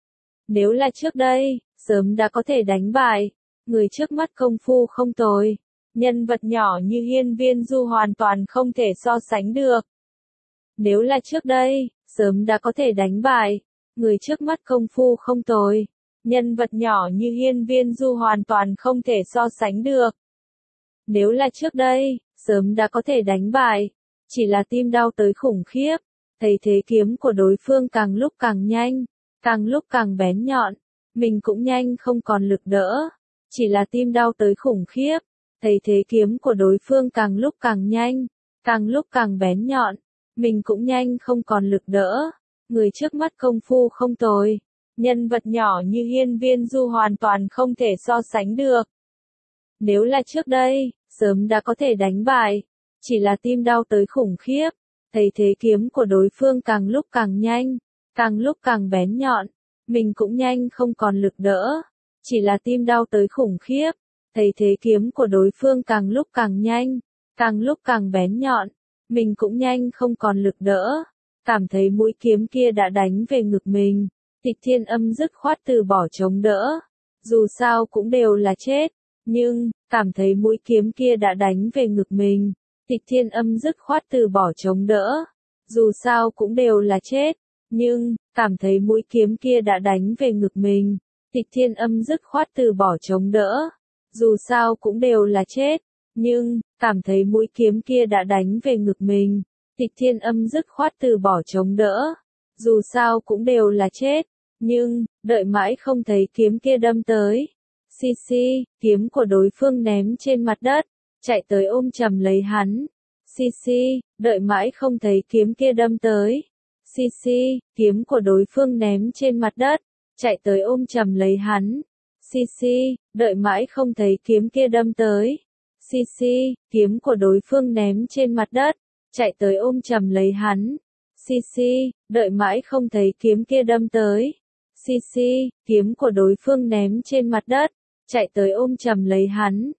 Speaker 1: Nếu là trước đây, sớm đã có thể đánh bại. Người trước mắt công phu không tồi. Nhân vật nhỏ như Hiên Viên Du hoàn toàn không thể so sánh được. Nếu là trước đây, sớm đã có thể đánh bại. Người trước mắt công phu không tồi. Nhân vật nhỏ như Hiên Viên Du hoàn toàn không thể so sánh được. Nếu là trước đây, sớm đã có thể đánh bại. Chỉ là tim đau tới khủng khiếp. Thấy thế kiếm của đối phương càng lúc càng nhanh. Càng lúc càng bén nhọn. Mình cũng nhanh không còn lực đỡ. Chỉ là tim đau tới khủng khiếp. Thấy thế kiếm của đối phương càng lúc càng nhanh. Càng lúc càng bén nhọn. Mình cũng nhanh không còn lực đỡ. Người trước mắt công phu không tồi. Nhân vật nhỏ như Hiên Viên Du hoàn toàn không thể so sánh được. Nếu là trước đây, sớm đã có thể đánh bại. Chỉ là tim đau tới khủng khiếp. Thấy thế kiếm của đối phương càng lúc càng nhanh. Càng lúc càng bén nhọn. Mình cũng nhanh không còn lực đỡ. Chỉ là tim đau tới khủng khiếp. Thấy thế kiếm của đối phương càng lúc càng nhanh. Càng lúc càng bén nhọn. Mình cũng nhanh không còn lực đỡ. Cảm thấy mũi kiếm kia đã đánh về ngực mình. Tịch Thiên Âm dứt khoát từ bỏ chống đỡ. Dù sao cũng đều là chết. Nhưng, cảm thấy mũi kiếm kia đã đánh về ngực mình. Tịch Thiên Âm dứt khoát từ bỏ chống đỡ. Dù sao cũng đều là chết. Nhưng, cảm thấy mũi kiếm kia đã đánh về ngực mình. Tịch Thiên Âm dứt khoát từ bỏ chống đỡ. Dù sao cũng đều là chết. Nhưng, cảm thấy mũi kiếm kia đã đánh về ngực mình. Tịch Thiên Âm dứt khoát từ bỏ chống đỡ. Dù sao cũng đều là chết. Nhưng, đợi mãi không thấy kiếm kia đâm tới. Xì, kiếm của đối phương ném trên mặt đất. Chạy tới ôm chầm lấy hắn. Xì, đợi mãi không thấy kiếm kia đâm tới. Xì, kiếm của đối phương ném trên mặt đất. Chạy tới ôm chầm lấy hắn. Xì, đợi mãi không thấy kiếm kia đâm tới. Xì, kiếm của đối phương ném trên mặt đất. Chạy tới ôm chầm lấy hắn. Xì, đợi mãi không thấy kiếm kia đâm tới. Xì, kiếm của đối phương ném trên mặt đất. Chạy tới ôm chầm lấy hắn.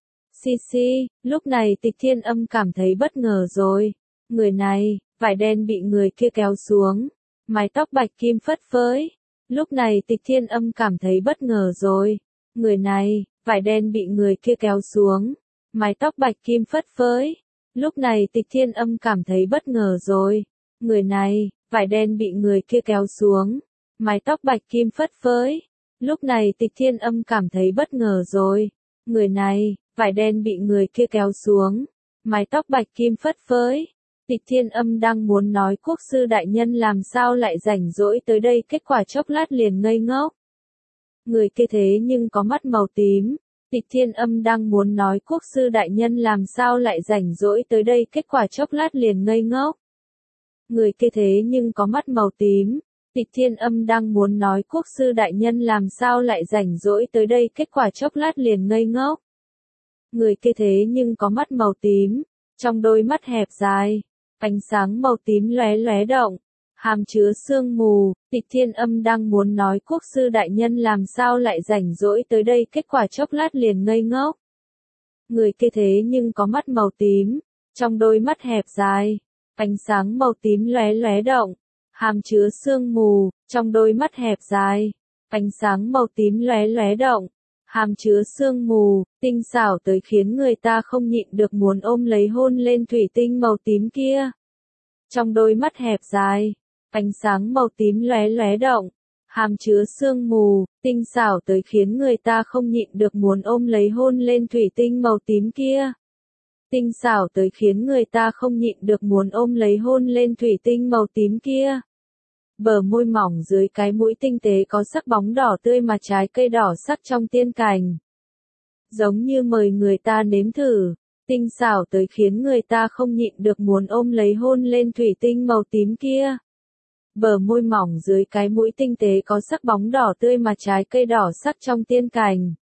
Speaker 1: Xì, lúc này Tịch Thiên Âm cảm thấy bất ngờ rồi. Người này, vải đen bị người kia kéo xuống. Mái tóc bạch kim phất phới. Lúc này Tịch Thiên Âm cảm thấy bất ngờ rồi. Người này, vải đen bị người kia kéo xuống. Mái tóc bạch kim phất phới. Lúc này Tịch Thiên Âm cảm thấy bất ngờ rồi. Người này, vải đen bị người kia kéo xuống. Mái tóc bạch kim phất phới. Lúc này Tịch Thiên Âm cảm thấy bất ngờ rồi. Người này, vải đen bị người kia kéo xuống, mái tóc bạch kim phất phới. Tịch Thiên Âm đang muốn nói quốc sư đại nhân làm sao lại rảnh rỗi tới đây, kết quả chốc lát liền ngây ngốc. Người kia thế nhưng có mắt màu tím. Tịch Thiên Âm đang muốn nói quốc sư đại nhân làm sao lại rảnh rỗi tới đây, kết quả chốc lát liền ngây ngốc. Người kia thế nhưng có mắt màu tím. Tịch Thiên Âm đang muốn nói quốc sư đại nhân làm sao lại rảnh rỗi tới đây, kết quả chốc lát liền ngây ngốc. Người kia thế nhưng có mắt màu tím, trong đôi mắt hẹp dài, ánh sáng màu tím lóe lóe động, hàm chứa sương mù. Tịch Thiên Âm đang muốn nói quốc sư đại nhân làm sao lại rảnh rỗi tới đây, kết quả chốc lát liền ngây ngốc. Người kia thế nhưng có mắt màu tím, trong đôi mắt hẹp dài, ánh sáng màu tím lóe lóe động, hàm chứa sương mù, trong đôi mắt hẹp dài, ánh sáng màu tím lóe lóe động, hàm chứa sương mù, tinh xảo tới khiến người ta không nhịn được muốn ôm lấy hôn lên thủy tinh màu tím kia. Trong đôi mắt hẹp dài, ánh sáng màu tím lóe lóe động, hàm chứa sương mù, tinh xảo tới khiến người ta không nhịn được muốn ôm lấy hôn lên thủy tinh màu tím kia. Tinh xảo tới khiến người ta không nhịn được muốn ôm lấy hôn lên thủy tinh màu tím kia. Bờ môi mỏng dưới cái mũi tinh tế có sắc bóng đỏ tươi mà trái cây đỏ sắc trong tiên cành. Giống như mời người ta nếm thử, tinh xảo tới khiến người ta không nhịn được muốn ôm lấy hôn lên thủy tinh màu tím kia. Bờ môi mỏng dưới cái mũi tinh tế có sắc bóng đỏ tươi mà trái cây đỏ sắc trong tiên cành.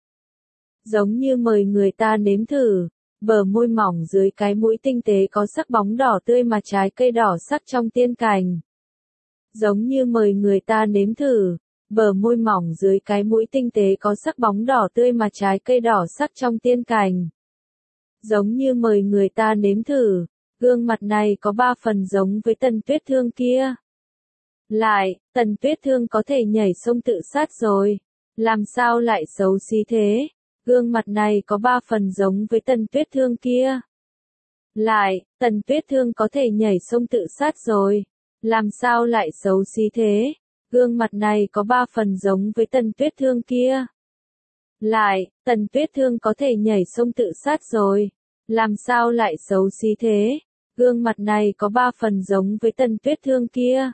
Speaker 1: Giống như mời người ta nếm thử, bờ môi mỏng dưới cái mũi tinh tế có sắc bóng đỏ tươi mà trái cây đỏ sắc trong tiên cành. Giống như mời người ta nếm thử, bờ môi mỏng dưới cái mũi tinh tế có sắc bóng đỏ tươi mà trái cây đỏ sắc trong tiên cành. Giống như mời người ta nếm thử, gương mặt này có 3 phần giống với Tần Tuyết Thương kia. Lại, Tần Tuyết Thương có thể nhảy sông tự sát rồi, làm sao lại xấu xí thế? Gương mặt này có 3 phần giống với Tần Tuyết Thương kia. Lại, Tần Tuyết Thương có thể nhảy sông tự sát rồi, làm sao lại xấu xí thế? Gương mặt này có 3 phần giống với Tần Tuyết Thương kia. Lại, Tần Tuyết Thương có thể nhảy sông tự sát rồi, làm sao lại xấu xí thế? Gương mặt này có 3 phần giống với Tần Tuyết Thương kia.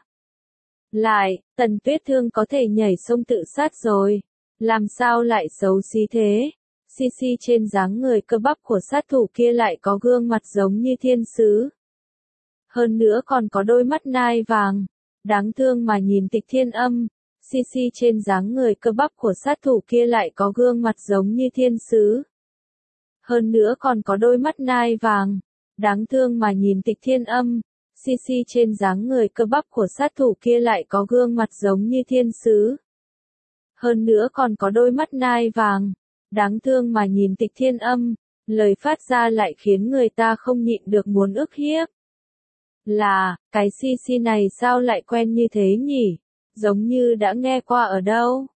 Speaker 1: Lại, Tần Tuyết Thương có thể nhảy sông tự sát rồi, làm sao lại xấu xí thế? Xi trên dáng người cơ bắp của sát thủ kia lại có gương mặt giống như thiên sứ. Hơn nữa còn có đôi mắt nai vàng, đáng thương mà nhìn Tịch Thiên Âm. Xi trên dáng người cơ bắp của sát thủ kia lại có gương mặt giống như thiên sứ. Hơn nữa còn có đôi mắt nai vàng, đáng thương mà nhìn Tịch Thiên Âm. Xi trên dáng người cơ bắp của sát thủ kia lại có gương mặt giống như thiên sứ. Hơn nữa còn có đôi mắt nai vàng, đáng thương mà nhìn Tịch Thiên Âm, lời phát ra lại khiến người ta không nhịn được muốn ức hiếp. Là, cái Xi này sao lại quen như thế nhỉ? Giống như đã nghe qua ở đâu?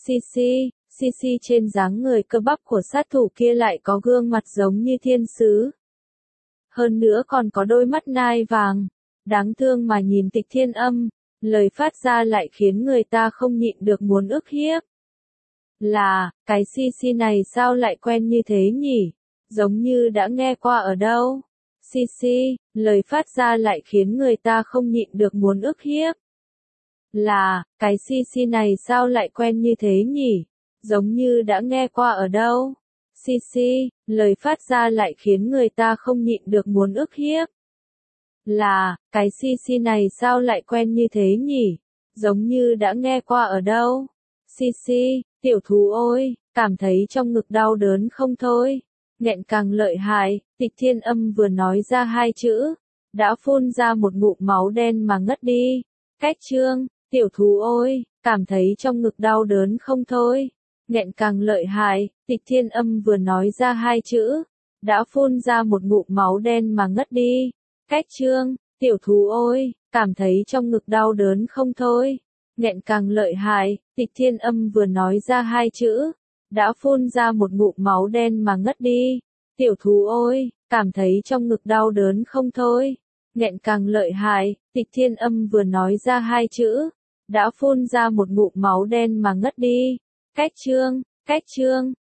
Speaker 1: Xi trên dáng người cơ bắp của sát thủ kia lại có gương mặt giống như thiên sứ. Hơn nữa còn có đôi mắt nai vàng, đáng thương mà nhìn Tịch Thiên Âm, lời phát ra lại khiến người ta không nhịn được muốn ức hiếp. Là, cái Xi này sao lại quen như thế nhỉ? Giống như đã nghe qua ở đâu? Xi, lời phát ra lại khiến người ta không nhịn được muốn ức hiếp. Là, cái Xi này sao lại quen như thế nhỉ? Giống như đã nghe qua ở đâu? Xi, lời phát ra lại khiến người ta không nhịn được muốn ức hiếp. Là, cái Xi này sao lại quen như thế nhỉ? Giống như đã nghe qua ở đâu? Xi, tiểu thú ôi, cảm thấy trong ngực đau đớn không thôi. Nghẹn càng lợi hại, Tịch Thiên Âm vừa nói ra 2 chữ, đã phun ra một ngụm máu đen mà ngất đi. Cách chương, tiểu thú ôi, cảm thấy trong ngực đau đớn không thôi. Nghẹn càng lợi hại, Tịch Thiên Âm vừa nói ra 2 chữ, đã phun ra một ngụm máu đen mà ngất đi. Cách chương, tiểu thú ôi, cảm thấy trong ngực đau đớn không thôi. Nghẹn càng lợi hại, Tịch Thiên Âm vừa nói ra 2 chữ, đã phun ra một ngụm máu đen mà ngất đi. Tiểu thú ôi, cảm thấy trong ngực đau đớn không thôi. Nghẹn càng lợi hại, Tịch Thiên Âm vừa nói ra 2 chữ, đã phun ra một ngụm máu đen mà ngất đi. Cách trương,